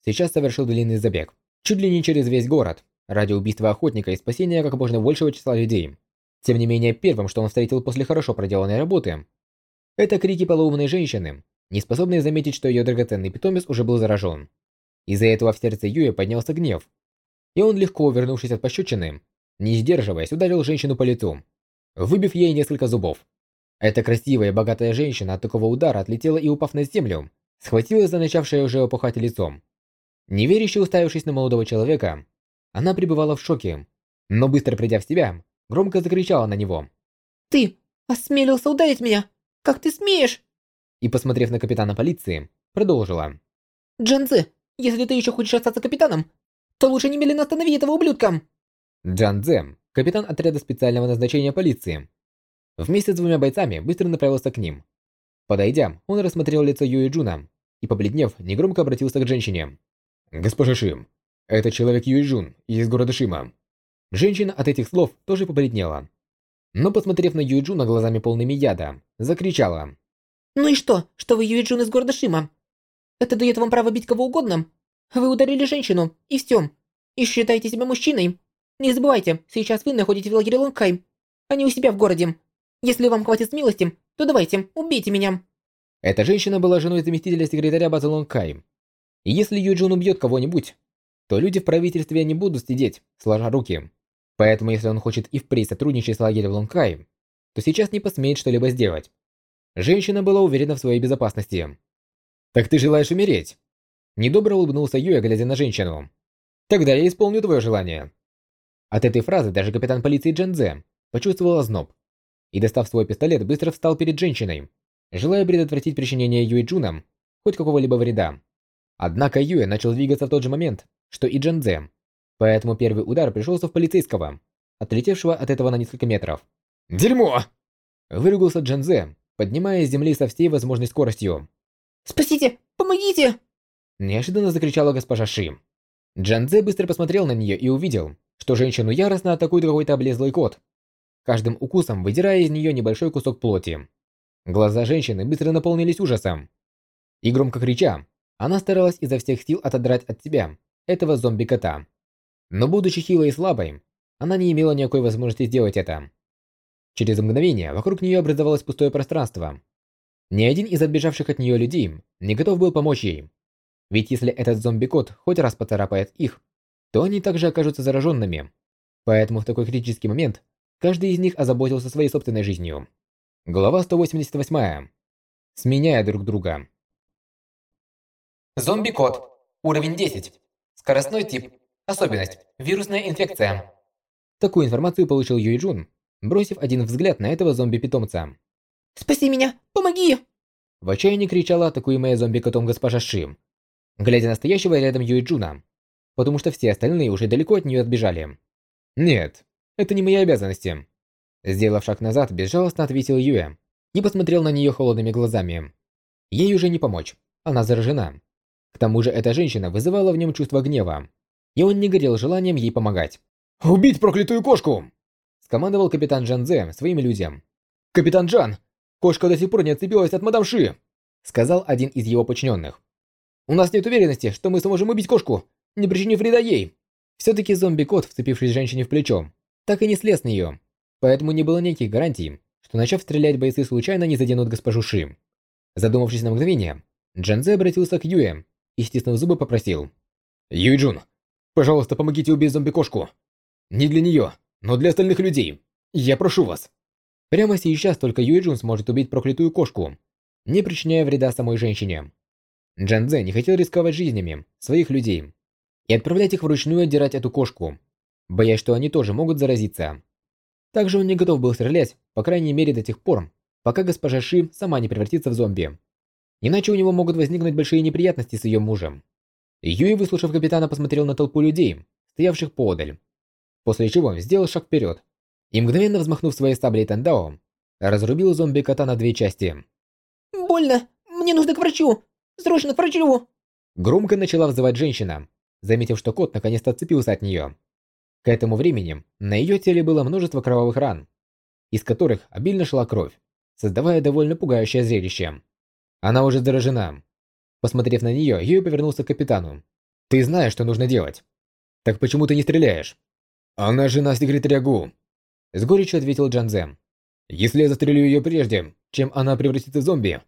сейчас совершил длинный забег, чуть ли не через весь город, ради убийства охотника и спасения как можно большего числа людей. Тем не менее, первым, что он встретил после хорошо проделанной работы, это крики полоумной женщины, не способной заметить, что ее драгоценный питомец уже был заражен. Из-за этого в сердце Юэ поднялся гнев, и он, легко увернувшись от пощечины, не сдерживаясь, ударил женщину по лицу, выбив ей несколько зубов. Эта красивая и богатая женщина от такого удара отлетела и, упав на землю, схватилась за начавшее уже опухать лицом. Неверяще уставившись на молодого человека, она пребывала в шоке, но быстро придя в себя, громко закричала на него. «Ты осмелился ударить меня? Как ты смеешь?» И, посмотрев на капитана полиции, продолжила. «Джанзе, если ты еще хочешь остаться капитаном, то лучше немедленно останови этого ублюдка!» Джан Дзе, капитан отряда специального назначения полиции, вместе с двумя бойцами быстро направился к ним. Подойдя, он рассмотрел лицо Юэ Джуна и, побледнев, негромко обратился к женщине. «Госпожа Шим, это человек Юэ Джун из города Шима». Женщина от этих слов тоже побледнела, но, посмотрев на Юэ Джуна глазами полными яда, закричала. «Ну и что, что вы Юэ-Джун из города Шима? Это дает вам право бить кого угодно? Вы ударили женщину, и все. И считаете себя мужчиной? Не забывайте, сейчас вы находитесь в лагере Лонгхайм, а не у себя в городе. Если вам хватит смелости, то давайте, убейте меня». Эта женщина была женой заместителя секретаря базы Лонгхайм. И если Юэ Джун убьет кого-нибудь, то люди в правительстве не будут сидеть, сложа руки. Поэтому, если он хочет и впредь сотрудничать с лагерем Лонгхайм, то сейчас не посмеет что-либо сделать. Женщина была уверена в своей безопасности. «Так ты желаешь умереть?» Недобро улыбнулся Юэ, глядя на женщину. «Тогда я исполню твое желание». От этой фразы даже капитан полиции Джан Дзе почувствовал озноб и, достав свой пистолет, быстро встал перед женщиной, желая предотвратить причинение Юэ Джуном хоть какого-либо вреда. Однако Юэ начал двигаться в тот же момент, что и Джан Дзе, поэтому первый удар пришелся в полицейского, отлетевшего от этого на несколько метров. «Дерьмо!» Выругался Джан Дзе, поднимая с земли со всей возможной скоростью. «Спасите! Помогите!» Неожиданно закричала госпожа Ши. Джан Дзе быстро посмотрел на нее и увидел, что женщину яростно атакует какой-то облезлый кот, каждым укусом выдирая из нее небольшой кусок плоти. Глаза женщины быстро наполнились ужасом. И громко крича, она старалась изо всех сил отодрать от себя этого зомби-кота. Но будучи хилой и слабой, она не имела никакой возможности сделать это. Через мгновение вокруг нее образовалось пустое пространство. Ни один из отбежавших от нее людей не готов был помочь ей. Ведь если этот зомби-кот хоть раз поцарапает их, то они также окажутся зараженными. Поэтому в такой критический момент каждый из них озаботился своей собственной жизнью. Глава сто восемьдесят восемь. Сменяя друг друга. Зомби-кот. Уровень десять. Скоростной тип. Особенность. Вирусная инфекция. Такую информацию получил Юэ Джун, бросив один взгляд на этого зомби-питомца. «Спаси меня! Помоги!» В отчаянии кричала атакуемая зомби-котом госпожа Ши, глядя на стоящего рядом Юэ Джуна, потому что все остальные уже далеко от нее отбежали. «Нет, это не мои обязанности». Сделав шаг назад, безжалостно ответил Юэ и посмотрел на нее холодными глазами. Ей уже не помочь, она заражена. К тому же эта женщина вызывала в нем чувство гнева, и он не горел желанием ей помогать. «Убить проклятую кошку!» скомандовал капитан Джан Дзе своим людям. «Капитан Джан, кошка до сих пор не отцепилась от мадам Ши!» сказал один из его подчиненных. «У нас нет уверенности, что мы сможем убить кошку, не причинив вреда ей». Все-таки зомби-кот, вцепившись женщине в плечо, так и не слез с нее, поэтому не было никаких гарантий, что, начав стрелять, бойцы случайно не заденут госпожу Ши. Задумавшись на мгновение, Джан Дзе обратился к Юэ и, стиснув зубы, попросил. «Юэ Джун, пожалуйста, помогите убить зомби-кошку. Не для нее, но для остальных людей. Я прошу вас». Прямо сейчас только Юэ Джун сможет убить проклятую кошку, не причиняя вреда самой женщине. Джан Дзе не хотел рисковать жизнями своих людей и отправлять их вручную отдирать эту кошку, боясь, что они тоже могут заразиться. Также он не готов был стрелять, по крайней мере до тех пор, пока госпожа Ши сама не превратится в зомби. Иначе у него могут возникнуть большие неприятности с ее мужем. Юэ, выслушав капитана, посмотрел на толпу людей, стоявших поодаль, после чего сделал шаг вперед и, мгновенно взмахнув своей саблей Тандао, разрубил зомби-кота на две части. «Больно! Мне нужно к врачу! Срочно к врачу!» Громко начала взывать женщина, заметив, что кот наконец-то отцепился от нее. К этому времени на ее теле было множество кровавых ран, из которых обильно шла кровь, создавая довольно пугающее зрелище. Она уже заражена. Посмотрев на нее, Юэ повернулся к капитану Ты знаешь, что нужно делать. Так почему ты не стреляешь? Она жена секретаря Гу. С горечью ответил Джан Зе. Если я застрелю ее прежде, чем она превратится в зомби,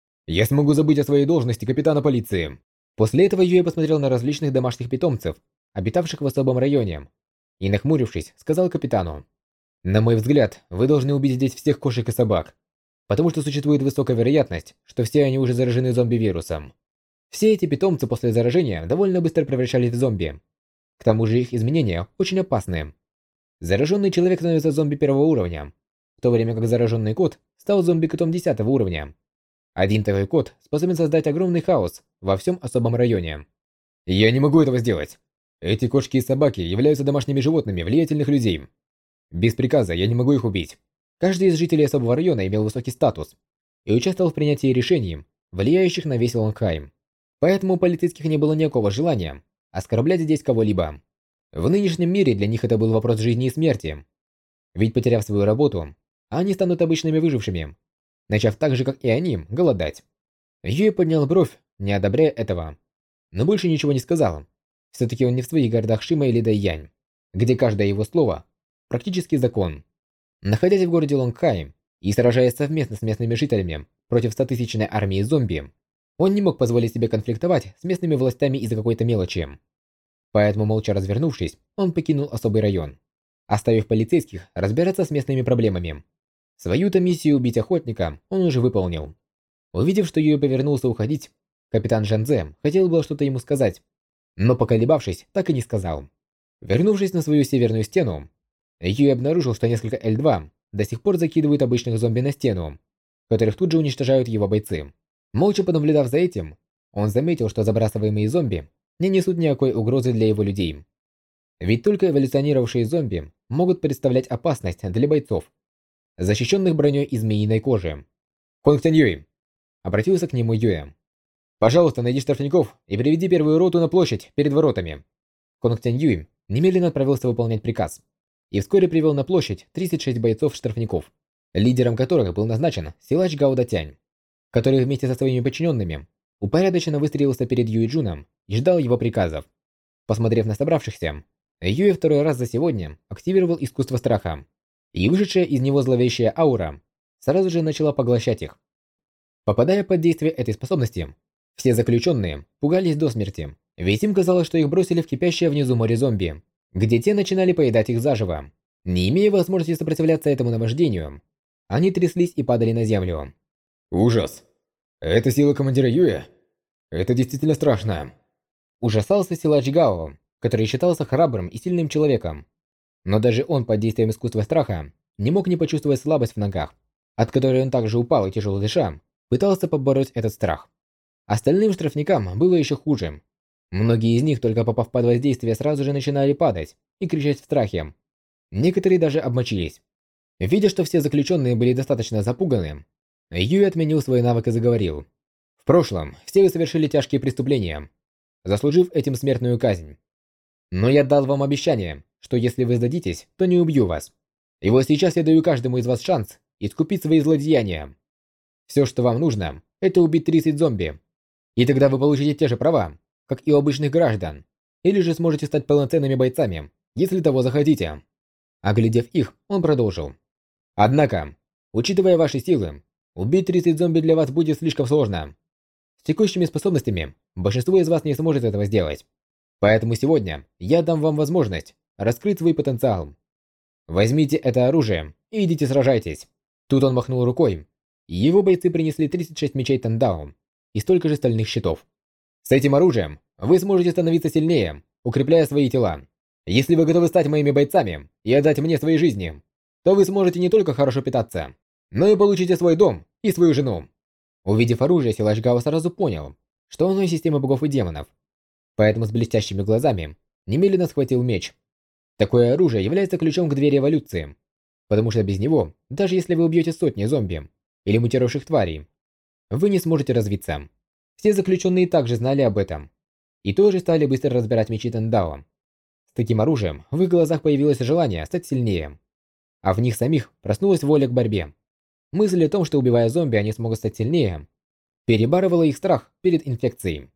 я смогу забыть о своей должности капитана полиции. После этого Юэ посмотрел на различных домашних питомцев, обитавших в особом районе, и, нахмурившись, сказал капитану: «На мой взгляд, вы должны убить здесь всех кошек и собак, потому что существует высокая вероятность, что все они уже заражены зомби-вирусом. Все эти питомцы после заражения довольно быстро превращались в зомби. К тому же их изменения очень опасны. Зараженный человек становится зомби первого уровня, в то время как зараженный кот стал зомби-котом десятого уровня. Один такой кот способен создать огромный хаос во всем особом районе. Я не могу этого сделать. Эти кошки и собаки являются домашними животными влиятельных людей. Без приказа я не могу их убить. Каждый из жителей особого района имел высокий статус и участвовал в принятии решений, влияющих на весь Лонгхайм. Поэтому у полицейских не было никакого желания оскорблять здесь кого-либо. В нынешнем мире для них это был вопрос жизни и смерти. Ведь потеряв свою работу, они станут обычными выжившими, начав так же, как и они, голодать. Юэ поднял бровь, не одобряя этого, но больше ничего не сказал. Все-таки он не в своих городах Шима или Дайянь, где каждое его слово практически закон. Находясь в городе Лонгхайм и сражаясь совместно с местными жителями против стотысячной армии зомби, он не мог позволить себе конфликтовать с местными властями из-за какой-то мелочи. Поэтому, молча развернувшись, он покинул особый район, оставив полицейских разбираться с местными проблемами. Свою-то миссию убить охотника он уже выполнил. Увидев, что Юэ повернулся уходить, капитан Джан Зе хотел было что-то ему сказать, но, поколебавшись, так и не сказал. Вернувшись на свою северную стену, Юэ обнаружил, что несколько Эль два до сих пор закидывают обычных зомби на стену, которых тут же уничтожают его бойцы. Молча понаблюдав за этим, он заметил, что забрасываемые зомби не несут никакой угрозы для его людей. Ведь только эволюционировавшие зомби могут представлять опасность для бойцов, защищенных броней из змеиной кожи. «Хонг Тянь Юй!» Обратился к нему Юэ. «Пожалуйста, найди штрафников и приведи первую роту на площадь перед воротами». Хонг Тянь Юй немедленно отправился выполнять приказ и вскоре привел на площадь тридцать шесть бойцов-штрафников, лидером которых был назначен силач Гао Датянь, который вместе со своими подчиненными упорядоченно выстроился перед Юэ Джуном и ждал его приказов. Посмотрев на собравшихся, Юэ второй раз за сегодня активировал искусство страха, и вышедшая из него зловещая аура сразу же начала поглощать их. Попадая под действие этой способности, все заключенные пугались до смерти, ведь им казалось, что их бросили в кипящее внизу море зомби, где те начинали поедать их заживо. Не имея возможности сопротивляться этому наваждению, они тряслись и падали на землю. «Ужас! Это сила командира Юэ? Это действительно страшно!» Ужасался силач Гао, который считался храбрым и сильным человеком. Но даже он под действием искусства страха не мог не почувствовать слабость в ногах, от которой он также упал и, тяжело дыша, пытался побороть этот страх. Остальным штрафникам было еще хуже. Многие из них, только попав под воздействие, сразу же начинали падать и кричать в страхе. Некоторые даже обмочились. Видя, что все заключенные были достаточно запуганы, Юй отменил свой навык и заговорил. «В прошлом все вы совершили тяжкие преступления, заслужив этим смертную казнь. Но я дал вам обещание, что если вы сдадитесь, то не убью вас. И вот сейчас я даю каждому из вас шанс искупить свои злодеяния. Все, что вам нужно, это убить тридцать зомби. И тогда вы получите те же права, как и у обычных граждан, или же сможете стать полноценными бойцами, если того захотите». Оглядев их, он продолжил. «Однако, учитывая ваши силы, убить тридцать зомби для вас будет слишком сложно. С текущими способностями большинство из вас не сможет этого сделать. Поэтому сегодня я дам вам возможность раскрыть свой потенциал. Возьмите это оружие и идите сражайтесь». Тут он махнул рукой, и его бойцы принесли тридцать шесть мечей Тандао и столько же стальных щитов. «С этим оружием вы сможете становиться сильнее, укрепляя свои тела. Если вы готовы стать моими бойцами и отдать мне свои жизни, то вы сможете не только хорошо питаться, но и получите свой дом и свою жену». Увидев оружие, силач Гао сразу понял, что оно из системы богов и демонов. Поэтому с блестящими глазами немедленно схватил меч. Такое оружие является ключом к двери эволюции, потому что без него, даже если вы убьете сотни зомби или мутировавших тварей, вы не сможете развиться. Все заключенные также знали об этом и тоже стали быстро разбирать мечи Тандао. С таким оружием в их глазах появилось желание стать сильнее, а в них самих проснулась воля к борьбе. Мысль о том, что убивая зомби они смогут стать сильнее, перебарывала их страх перед инфекцией.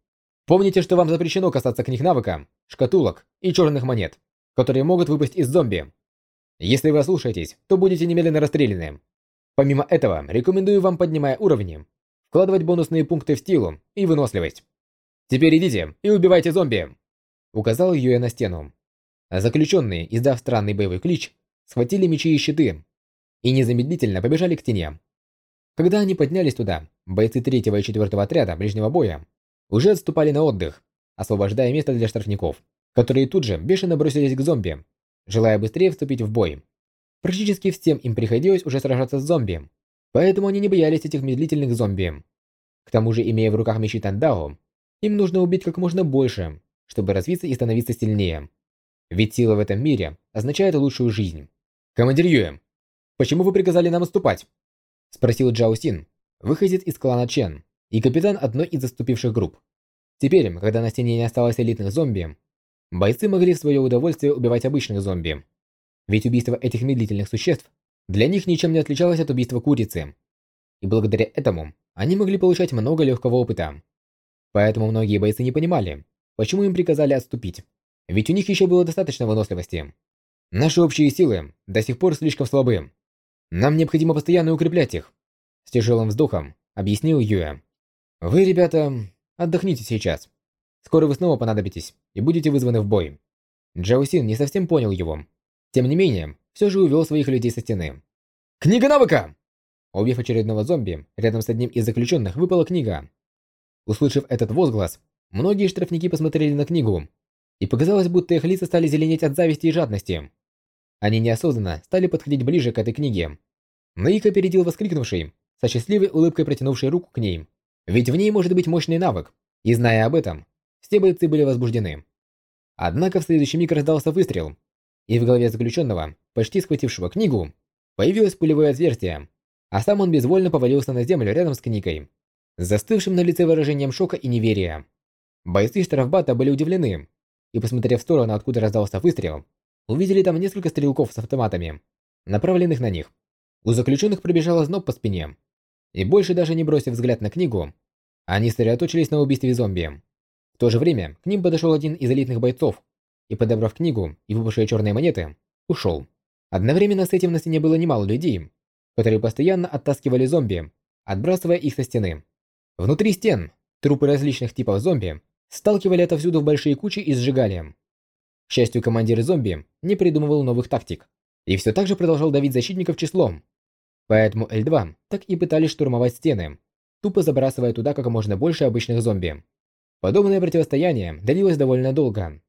Помните, что вам запрещено касаться книг навыка, шкатулок и черных монет, которые могут выпасть из зомби. Если вы ослушаетесь, то будете немедленно расстреляны. Помимо этого, рекомендую вам, поднимая уровни, вкладывать бонусные пункты в силу и выносливость. Теперь идите и убивайте зомби!» Указал Юэ на стену. А заключенные, издав странный боевой клич, схватили мечи и щиты и незамедлительно побежали к стене. Когда они поднялись туда, бойцы третьего и четвертого отряда ближнего боя уже отступали на отдых, освобождая место для штрафников, которые тут же бешено бросились к зомби, желая быстрее вступить в бой. Практически всем им приходилось уже сражаться с зомби, поэтому они не боялись этих медлительных зомби. К тому же, имея в руках мечи Тандао, им нужно убить как можно больше, чтобы развиться и становиться сильнее. Ведь сила в этом мире означает лучшую жизнь. «Командир Юэ, почему вы приказали нам отступать?» — спросил Джао Син, выходец из клана Чен и капитан одной из заступивших групп. Теперь, когда на стене не осталось элитных зомби, бойцы могли в свое удовольствие убивать обычных зомби. Ведь убийство этих медлительных существ для них ничем не отличалось от убийства курицы. И благодаря этому они могли получать много легкого опыта. Поэтому многие бойцы не понимали, почему им приказали отступить. Ведь у них еще было достаточно выносливости. Наши общие силы до сих пор слишком слабы. Нам необходимо постоянно укреплять их. С тяжелым вздохом объяснил Юэ. Вы, ребята, отдохните сейчас. Скоро вы снова понадобитесь и будете вызваны в бой. Джао Син не совсем понял его. Тем не менее, все же увел своих людей со стены. «Книга навыка!» Убив очередного зомби, рядом с одним из заключенных выпала книга. Услышав этот возглас, многие штрафники посмотрели на книгу, и показалось, будто их лица стали зеленеть от зависти и жадности. Они неосознанно стали подходить ближе к этой книге. Но их опередил воскликнувший, со счастливой улыбкой протянувший руку к ней. Ведь в ней может быть мощный навык, и зная об этом, все бойцы были возбуждены. Однако в следующий миг раздался выстрел, и в голове заключенного, почти схватившего книгу, появилось пулевое отверстие, а сам он безвольно повалился на землю рядом с книгой, с застывшим на лице выражением шока и неверия. Бойцы штрафбата были удивлены, и, посмотрев в сторону, откуда раздался выстрел, увидели там несколько стрелков с автоматами, направленных на них. У заключенных пробежал озноб по спине, и больше даже не бросив взгляд на книгу, они сосредоточились на убийстве зомби. В то же время к ним подошел один из элитных бойцов и, подобрав книгу и выпавшие черные монеты, ушел. Одновременно с этим на стене было немало людей, которые постоянно оттаскивали зомби, отбрасывая их со стены. Внутри стен трупы различных типов зомби сталкивали отовсюду в большие кучи и сжигали. К счастью, командир зомби не придумывал новых тактик и все так же продолжал давить защитников числом. Поэтому Эль два так и пытались штурмовать стены, тупо забрасывая туда как можно больше обычных зомби. Подобное противостояние длилось довольно долго.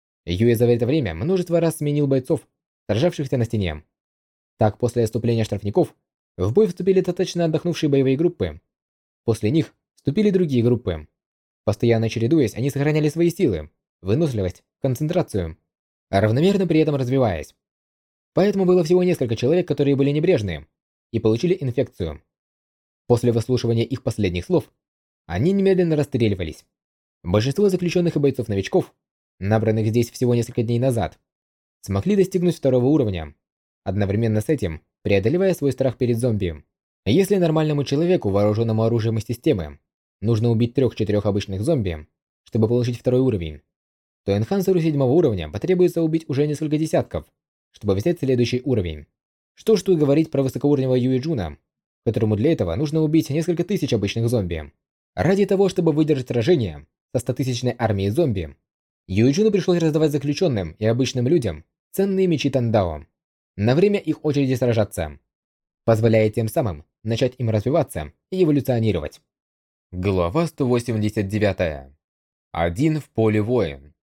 Юэ за это время множество раз сменил бойцов, сражавшихся на стене. Так, после отступления штрафников, в бой вступили достаточно отдохнувшие боевые группы. После них вступили другие группы. Постоянно чередуясь, они сохраняли свои силы, выносливость, концентрацию, а равномерно при этом развиваясь. Поэтому было всего несколько человек, которые были небрежны и получили инфекцию. После выслушивания их последних слов, они немедленно расстреливались. Большинство заключенных и бойцов-новичков, набранных здесь всего несколько дней назад, смогли достигнуть второго уровня, одновременно с этим преодолевая свой страх перед зомби. Если нормальному человеку, вооруженному оружием из системы, нужно убить трех-четырех обычных зомби, чтобы получить второй уровень, то энхансеру седьмого уровня потребуется убить уже несколько десятков, чтобы взять следующий уровень. Что ж тут говорить про высокоуровневого Юэ Джуна, которому для этого нужно убить несколько тысяч обычных зомби. Ради того, чтобы выдержать сражение со стотысячной армией зомби, Юэ Джуну пришлось раздавать заключенным и обычным людям ценные мечи Тандао на время их очереди сражаться, позволяя тем самым начать им развиваться и эволюционировать. Глава сто восемьдесят девять. Один в поле воин.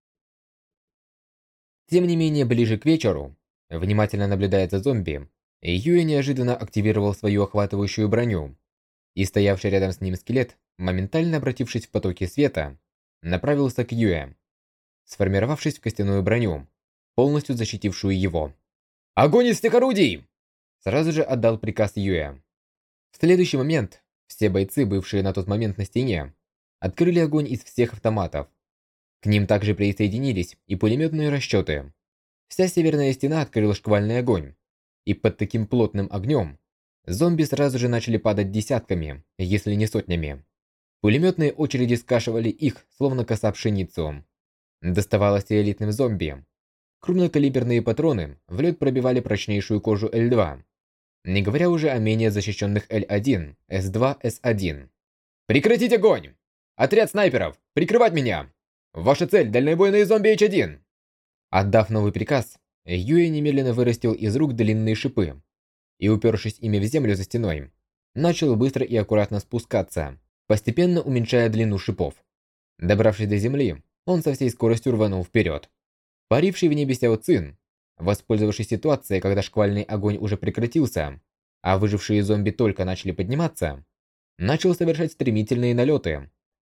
Тем не менее, ближе к вечеру, внимательно наблюдая за зомби, Юэ неожиданно активировал свою охватывающую броню, и стоявший рядом с ним скелет, моментально обратившись в потоки света, направился к Юэ, сформировавшись в костяную броню, полностью защитившую его. «Огонь из всех орудий!» Сразу же отдал приказ Юэ. В следующий момент все бойцы, бывшие на тот момент на стене, открыли огонь из всех автоматов. К ним также присоединились и пулеметные расчеты. Вся северная стена открыла шквальный огонь, и под таким плотным огнем зомби сразу же начали падать десятками, если не сотнями. Пулеметные очереди скашивали их, словно коса пшеницу. Доставалось и элитным зомби. Крупнокалиберные патроны в лед пробивали прочнейшую кожу Л два, не говоря уже о менее защищенных Л один, С два, С один. «Прекратить огонь! Отряд снайперов! Прикрывать меня! Ваша цель – дальнобойные зомби Эйч один!» Отдав новый приказ, Юэ немедленно вырастил из рук длинные шипы и, упершись ими в землю за стеной, начал быстро и аккуратно спускаться, постепенно уменьшая длину шипов. Добравшись до земли, он со всей скоростью рванул вперед. Паривший в небе Сяо Цин, воспользовавшись ситуацией, когда шквальный огонь уже прекратился, а выжившие зомби только начали подниматься, начал совершать стремительные налеты.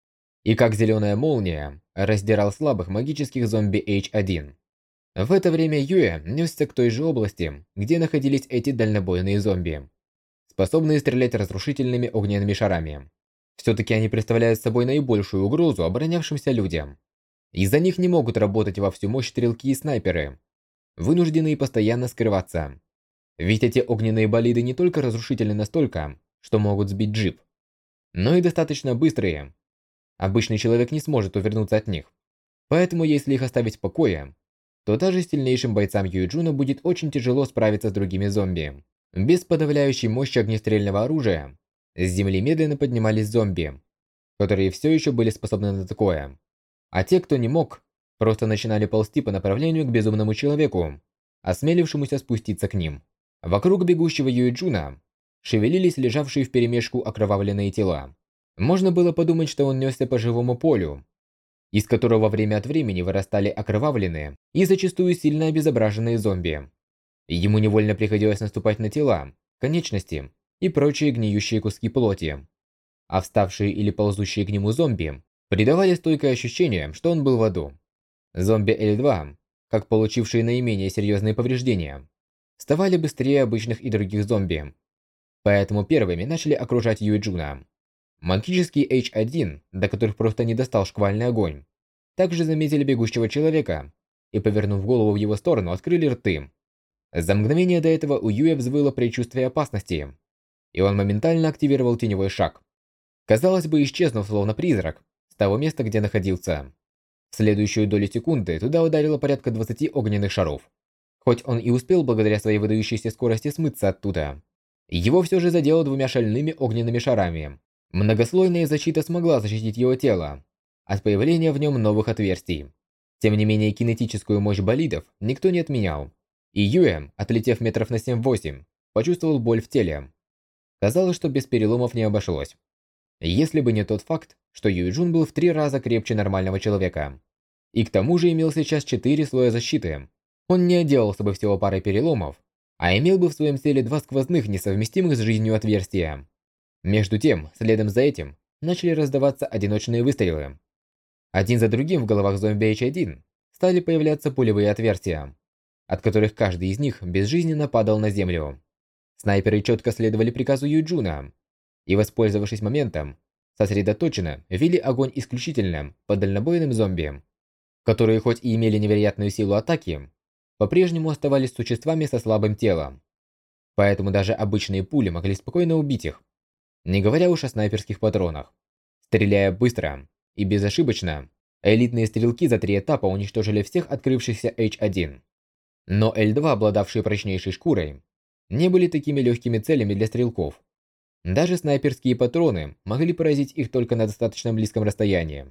И как зеленая молния, раздирал слабых магических зомби Эйч один. В это время Юэ несся к той же области, где находились эти дальнобойные зомби, способные стрелять разрушительными огненными шарами. Все-таки они представляют собой наибольшую угрозу оборонявшимся людям. Из-за них не могут работать во всю мощь стрелки и снайперы, вынужденные постоянно скрываться. Ведь эти огненные болиды не только разрушительны настолько, что могут сбить джип, но и достаточно быстрые. Обычный человек не сможет увернуться от них. Поэтому если их оставить в покое, то даже сильнейшим бойцам Юэджуна будет очень тяжело справиться с другими зомби. Без подавляющей мощи огнестрельного оружия с земли медленно поднимались зомби, которые все еще были способны на такое. А те, кто не мог, просто начинали ползти по направлению к безумному человеку, осмелившемуся спуститься к ним. Вокруг бегущего Юэджуна шевелились лежавшие вперемешку окровавленные тела. Можно было подумать, что он несся по живому полю, из которого время от времени вырастали окровавленные и зачастую сильно обезображенные зомби. Ему невольно приходилось наступать на тела, конечности и прочие гниющие куски плоти. А вставшие или ползущие к нему зомби придавали стойкое ощущение, что он был в аду. Зомби Л два, как получившие наименее серьезные повреждения, вставали быстрее обычных и других зомби. Поэтому первыми начали окружать Юэджуна. Магический Эйч один, до которых просто не достал шквальный огонь, также заметили бегущего человека и, повернув голову в его сторону, открыли рты. За мгновение до этого у Юэ взвыло предчувствие опасности, и он моментально активировал теневой шаг. Казалось бы, исчезнув словно призрак с того места, где находился. В следующую долю секунды туда ударило порядка двадцати огненных шаров. Хоть он и успел благодаря своей выдающейся скорости смыться оттуда, его все же задело двумя шальными огненными шарами. Многослойная защита смогла защитить его тело от появления в нем новых отверстий. Тем не менее, кинетическую мощь болидов никто не отменял, и Юэ, отлетев метров на семь-восемь, почувствовал боль в теле. Казалось, что без переломов не обошлось. Если бы не тот факт, что Юэджун был в три раза крепче нормального человека, и к тому же имел сейчас четыре слоя защиты, он не отделался бы всего парой переломов, а имел бы в своем теле два сквозных, несовместимых с жизнью отверстия. Между тем, следом за этим, начали раздаваться одиночные выстрелы. Один за другим в головах зомби Эйч один стали появляться пулевые отверстия, от которых каждый из них безжизненно падал на землю. Снайперы четко следовали приказу Юэджуна и, воспользовавшись моментом, сосредоточенно вели огонь исключительно по дальнобойным зомби, которые хоть и имели невероятную силу атаки, по-прежнему оставались существами со слабым телом. Поэтому даже обычные пули могли спокойно убить их, не говоря уж о снайперских патронах. Стреляя быстро и безошибочно, элитные стрелки за три этапа уничтожили всех открывшихся Эйч один. Но Л два, обладавшие прочнейшей шкурой, не были такими легкими целями для стрелков. Даже снайперские патроны могли поразить их только на достаточно близком расстоянии.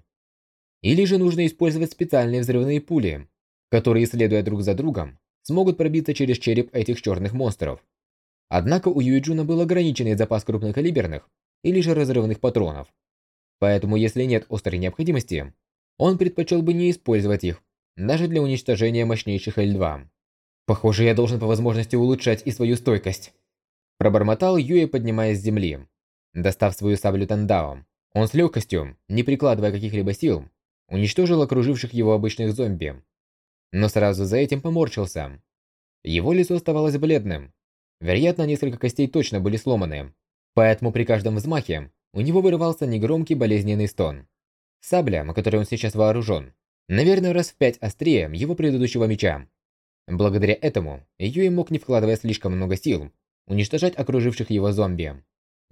Или же нужно использовать специальные взрывные пули, которые, следуя друг за другом, смогут пробиться через череп этих черных монстров. Однако у Юэджуна был ограниченный запас крупнокалиберных или же разрывных патронов. Поэтому, если нет острой необходимости, он предпочел бы не использовать их, даже для уничтожения мощнейших Л два. «Похоже, я должен по возможности улучшать и свою стойкость», пробормотал Юэ, поднимаясь с земли. Достав свою саблю Тандао, он с легкостью, не прикладывая каких-либо сил, уничтожил окруживших его обычных зомби. Но сразу за этим поморщился. Его лицо оставалось бледным. Вероятно, несколько костей точно были сломаны, поэтому при каждом взмахе у него вырывался негромкий болезненный стон. Сабля, которой он сейчас вооружен, наверное, раз в пять острее его предыдущего меча. Благодаря этому Юэ мог, не вкладывая слишком много сил, уничтожать окруживших его зомби.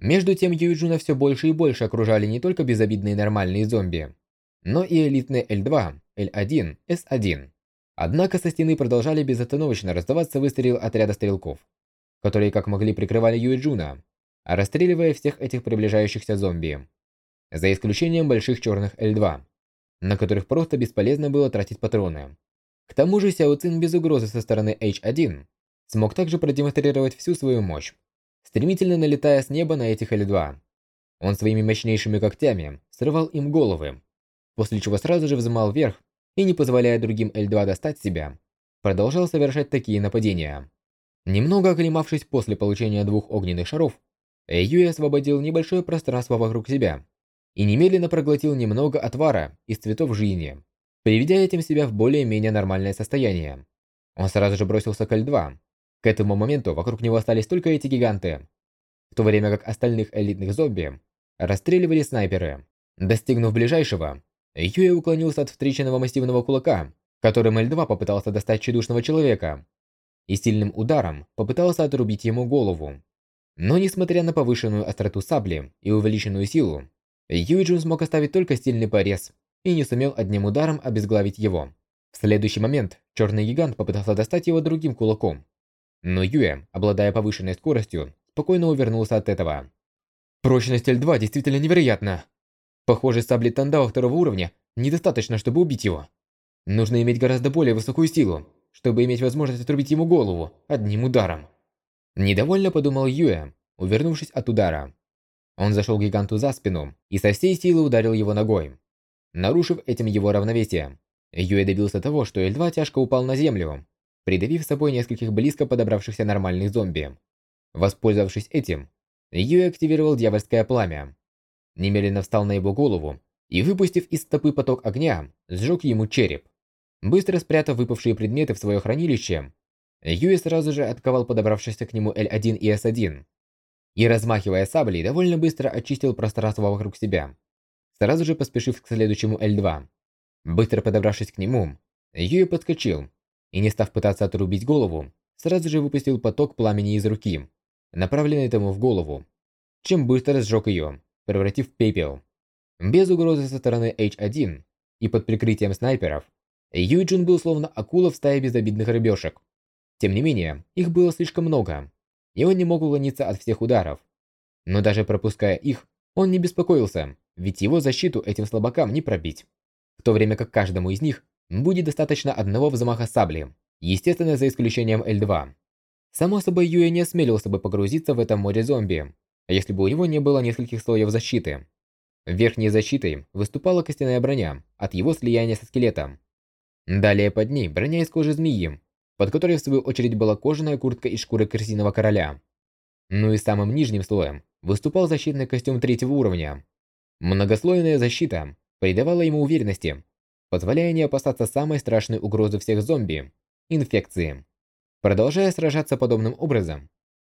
Между тем Юйджуна все больше и больше окружали не только безобидные нормальные зомби, но и элитные Л два, Л один, С один. Однако со стены продолжали безостановочно раздаваться выстрелы отряда стрелков, которые как могли прикрывали Юйджуна, расстреливая всех этих приближающихся зомби. За исключением больших черных Л два, на которых просто бесполезно было тратить патроны. К тому же Сяо Цин без угрозы со стороны H один смог также продемонстрировать всю свою мощь, стремительно налетая с неба на этих Л два. Он своими мощнейшими когтями срывал им головы, после чего сразу же взмыл вверх и, не позволяя другим Л два достать себя, продолжал совершать такие нападения. Немного оклемавшись после получения двух огненных шаров, Юй освободил небольшое пространство вокруг себя и немедленно проглотил немного отвара из цветов жизни, приведя этим себя в более-менее нормальное состояние. Он сразу же бросился к Л два. К этому моменту вокруг него остались только эти гиганты, в то время как остальных элитных зомби расстреливали снайперы. Достигнув ближайшего, Юй уклонился от встреченного массивного кулака, которым Л два попытался достать тщедушного человека, и сильным ударом попытался отрубить ему голову. Но несмотря на повышенную остроту сабли и увеличенную силу, Юйджун смог оставить только сильный порез и не сумел одним ударом обезглавить его. В следующий момент черный гигант попытался достать его другим кулаком, но Юэ, обладая повышенной скоростью, спокойно увернулся от этого. Прочность Л два действительно невероятна. Похоже, сабли Тандао второго уровня недостаточно, чтобы убить его. Нужно иметь гораздо более высокую силу, чтобы иметь возможность отрубить ему голову одним ударом. Недовольно подумал Юэ, увернувшись от удара. Он зашел гиганту за спину и со всей силы ударил его ногой, нарушив этим его равновесие. Юэ добился того, что Л два тяжко упал на землю, придавив с собой нескольких близко подобравшихся нормальных зомби. Воспользовавшись этим, Юэ активировал дьявольское пламя. Немедленно встал на его голову и, выпустив из стопы поток огня, сжег ему череп. Быстро спрятав выпавшие предметы в свое хранилище, Юэ сразу же отковал подобравшихся к нему Л один и С один. И, размахивая саблей, довольно быстро очистил пространство вокруг себя, сразу же поспешив к следующему Л два. Быстро подобравшись к нему, Юэ подскочил и, не став пытаться отрубить голову, сразу же выпустил поток пламени из руки, направленный тому в голову, чем быстро сжег ее, превратив в пепел. Без угрозы со стороны H один и под прикрытием снайперов, Юйджун был словно акула в стае безобидных рыбешек. Тем не менее, их было слишком много, и он не мог уклониться от всех ударов. Но даже пропуская их, он не беспокоился, ведь его защиту этим слабакам не пробить. В то время как каждому из них будет достаточно одного взмаха сабли, естественно, за исключением Л два. Само собой, Юэ не осмелился бы погрузиться в это море зомби, если бы у него не было нескольких слоев защиты. Верхней защитой выступала костяная броня от его слияния со скелетом. Далее под ней броня из кожи змеи, под которой в свою очередь была кожаная куртка из шкуры крысиного короля. Ну и самым нижним слоем выступал защитный костюм третьего уровня. Многослойная защита придавала ему уверенности, позволяя не опасаться самой страшной угрозы всех зомби – инфекции. Продолжая сражаться подобным образом,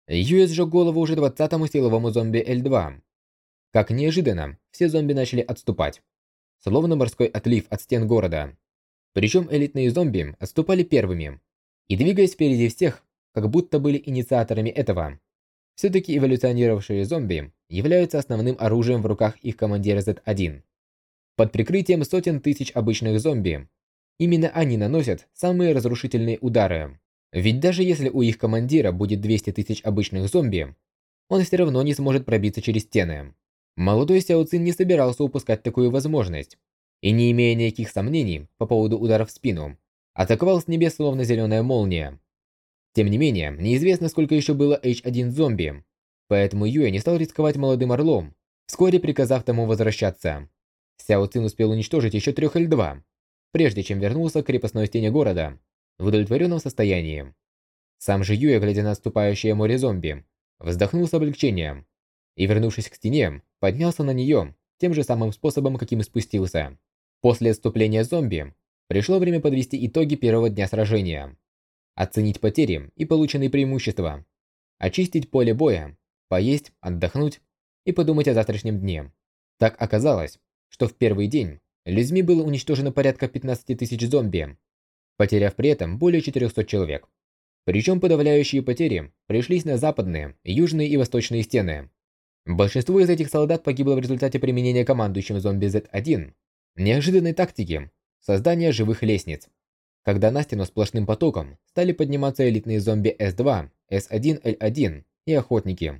Юэ сжег голову уже двадцатому силовому зомби Л два. Как неожиданно, все зомби начали отступать, словно морской отлив от стен города. Причем элитные зомби отступали первыми и, двигаясь впереди всех, как будто были инициаторами этого. Все-таки эволюционировавшие зомби являются основным оружием в руках их командира З один. Под прикрытием сотен тысяч обычных зомби, именно они наносят самые разрушительные удары. Ведь даже если у их командира будет двести тысяч обычных зомби, он все равно не сможет пробиться через стены. Молодой Сяо Цин не собирался упускать такую возможность, и, не имея никаких сомнений по поводу ударов в спину, атаковал с небес словно зеленая молния. Тем не менее, неизвестно, сколько еще было H один зомби, поэтому Юэ не стал рисковать молодым орлом, вскоре приказав тому возвращаться. Сяо Цин успел уничтожить еще трех Л два, прежде чем вернулся к крепостной стене города в удовлетворенном состоянии. Сам же Юэ, глядя на отступающее море зомби, вздохнул с облегчением и, вернувшись к стене, поднялся на нее тем же самым способом, каким и спустился. После отступления зомби пришло время подвести итоги первого дня сражения, оценить потери и полученные преимущества, очистить поле боя, поесть, отдохнуть и подумать о завтрашнем дне. Так оказалось, что в первый день людьми было уничтожено порядка пятнадцати тысяч зомби, потеряв при этом более четырёхсот человек. Причем подавляющие потери пришлись на западные, южные и восточные стены. Большинство из этих солдат погибло в результате применения командующим зомби зет один неожиданной тактики создания живых лестниц, когда на стену сплошным потоком стали подниматься элитные зомби эс два, эс один эл один и охотники.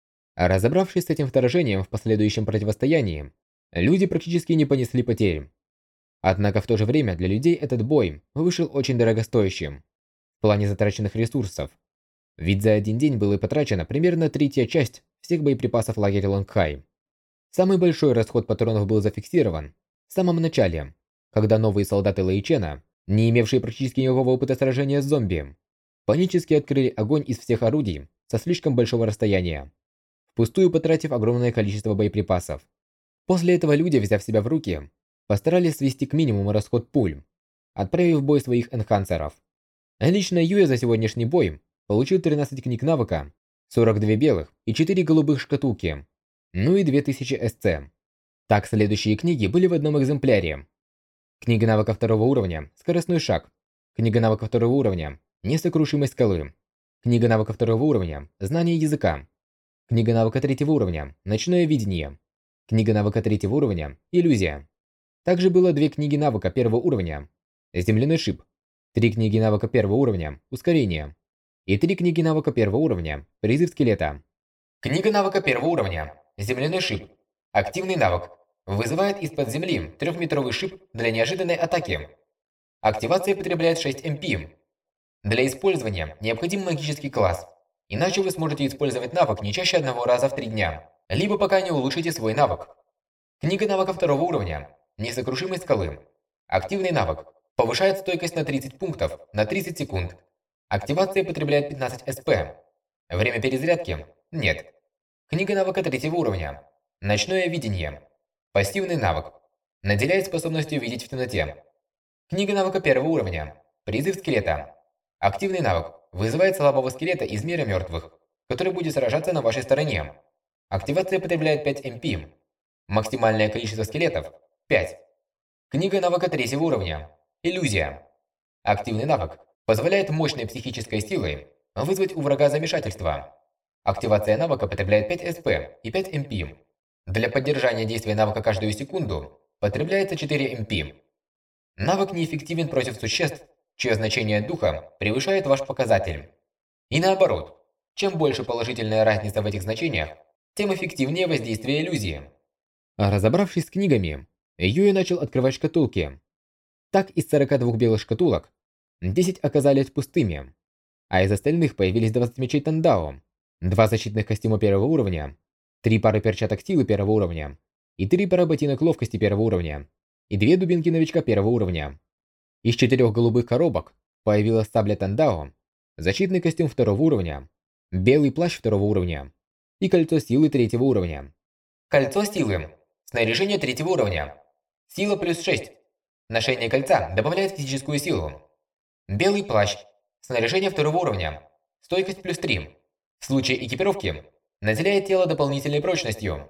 А разобравшись с этим вторжением в последующем противостоянии, люди практически не понесли потерь. Однако в то же время для людей этот бой вышел очень дорогостоящим в плане затраченных ресурсов. Ведь за один день было потрачено примерно третья часть всех боеприпасов лагеря Лонгхай. Самый большой расход патронов был зафиксирован в самом начале, когда новые солдаты Лэй Чена, не имевшие практически никакого опыта сражения с зомби, панически открыли огонь из всех орудий со слишком большого расстояния, впустую потратив огромное количество боеприпасов. После этого люди, взяв себя в руки, постарались свести к минимуму расход пуль, отправив в бой своих энхансеров. Лично Юэ за сегодняшний бой получил тринадцать книг навыка, сорок две белых и четыре голубых шкатулки, ну и две тысячи эс цэ. Так, следующие книги были в одном экземпляре. Книга навыка второго уровня «Скоростной шаг», книга навыка второго уровня «Несокрушимость скалы», книга навыка второго уровня «Знание языка», книга навыка третьего уровня «Ночное видение», книга навыка третьего уровня «Иллюзия». Также было две книги навыка первого уровня «Земляной шип», три книги навыка первого уровня «Ускорение» и три книги навыка первого уровня «Призыв скелета». Книга навыка первого уровня «Земляной шип». Активный навык. Вызывает из-под земли трехметровый шип для неожиданной атаки. Активация потребляет шесть эм пи. Для использования необходим магический класс, иначе вы сможете использовать навык не чаще одного раза в три дня, либо пока не улучшите свой навык. Книга навыка второго уровня «Несокрушимость скалы». Активный навык. Повышает стойкость на тридцать пунктов на тридцать секунд. Активация потребляет пятнадцать эс пэ. Время перезарядки – нет. Книга навыка третьего уровня «Ночное видение». Пассивный навык. Наделяет способностью видеть в темноте. Книга навыка первого уровня «Призыв скелета». Активный навык. Вызывает слабого скелета из мира мертвых, который будет сражаться на вашей стороне. Активация потребляет пять эм пи. Максимальное количество скелетов – пять. Книга навыка третьего уровня «Иллюзия». Активный навык. Позволяет мощной психической силой вызвать у врага замешательство. Активация навыка потребляет пять эс пэ и пять эм пи. Для поддержания действия навыка каждую секунду потребляется четыре эм пи. Навык неэффективен против существ, чье значение духа превышает ваш показатель. И наоборот, чем больше положительная разница в этих значениях, тем эффективнее воздействие иллюзии. А разобравшись с книгами, Юэ начал открывать шкатулки. Так, из сорока двух белых шкатулок десять оказались пустыми, а из остальных появились двадцать мечей Тандао, два защитных костюма первого уровня, три пары перчаток силы первого уровня и три пары ботинок ловкости первого уровня и две дубинки новичка первого уровня. Из четырех голубых коробок появилась сабля Тандао, защитный костюм второго уровня, белый плащ второго уровня и кольцо силы третьего уровня. Кольцо силы. Снаряжение третьего уровня. Сила плюс шесть. Ношение кольца добавляет физическую силу. Белый плащ. Снаряжение второго уровня. Стойкость плюс три. В случае экипировки наделяет тело дополнительной прочностью.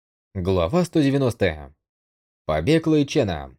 Глава сто девяносто. Побег Лэй Чена.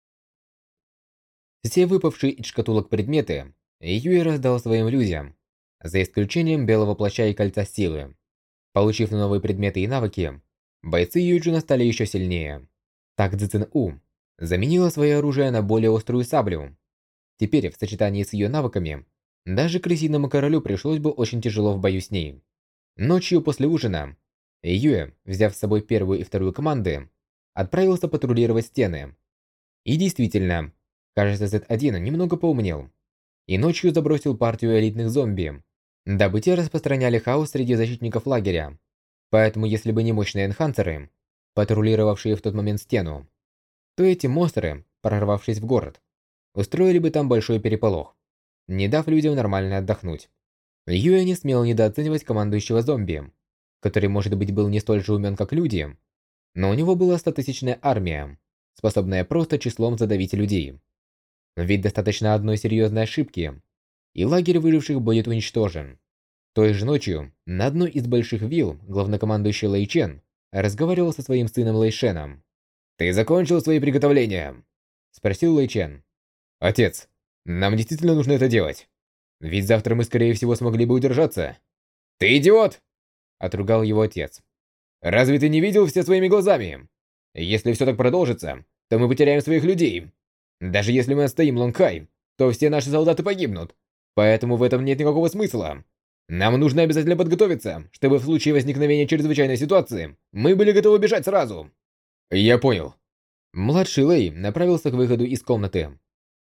Все выпавшие из шкатулок предметы Юэ раздал своим людям, за исключением белого плаща и кольца силы. Получив новые предметы и навыки, бойцы Юджина стали еще сильнее. Так Цзэцэн У заменила свое оружие на более острую саблю. Теперь, в сочетании с ее навыками, даже крысиному королю пришлось бы очень тяжело в бою с ней. Ночью после ужина Юэ, взяв с собой первую и вторую команды, отправился патрулировать стены. И действительно, кажется, зет один немного поумнел. И ночью забросил партию элитных зомби, дабы те распространяли хаос среди защитников лагеря. Поэтому, если бы не мощные энхансеры, патрулировавшие в тот момент стену, то эти монстры, прорвавшись в город, устроили бы там большой переполох, не дав людям нормально отдохнуть. Юэ не смел недооценивать командующего зомби, который, может быть, был не столь же умен, как люди, но у него была стотысячная армия, способная просто числом задавить людей. Ведь достаточно одной серьезной ошибки, и лагерь выживших будет уничтожен. Той же ночью на одной из больших вилл главнокомандующий Лэй Чен разговаривал со своим сыном Лэй Шеном. «Ты закончил свои приготовления?» – спросил Лэй Чен. «Отец, нам действительно нужно это делать. Ведь завтра мы, скорее всего, смогли бы удержаться». «Ты идиот!» – отругал его отец. Разве ты не видел все своими глазами? Если все так продолжится, то мы потеряем своих людей. Даже если мы отстоим Лонгхай, то все наши солдаты погибнут. Поэтому в этом нет никакого смысла. Нам нужно обязательно подготовиться, чтобы в случае возникновения чрезвычайной ситуации мы были готовы бежать сразу. Я понял. Младший Лэй направился к выходу из комнаты.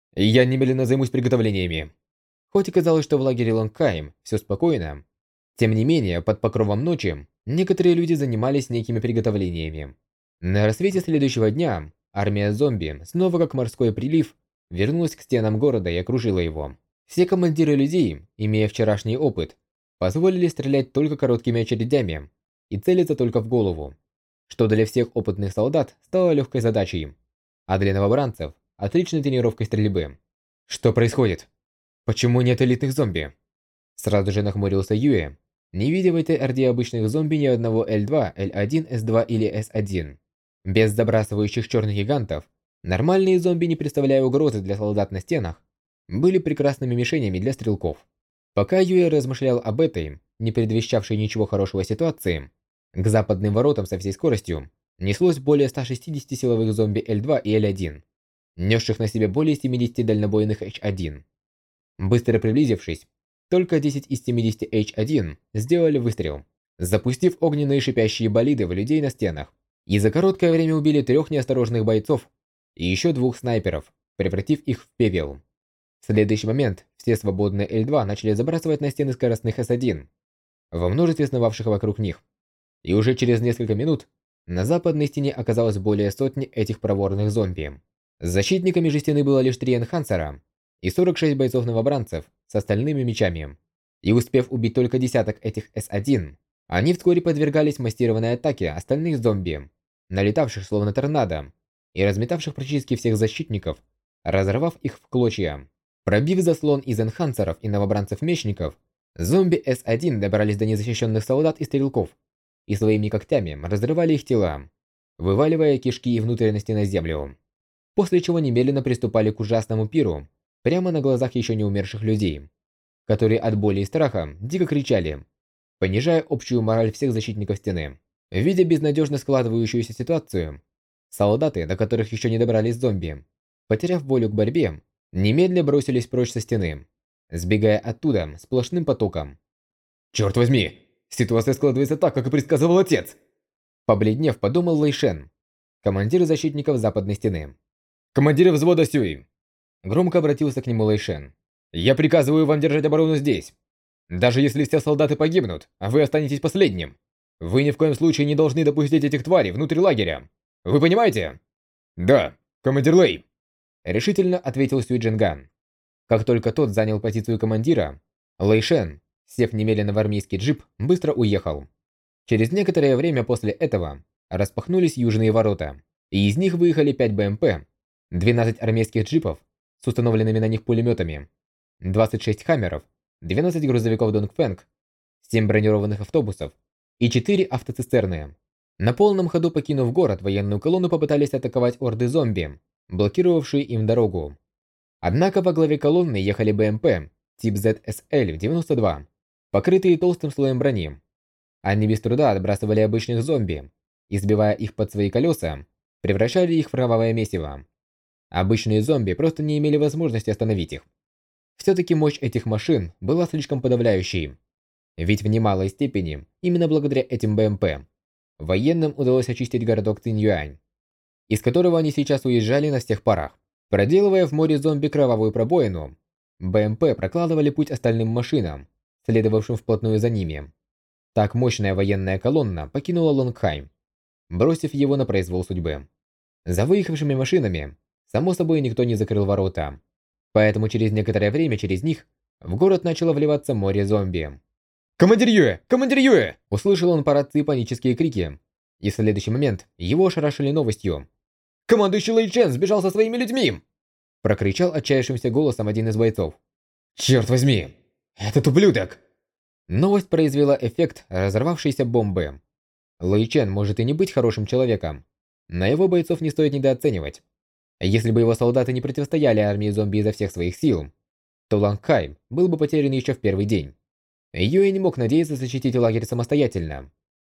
Я немедленно займусь приготовлениями. Хоть и казалось, что в лагере Лонгхайм все спокойно, тем не менее, под покровом ночи некоторые люди занимались некими приготовлениями. На рассвете следующего дня армия зомби, снова как морской прилив, вернулась к стенам города и окружила его. Все командиры людей, имея вчерашний опыт, позволили стрелять только короткими очередями и целиться только в голову, что для всех опытных солдат стало легкой задачей, а для новобранцев – отличной тренировкой стрельбы. Что происходит? Почему нет элитных зомби? Сразу же нахмурился Юэ, не видя в этой орде обычных зомби ни одного Л два, Л один, С два или С один. Без забрасывающих черных гигантов, нормальные зомби, не представляя угрозы для солдат на стенах, были прекрасными мишенями для стрелков. Пока Юэ размышлял об этой, не предвещавшей ничего хорошего ситуации, к западным воротам со всей скоростью неслось более ста шестидесяти силовых зомби Л два и Л один, несших на себе более семидесяти дальнобойных H один. Быстро приблизившись, только десять из семидесяти H один сделали выстрел, запустив огненные шипящие болиды в людей на стенах, и за короткое время убили трех неосторожных бойцов и еще двух снайперов, превратив их в пепел. В следующий момент все свободные Л два начали забрасывать на стены скоростных С один, во множестве сновавших вокруг них, и уже через несколько минут на западной стене оказалось более сотни этих проворных зомби. Защитниками же стены было лишь три энхансера и сорок шесть бойцов-новобранцев с остальными мечами. И успев убить только десяток этих С один, они вскоре подвергались массированной атаке остальных зомби, налетавших словно торнадо и разметавших практически всех защитников, разорвав их в клочья. Пробив заслон из энхансеров и новобранцев-мечников, зомби С один добрались до незащищенных солдат и стрелков и своими когтями разрывали их тела, вываливая кишки и внутренности на землю. После чего немедленно приступали к ужасному пиру прямо на глазах еще не умерших людей, которые от боли и страха дико кричали, понижая общую мораль всех защитников стены. Видя безнадежно складывающуюся ситуацию, солдаты, до которых еще не добрались зомби, потеряв волю к борьбе, немедля бросились прочь со стены, сбегая оттуда сплошным потоком. «Черт возьми! Ситуация складывается так, как и предсказывал отец!» Побледнев, подумал Лэйшен, командир защитников западной стены. «Командир взвода Сюй!» Громко обратился к нему Лэйшен. «Я приказываю вам держать оборону здесь. Даже если все солдаты погибнут, а вы останетесь последним, вы ни в коем случае не должны допустить этих тварей внутрь лагеря. Вы понимаете?» «Да, командир Лэй», — решительно ответил Сюй Джинган. Как только тот занял позицию командира, Лэйшен, сев немедленно в армейский джип, быстро уехал. Через некоторое время после этого распахнулись южные ворота, и из них выехали пять Б М П, двенадцать армейских джипов с установленными на них пулеметами, двадцать шесть хаммеров, двенадцать грузовиков Донгфэнг, семь бронированных автобусов и четыре автоцистерны. На полном ходу покинув город, военную колонну попытались атаковать орды зомби, блокировавшие им дорогу. Однако во главе колонны ехали Б М П тип З С Л девяносто два, покрытые толстым слоем брони. Они без труда отбрасывали обычных зомби, избивая их под свои колеса, превращали их в кровавое месиво. Обычные зомби просто не имели возможности остановить их. Все-таки мощь этих машин была слишком подавляющей. Ведь в немалой степени, именно благодаря этим Б М П, военным удалось очистить городок Цинь-Юань, из которого они сейчас уезжали на всех парах. Проделывая в море зомби кровавую пробоину, Б М П прокладывали путь остальным машинам, следовавшим вплотную за ними. Так мощная военная колонна покинула Лонгхайм, бросив его на произвол судьбы. За выехавшими машинами, само собой, никто не закрыл ворота. Поэтому через некоторое время через них в город начало вливаться море зомби. «Командир Юэ! Командир Юэ!» Услышал он по рации панические крики, и в следующий момент его ошарашили новостью. «Командующий Лэй Чен сбежал со своими людьми!» Прокричал отчаявшимся голосом один из бойцов. «Черт возьми! Этот ублюдок!» Новость произвела эффект разорвавшейся бомбы. Лэй Чен может и не быть хорошим человеком, но его бойцов не стоит недооценивать. Если бы его солдаты не противостояли армии зомби изо всех своих сил, то Лонгхайм был бы потерян еще в первый день. Юэ не мог надеяться защитить лагерь самостоятельно.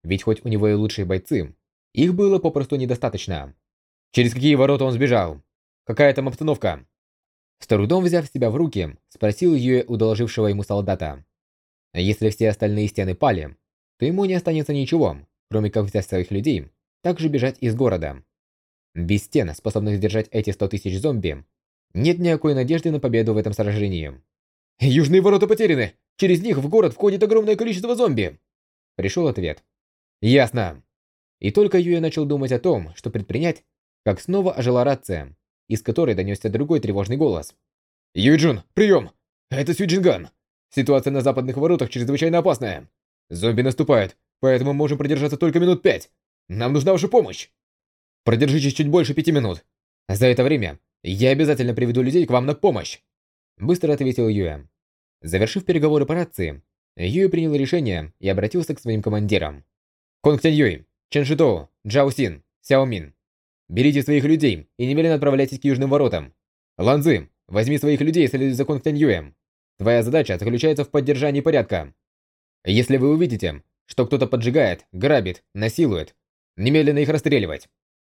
Ведь хоть у него и лучшие бойцы, их было попросту недостаточно. Через какие ворота он сбежал? Какая там обстановка? С трудом взяв себя в руки, спросил Юэ у доложившего ему солдата. Если все остальные стены пали, то ему не останется ничего, кроме как взять своих людей, также бежать из города. Без стен, способных сдержать эти сто тысяч зомби, нет никакой надежды на победу в этом сражении. «Южные ворота потеряны! Через них в город входит огромное количество зомби!» Пришел ответ. «Ясно». И только Юэ начал думать о том, что предпринять, как снова ожила рация, из которой донесся другой тревожный голос. «Юйджун, прием! Это Сюйджинган! Ситуация на западных воротах чрезвычайно опасная. Зомби наступают, поэтому можем продержаться только минут пять. Нам нужна ваша помощь!» «Продержитесь чуть больше пяти минут. За это время я обязательно приведу людей к вам на помощь!» Быстро ответил Юэ. Завершив переговоры по рации, Юэ принял решение и обратился к своим командирам. «Конг Тянь Юй, Чен Шитоу, Джао Син, Сяо Мин. Берите своих людей и немедленно отправляйтесь к южным воротам. Лан Цзы, возьми своих людей и следуй за Конг Тянь Юем. Твоя задача заключается в поддержании порядка. Если вы увидите, что кто-то поджигает, грабит, насилует, немедленно их расстреливать.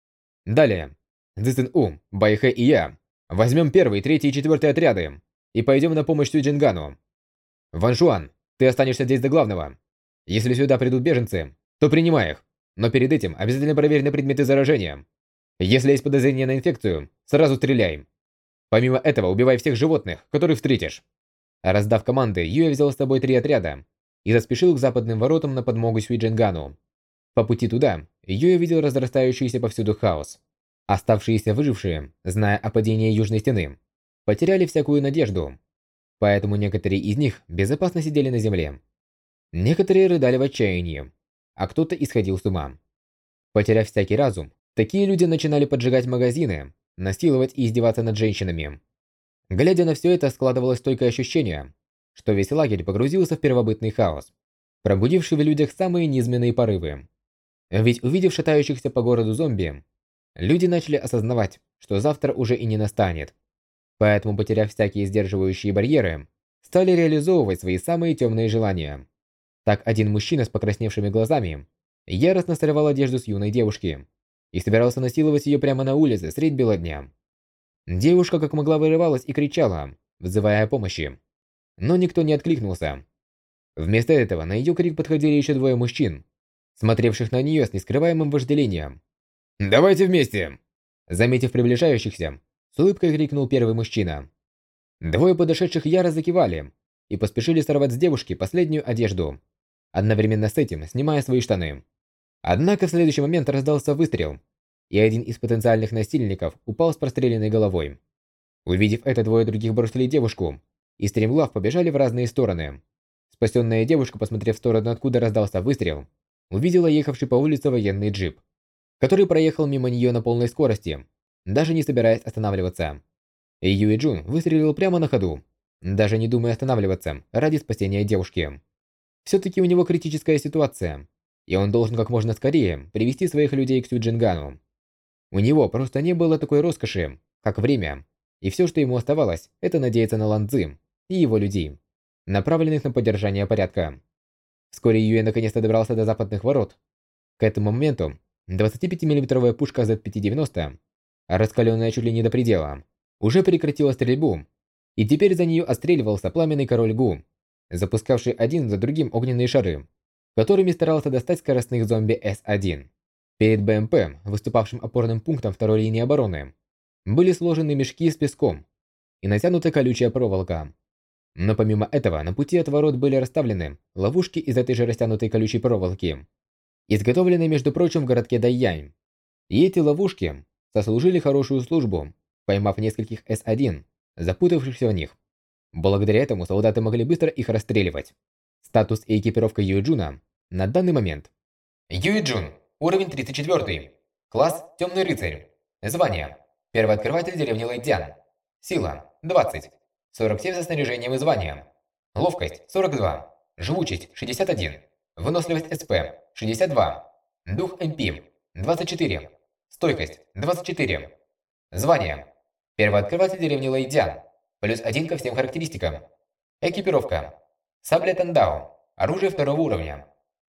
Далее, Цзы Цин У, Байхэ и я возьмем первый, третий и четвертый отряды и пойдем на помощь Сюйджингану. Ван Шуан, ты останешься здесь до главного. Если сюда придут беженцы, то принимай их, но перед этим обязательно проверь на предметы заражения. Если есть подозрение на инфекцию, сразу стреляй. Помимо этого, убивай всех животных, которых встретишь». Раздав команды, Юэ взял с собой три отряда и заспешил к западным воротам на подмогу Сюйджингану. По пути туда, Юэ видел разрастающийся повсюду хаос. Оставшиеся выжившие, зная о падении южной стены, потеряли всякую надежду, поэтому некоторые из них безопасно сидели на земле. Некоторые рыдали в отчаянии, а кто-то исходил с ума. Потеряв всякий разум, такие люди начинали поджигать магазины, насиловать и издеваться над женщинами. Глядя на все это, складывалось стойкое ощущение, что весь лагерь погрузился в первобытный хаос, пробудивший в людях самые низменные порывы. Ведь увидев шатающихся по городу зомби, люди начали осознавать, что завтра уже и не настанет. Поэтому, потеряв всякие сдерживающие барьеры, стали реализовывать свои самые темные желания. Так один мужчина с покрасневшими глазами яростно срывал одежду с юной девушки и собирался насиловать ее прямо на улице средь бела дня. Девушка как могла вырывалась и кричала, взывая о помощи, но никто не откликнулся. Вместо этого на ее крик подходили еще двое мужчин, смотревших на нее с нескрываемым вожделением. «Давайте вместе!» Заметив приближающихся, с улыбкой крикнул первый мужчина. Двое подошедших яро закивали и поспешили сорвать с девушки последнюю одежду, одновременно с этим снимая свои штаны. Однако в следующий момент раздался выстрел, и один из потенциальных насильников упал с простреленной головой. Увидев это, двое других бросили девушку и стремглав побежали в разные стороны. Спасенная девушка, посмотрев в сторону, откуда раздался выстрел, увидела ехавший по улице военный джип, который проехал мимо нее на полной скорости, даже не собираясь останавливаться. И Юйджун выстрелил прямо на ходу, даже не думая останавливаться ради спасения девушки. Все-таки у него критическая ситуация, и он должен как можно скорее привести своих людей к Сюйджингану. У него просто не было такой роскоши, как время, и все, что ему оставалось, это надеяться на Лан Цзы и его людей, направленных на поддержание порядка. Вскоре Юэ наконец-то добрался до западных ворот. К этому моменту двадцатипятимиллиметровая пушка зет пятьсот девяносто, раскаленная чуть ли не до предела, уже прекратила стрельбу, и теперь за нее отстреливался пламенный король Гу, запускавший один за другим огненные шары, которыми старался достать скоростных зомби эс один. Перед БМП, выступавшим опорным пунктом второй линии обороны, были сложены мешки с песком и натянута колючая проволока. Но помимо этого, на пути от ворот были расставлены ловушки из этой же растянутой колючей проволоки, изготовленные, между прочим, в городке Дайянь. И эти ловушки сослужили хорошую службу, поймав нескольких эс один, запутавшихся в них. Благодаря этому солдаты могли быстро их расстреливать. Статус и экипировка Юйджуна на данный момент. Юйджун, уровень тридцать четыре, класс Темный рыцарь, звание первый открыватель деревни Лэйдзян, сила двадцать, сорок семь за снаряжением и званием, ловкость сорок два, живучесть шестьдесят один, выносливость СП шестьдесят два, дух МП двадцать четыре, стойкость двадцать четыре, звание первый открыватель деревни Лэйдзян, плюс один ко всем характеристикам, экипировка сабля Тандао, оружие второго уровня,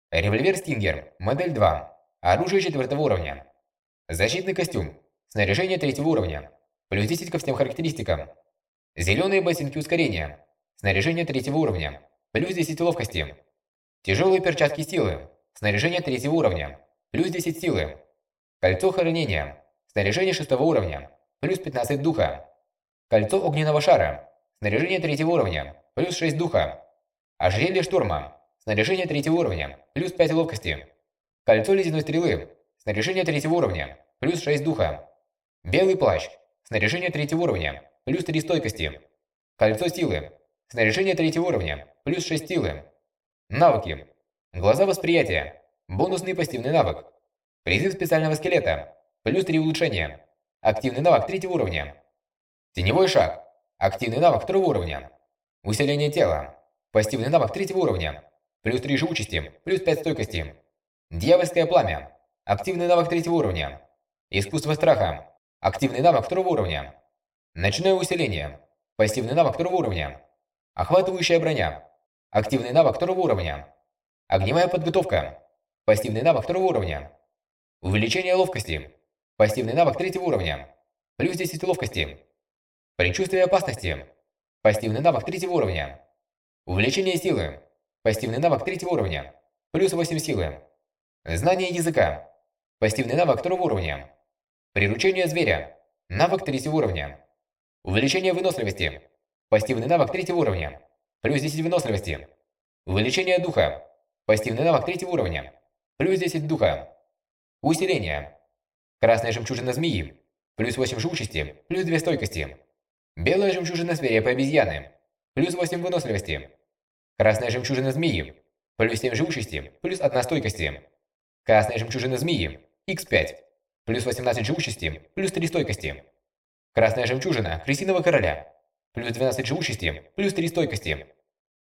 Револьвер Стингер, модель два. Оружие четвертого уровня. Защитный костюм. Снаряжение третьего уровня. Плюс десять ко всем характеристикам. Зеленые ботинки ускорения. Снаряжение третьего уровня. Плюс десять ловкости. Тяжелые перчатки силы. Снаряжение третьего уровня. Плюс десять силы. Кольцо хранения. Снаряжение шестого уровня. Плюс пятнадцать духа. Кольцо огненного шара. Снаряжение третьего уровня. Плюс шесть духа. Ожерелье шторма. Снаряжение третьего уровня. Плюс пять ловкости. Кольцо ледяной стрелы. Снаряжение третьего уровня. Плюс шесть духа. Белый плащ. Снаряжение третьего уровня. Плюс три стойкости. Кольцо силы. Снаряжение третьего уровня. Плюс шесть силы. Навыки. Глаза восприятия. Бонусный пассивный навык. Призыв специального скелета. Плюс три улучшения. Активный навык третьего уровня. Теневой шаг. Активный навык второго уровня. Усиление тела. Пассивный навык третьего уровня. Плюс три живучести. Плюс пять стойкости. Дьявольское пламя. Активный навык третьего уровня. Искусство страха. Активный навык второго уровня. Ночное усиление. Пассивный навык второго уровня. Охватывающая броня. Активный навык второго уровня. Огневая подготовка. Пассивный навык второго уровня. Увеличение ловкости. Пассивный навык третьего уровня. Плюс десять ловкости. Предчувствие опасности. Пассивный навык третьего уровня. Увеличение силы. Пассивный навык третьего уровня. Плюс восемь силы. Знание языка. Пассивный навык второго уровня. Приручение зверя. Навык третьего уровня. Увеличение выносливости. Пассивный навык третьего уровня. Плюс десять выносливости. Увеличение духа. Пассивный навык третьего уровня. Плюс десять духа. Усиление. Красная жемчужина змеи. Плюс восемь живучести. Плюс две стойкости. Белая жемчужина свирепой обезьяны. Плюс восемь выносливости. Красная жемчужина змеи. Плюс семь живучести. Плюс одна стойкости. Красная жемчужина змеи. икс пять. Плюс восемнадцать живучести. Плюс три стойкости. Красная жемчужина крысиного короля. Плюс двенадцать живучести. Плюс три стойкости.